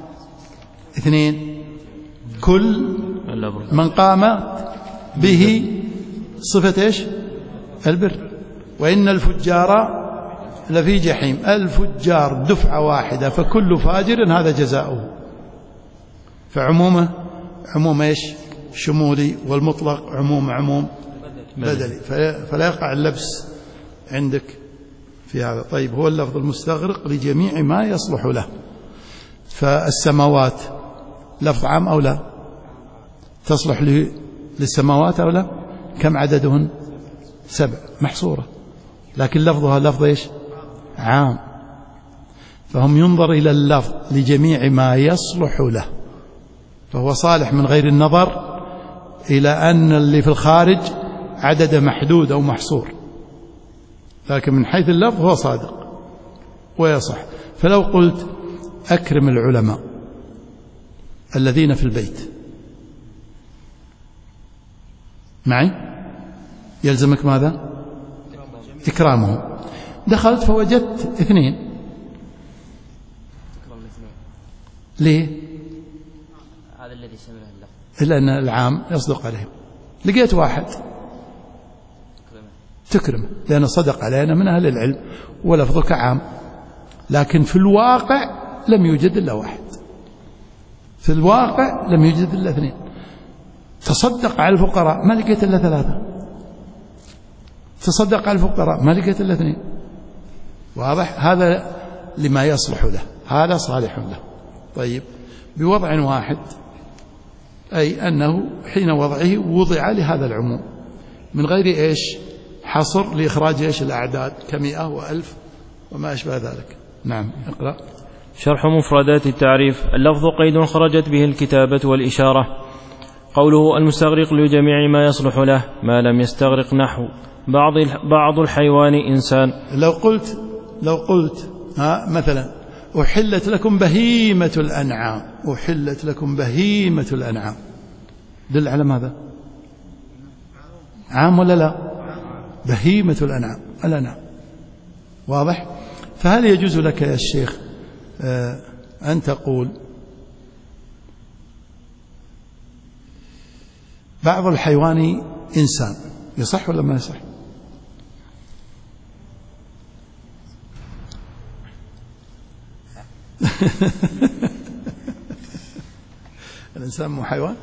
2 كل من قام به صفة إيش؟ البر. وإن الفجار لفي جحيم، الفجار دفعة واحدة، فكل فاجر هذا جزاؤه. فعمومه عموم إيش؟ شمولي، والمطلق عموم بدلي، فلا يقع اللبس عندك في هذا. طيب هو اللفظ المستغرق لجميع ما يصلح له. فالسماوات لفظ عام أو لا؟ تصلح للسماوات أو لا؟ كم عددهن؟ 7 محصورة، لكن لفظها لفظ إيش؟ عام. فهم ينظر إلى اللفظ لجميع ما يصلح له، فهو صالح من غير النظر إلى أن اللي في الخارج عدد محدود أو محصور، لكن من حيث اللفظ هو صادق ويصح. فلو قلت أكرم العلماء الذين في البيت، معي؟ يلزمك ماذا؟ إكرامهم. دخلت فوجدت 2، ليه؟ هذا الذي سمعه اللفظ، لأن العام يصدق عليهم. لقيت 1 تكرمه لأنه صدق علينا من أهل العلم ولفظك عام، لكن في الواقع لم يوجد إلا 1، في الواقع لم يوجد إلا 2. تصدق على الفقراء ما لقيت إلا 3، تصدق على الفقراء ما لقيت إلا 2. واضح؟ هذا لما يصلح له، هذا صالح له. طيب بوضع واحد، أي أنه حين وضعه وضع لهذا العموم من غير إيش؟ حصر، لإخراج إيش؟ الأعداد ك100 و1000 وما أشبه ذلك. نعم اقرأ. شرح مفردات التعريف. اللفظ قيد خرجت به الكتابة والإشارة. قوله المستغرق لجميع ما يصلح له ما لم يستغرق، نحو بعض الحيوان إنسان. لو قلت مثلا أحلت لكم بهيمة الأنعام، أحلت لكم بهيمة الأنعام، دل على ماذا؟ عام ولا لا؟ بهيمة الأنعام. واضح؟ فهل يجوز لك يا الشيخ أن تقول بعض الحيوان إنسان، يصح ولا ما يصح؟ الإنسان مو حيوان؟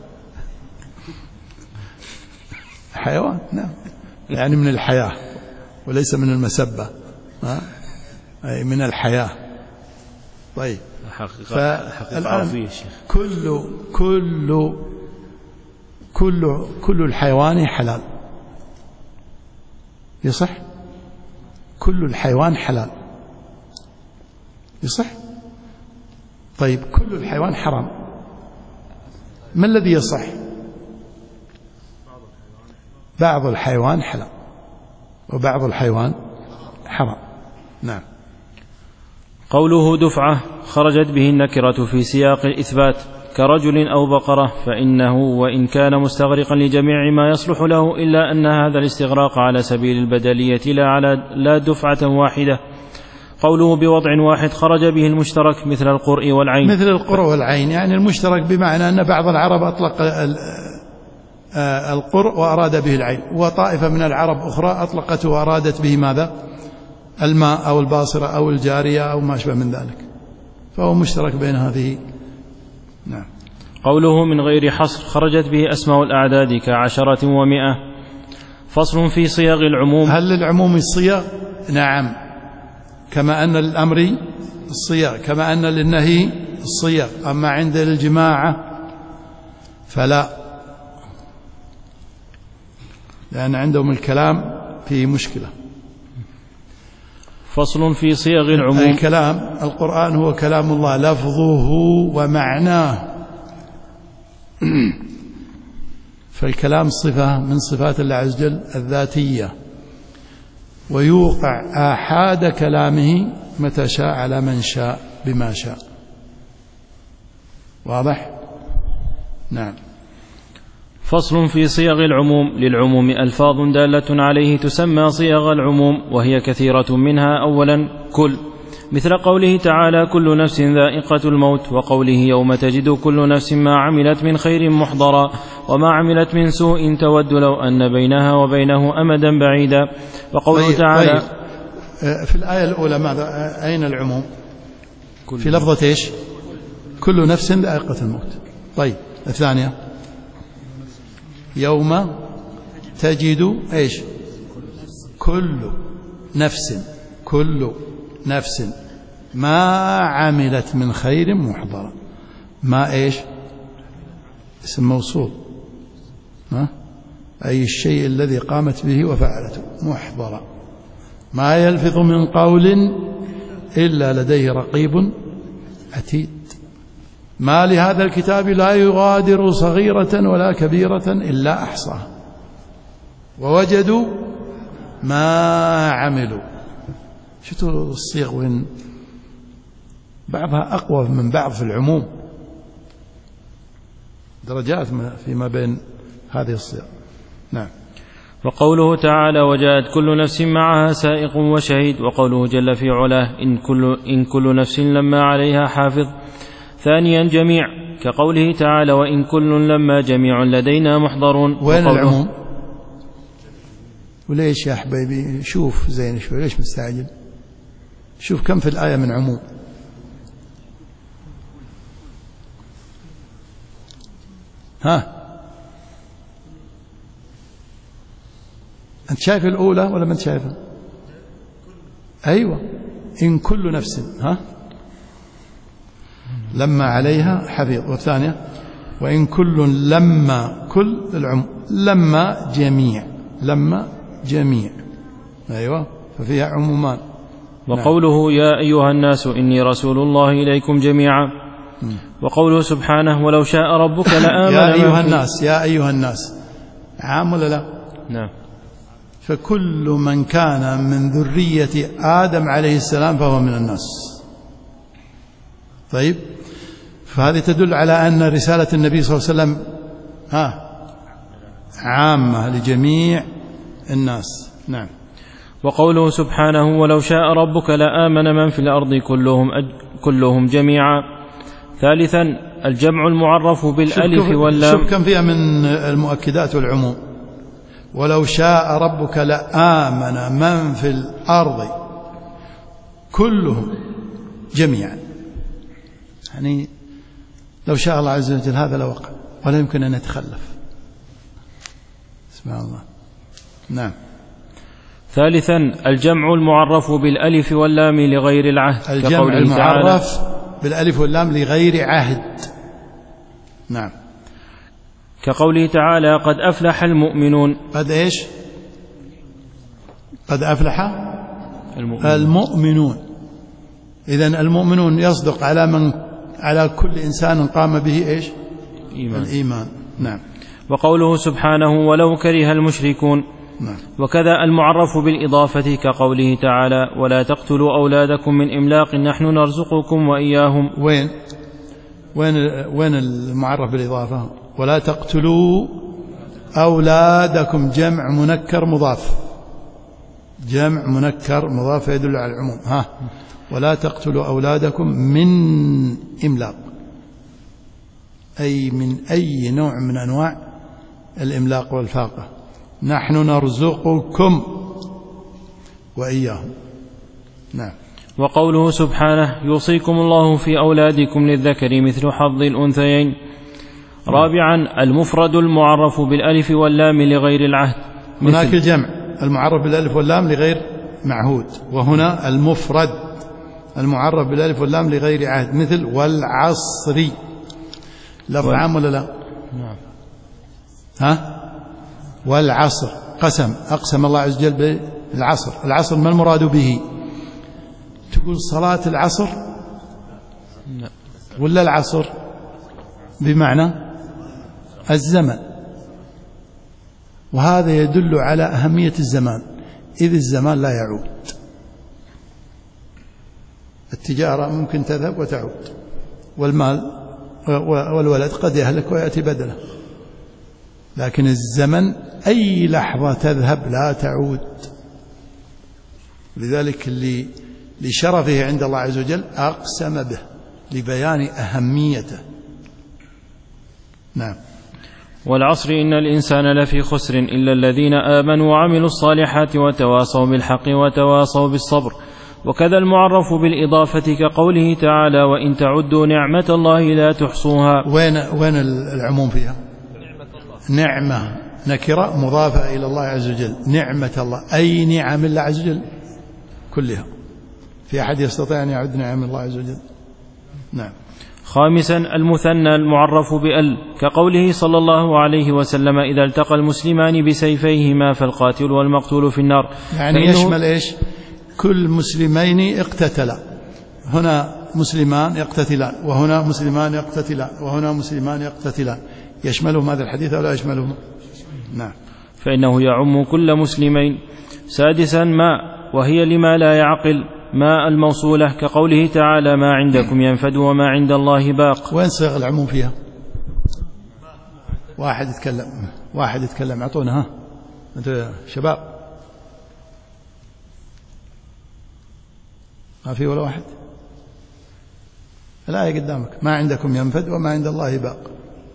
حيوان نعم، يعني من الحياة وليس من المسبة، أي من الحياة. طيب فالآن كل الحيوان حلال، يصح؟ كل الحيوان حلال، يصح. طيب كل الحيوان حرام، ما الذي يصح؟ بعض الحيوان حلال وبعض الحيوان حرام. نعم. قوله دفعة خرجت به النكرة في سياق الإثبات كرجل أو بقرة، فإنه وإن كان مستغرقا لجميع ما يصلح له إلا أن هذا الاستغراق على سبيل البدلية لا دفعة واحدة. قوله بوضع واحد خرج به المشترك مثل القرء والعين. مثل القرء والعين يعني المشترك، بمعنى أن بعض العرب أطلق القرء وأراد به العين، وطائفة من العرب أخرى أطلقته وأرادت به ماذا؟ الماء أو الباصرة أو الجارية أو ما أشبه من ذلك، فهو مشترك بين هذه. نعم. قوله من غير حصر خرجت به أسماء الأعداد كعشرة و100. فصل في صيغ العموم. هل للعموم الصيغ؟ نعم، كما أن للأمر الصيغ، كما أن للنهي الصيغ. أما عند الجماعة فلا، لأن عندهم الكلام فيه مشكلة. فصل في صيغ العموم. الكلام، القرآن هو كلام الله لفظه ومعناه، فالكلام صفة من صفات الله عز وجل الذاتية، ويوقع آحاد كلامه متى شاء على من شاء بما شاء. واضح؟ نعم. فصل في صيغ العموم. للعموم ألفاظ دالة عليه تسمى صيغ العموم، وهي كثيرة منها. أولا كل، مثل قوله تعالى كل نفس ذائقة الموت، وقوله يوم تجد كل نفس ما عملت من خير محضرا وما عملت من سوء تود لو أن بينها وبينه أمدا بعيدا. وقوله تعالى في الآية الأولى ماذا؟ أين العموم؟ في لفظة إيش؟ كل نفس ذائقة الموت. طيب الثانية يوم تجد إيش؟ كل نفس ما عملت من خير محضرا. ما إيش؟ اسم موصول، أي الشيء الذي قامت به وفعلته محضرا. ما يلفظ من قول إلا لديه رقيب عتيد. ما لهذا الكتاب لا يغادر صغيرة ولا كبيرة إلا أحصاها ووجدوا ما عملوا. شفتوا الصيغ وين بعضها أقوى من بعض في العموم، درجات فيما بين هذه الصيغ. نعم. وقوله تعالى وجاءت كل نفس معها سائق وشهيد. وقوله جل في علاه إن كل نفس لما عليها حافظ. ثانيا جميع، كقوله تعالى وإن كل لما جميع لدينا محضرون. وين العموم؟ وليش يا حبيبي؟ شوف زين شوي، ليش مستعجل؟ شوف كم في الآية من عموم. ها أنت شايف الأولى ولا ما أنت شايفها؟ أيوة، إن كل نفس لما عليها حفيظ. والثانية وإن كل لما، كل العموم، لما جميع. أيوة، ففيها عمومان. وقوله يا أيها الناس إني رسول الله إليكم جميعا. وقوله سبحانه ولو شاء ربك لآمن يا أيها الناس عام ولا لا؟ نعم. فكل من كان من ذرية آدم عليه السلام فهو من الناس. طيب، فهذه تدل على أن رسالة النبي صلى الله عليه وسلم عامة لجميع الناس. نعم. وقوله سبحانه ولو شاء ربك لآمن من في الأرض كلهم جميعا. ثالثا الجمع المعرف بالألف واللام. شوف كم فيها من المؤكدات والعموم. ولو شاء ربك لآمن من في الأرض كلهم جميعا، يعني لو شاء الله عز وجل هذا لوقع ولا يمكن أن يتخلف. سبحان الله. نعم. ثالثا الجمع المعرف بالألف واللام لغير العهد. الجمع المعرف بالألف واللام لغير عهد. نعم. كقوله تعالى قد أفلح المؤمنون. قد إيش؟ قد أفلح المؤمنون. إذن المؤمنون يصدق على كل إنسان قام به إيش؟ الإيمان. نعم. وقوله سبحانه ولو كره المشركون. نعم. وكذا المعرف بالإضافة كقوله تعالى ولا تقتلوا أولادكم من إملاق نحن نرزقكم وإياهم. وين المعرف بالإضافة؟ ولا تقتلوا أولادكم جمع منكر مضاف، جمع منكر مضاف يدل على العموم. ولا تقتلوا أولادكم من إملاق، أي من أي نوع من أنواع الإملاق والفاقة. نحن نرزقكم وإياهم. نعم. وقوله سبحانه يوصيكم الله في أولادكم للذكر مثل حظ الأنثيين. رابعا المفرد المعرف بالألف واللام لغير العهد. هناك الجمع المعرف بالألف واللام لغير معهود، وهنا المفرد المعرف بالألف واللام لغير عهد، مثل والعصر. لفظ عام ولا لا؟ نعم. والعصر قسم، أقسم الله عز وجل بالعصر. العصر ما المراد به؟ تقول صلاة العصر ولا العصر بمعنى الزمن، وهذا يدل على أهمية الزمان، إذ الزمان لا يعود. التجارة ممكن تذهب وتعود، والمال والولد قد يهلك ويأتي بدله، لكن الزمن أي لحظة تذهب لا تعود. لذلك لشرفه عند الله عز وجل أقسم به لبيان أهميته. نعم. والعصر إن الإنسان لفي خسر إلا الذين آمنوا وعملوا الصالحات وتواصوا بالحق وتواصوا بالصبر. وكذا المعرف بالإضافة كقوله تعالى وإن تعدوا نعمة الله لا تحصوها. وين العموم فيها؟ نعمة نكرة مضافة إلى الله عز وجل. نعمة الله أي نعم الله عز وجل كلها، في أحد يستطيع أن يعد نعم الله عز وجل؟ نعم. خامسا المثنى المعرف بأل كقوله صلى الله عليه وسلم إذا التقى المسلمان بسيفيهما فالقاتل والمقتول في النار. يعني يشمل إيش؟ كل مسلمين اقتتلا، هنا مسلمان يقتتلان وهنا مسلمان يقتتلان وهنا مسلمان يقتتلان، يشملهم هذا الحديث أو لا يشملهم؟ نعم. فإنه يعم كل مسلمين. سادسا ما وهي لما لا يعقل ما الموصولة كقوله تعالى ما عندكم ينفد وما عند الله باق. وين صيغ العموم فيها؟ واحد يتكلم أعطونا. أنت شباب ما في ولا واحد؟ الآية قدامك ما عندكم ينفد وما عند الله باق.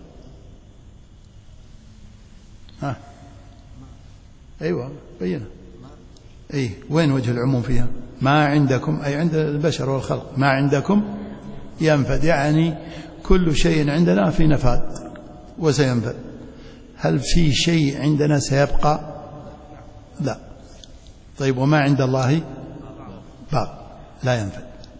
أيوة بينا. وين وجه العموم فيها؟ ما عندكم أي عند البشر والخلق، ما عندكم ينفد يعني كل شيء عندنا في نفاد وسينفد. هل في شيء عندنا سيبقى؟ لا. طيب وما عند الله باق لا ينفد.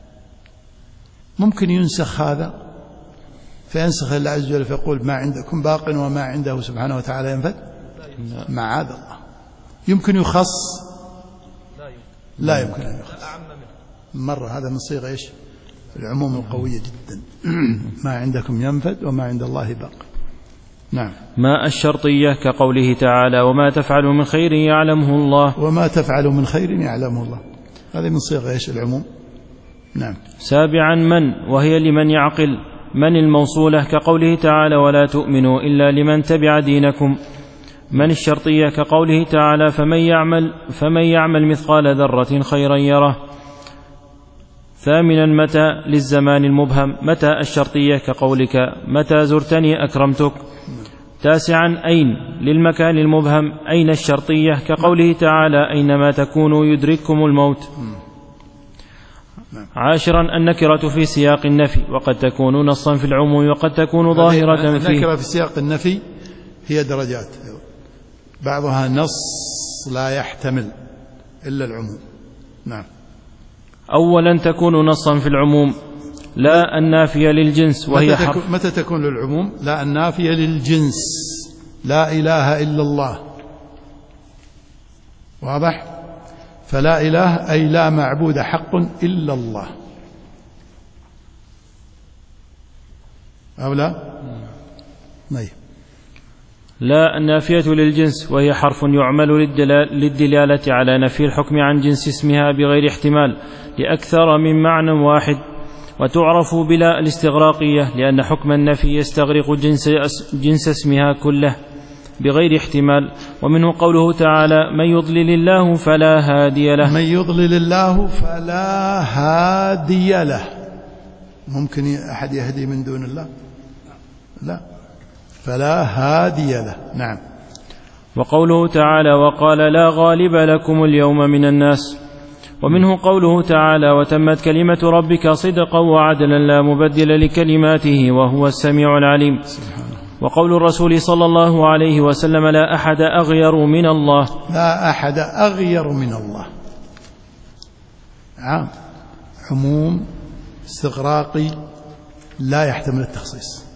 ممكن ينسخ هذا فينسخ الله عز وجل فيقول ما عندكم باق وما عنده سبحانه وتعالى ينفد؟ معاذ الله. يمكن يخص؟ لا يمكن أن يخص مرة. هذا من صيغ إيش؟ العموم القوية جدا. ما عندكم ينفد وما عند الله باق. نعم. ما الشرطية كقوله تعالى وما تفعلوا من خير يعلمه الله. وما تفعلوا من خير يعلمه الله، هذه من صيغ إيش؟ العموم. نعم. سابعا من وهي لمن يعقل من الموصولة كقوله تعالى ولا تؤمنوا إلا لمن تبع دينكم. من الشرطية كقوله تعالى فمن يعمل مثقال ذرة خيرا يره. ثامنا متى للزمان المبهم. متى الشرطية كقولك متى زرتني أكرمتك. تاسعا أين للمكان المبهم. أين الشرطية كقوله تعالى أينما تكونوا يدرككم الموت. عاشرا النكرة في سياق النفي وقد تكون نصا في العموم وقد تكون ظاهرة فيه. النكرة في سياق النفي هي درجات، بعضها نص لا يحتمل إلا العموم. نعم. أولا تكون نصا في العموم لا النافية للجنس وهي متى تكون للعموم؟ لا النافية للجنس. لا إله إلا الله، واضح؟ فلا إله أي لا معبود حق إلا الله، أو لا؟ طيب. لا النافية للجنس، وهي حرف يعمل للدلالة على نفي الحكم عن جنس اسمها بغير احتمال لأكثر من معنى واحد، وتعرف بلا الاستغراقية لأن حكم النفي يستغرق جنس اسمها كله بغير احتمال. ومنه قوله تعالى: من يضلل الله فلا هادي له. من يضلل الله فلا هادي له. ممكن أحد يهدي من دون الله؟ لا، فلا هادي له. نعم. وقوله تعالى: وقال لا غالب لكم اليوم من الناس. ومنه قوله تعالى: وتمت كلمة ربك صدقا وعدلا لا مبدل لكلماته وهو السميع العليم. وقول الرسول صلى الله عليه وسلم: لا أحد أغير من الله. لا أحد أغير من الله. عام، عموم استغراقي لا يحتمل التخصيص.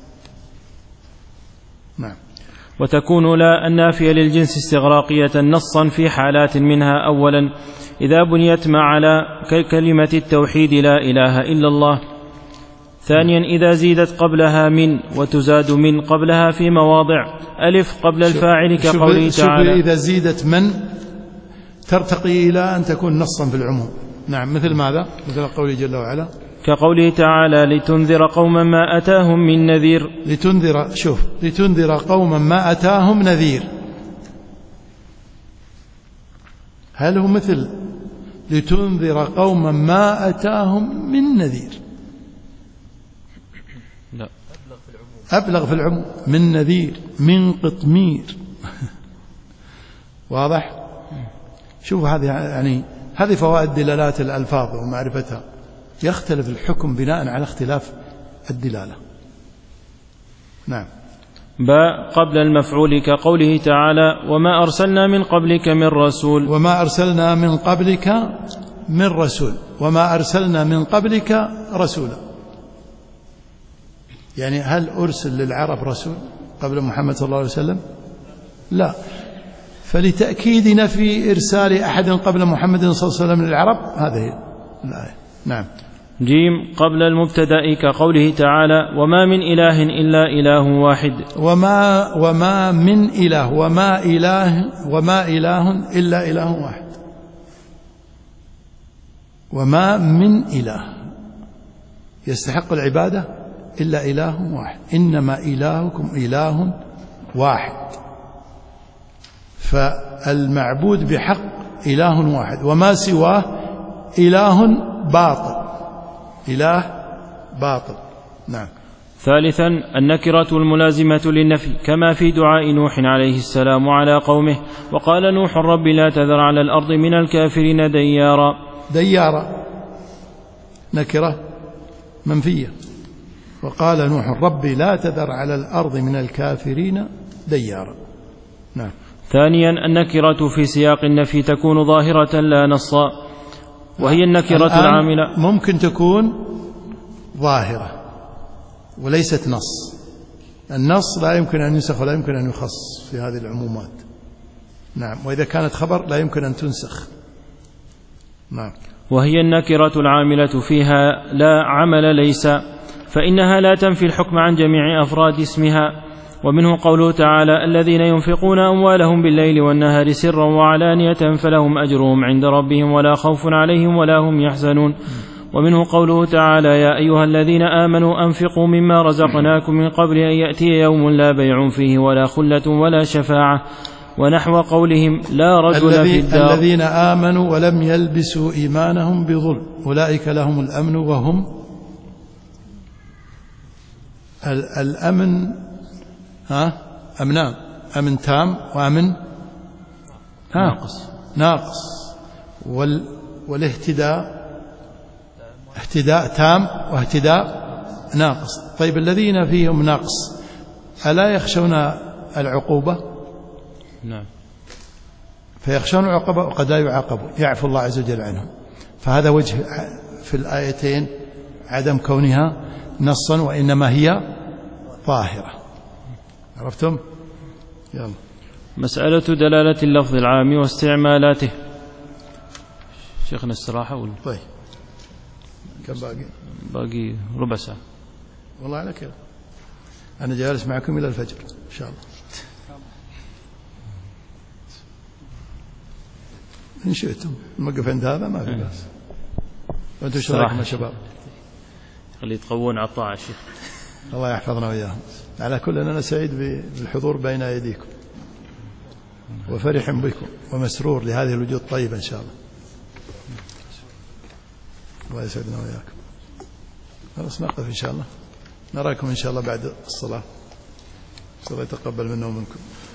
نعم. وتكون لا النافية للجنس استغراقية نصا في حالات منها: أولا إذا بنيت مع على كلمة التوحيد لا إله إلا الله. ثانيا إذا زيدت قبلها من، وتزاد من قبلها في مواضع ألف قبل الفاعل كقوله تعالى. إذا زيدت من ترتقي إلى أن تكون نصا في العموم. نعم. مثل ماذا؟ مثل قوله جل وعلا كقوله تعالى: لتنذر قوما ما أتاهم من نذير. لتنذر قوما ما أتاهم نذير. هل هو مثل لتنذر قوما ما أتاهم من نذير؟ لا، أبلغ في العموم. من نذير، من قطمير. واضح؟ شوف هذه يعني هذه فوائد دلالات الألفاظ ومعرفتها. يختلف الحكم بناء على اختلاف الدلالة. نعم. باء قبل المفعول كقوله تعالى: وما أرسلنا من قبلك من رسول. وما أرسلنا من قبلك من رسول. وما أرسلنا من قبلك رسولا. يعني هل أرسل للعرب رسول قبل محمد صلى الله عليه وسلم؟ لا. فلتأكيد نفي إرسال أحد قبل محمد صلى الله عليه وسلم للعرب هذه الآية. نعم. جيم قبل المبتدأ كقوله تعالى: وما من إله إلا إله واحد. وما من إله وما إله إلا إله واحد. وما من إله يستحق العبادة إلا إله واحد. إنما إلهكم إله واحد. فالمعبود بحق إله واحد، وما سواه إله باطل. إله باطل. نعم. ثالثا النكرة الملازمة للنفي كما في دعاء نوح عليه السلام على قومه: وقال نوح رب لا تذر على الأرض من الكافرين ديارا نكرة منفية. وقال نوح رب لا تذر على الأرض من الكافرين ديارا. نعم. ثانيا النكرة في سياق النفي تكون ظاهرة لا نصا، وهي النكرة العاملة. ممكن تكون ظاهرة وليست نص. النص لا يمكن أن ينسخ ولا يمكن أن يخص في هذه العمومات. نعم. وإذا كانت خبر لا يمكن أن تنسخ. نعم. وهي النكرة العاملة فيها لا عمل ليس، فإنها لا تنفي الحكم عن جميع أفراد اسمها. ومنه قوله تعالى: الذين ينفقون أموالهم بالليل والنهار سرا وعلانية فلهم أجرهم عند ربهم ولا خوف عليهم ولا هم يحزنون. ومنه قوله تعالى: يا أيها الذين آمنوا أنفقوا مما رزقناكم من قبل أن يأتي يوم لا بيع فيه ولا خلة ولا شفاعة. ونحو قولهم: لا رجل في الدار. الذين آمنوا ولم يلبسوا إيمانهم بظلم أولئك لهم الأمن وهم الأمن. أمنان: أمن تام وأمن ناقص. والاهتداء اهتداء تام واهتداء ناقص. طيب الذين فيهم نقص ألا يخشون العقوبة؟ نعم. فيخشون العقوبة وقد لا يعاقبوا، يعفو الله عز وجل عنهم. فهذا وجه في الآيتين عدم كونها نصا وإنما هي ظاهرة. عرفتم؟ يلا. مسألة دلالة اللفظ العام واستعمالاته. شيخنا الصراحة ولا؟ طيب كم باقي؟ باقي ربع ساعة. والله على كذا. أنا جالس معكم إلى الفجر إن شاء الله، إن شئتم نوقف عند هذا ما في بأس. وأنتم ايش رايكم يا شباب؟ اللي يتقوون على الطاعة شيخ. الله يحفظنا وإياهم. على كل أنا سعيد بالحضور بين أيديكم وفرح بكم ومسرور لهذه الوجوه الطيبة إن شاء الله. الله يسعدنا وإياكم. خلاص نقف إن شاء الله، نراكم إن شاء الله بعد الصلاة. الله يتقبل منا ومنكم.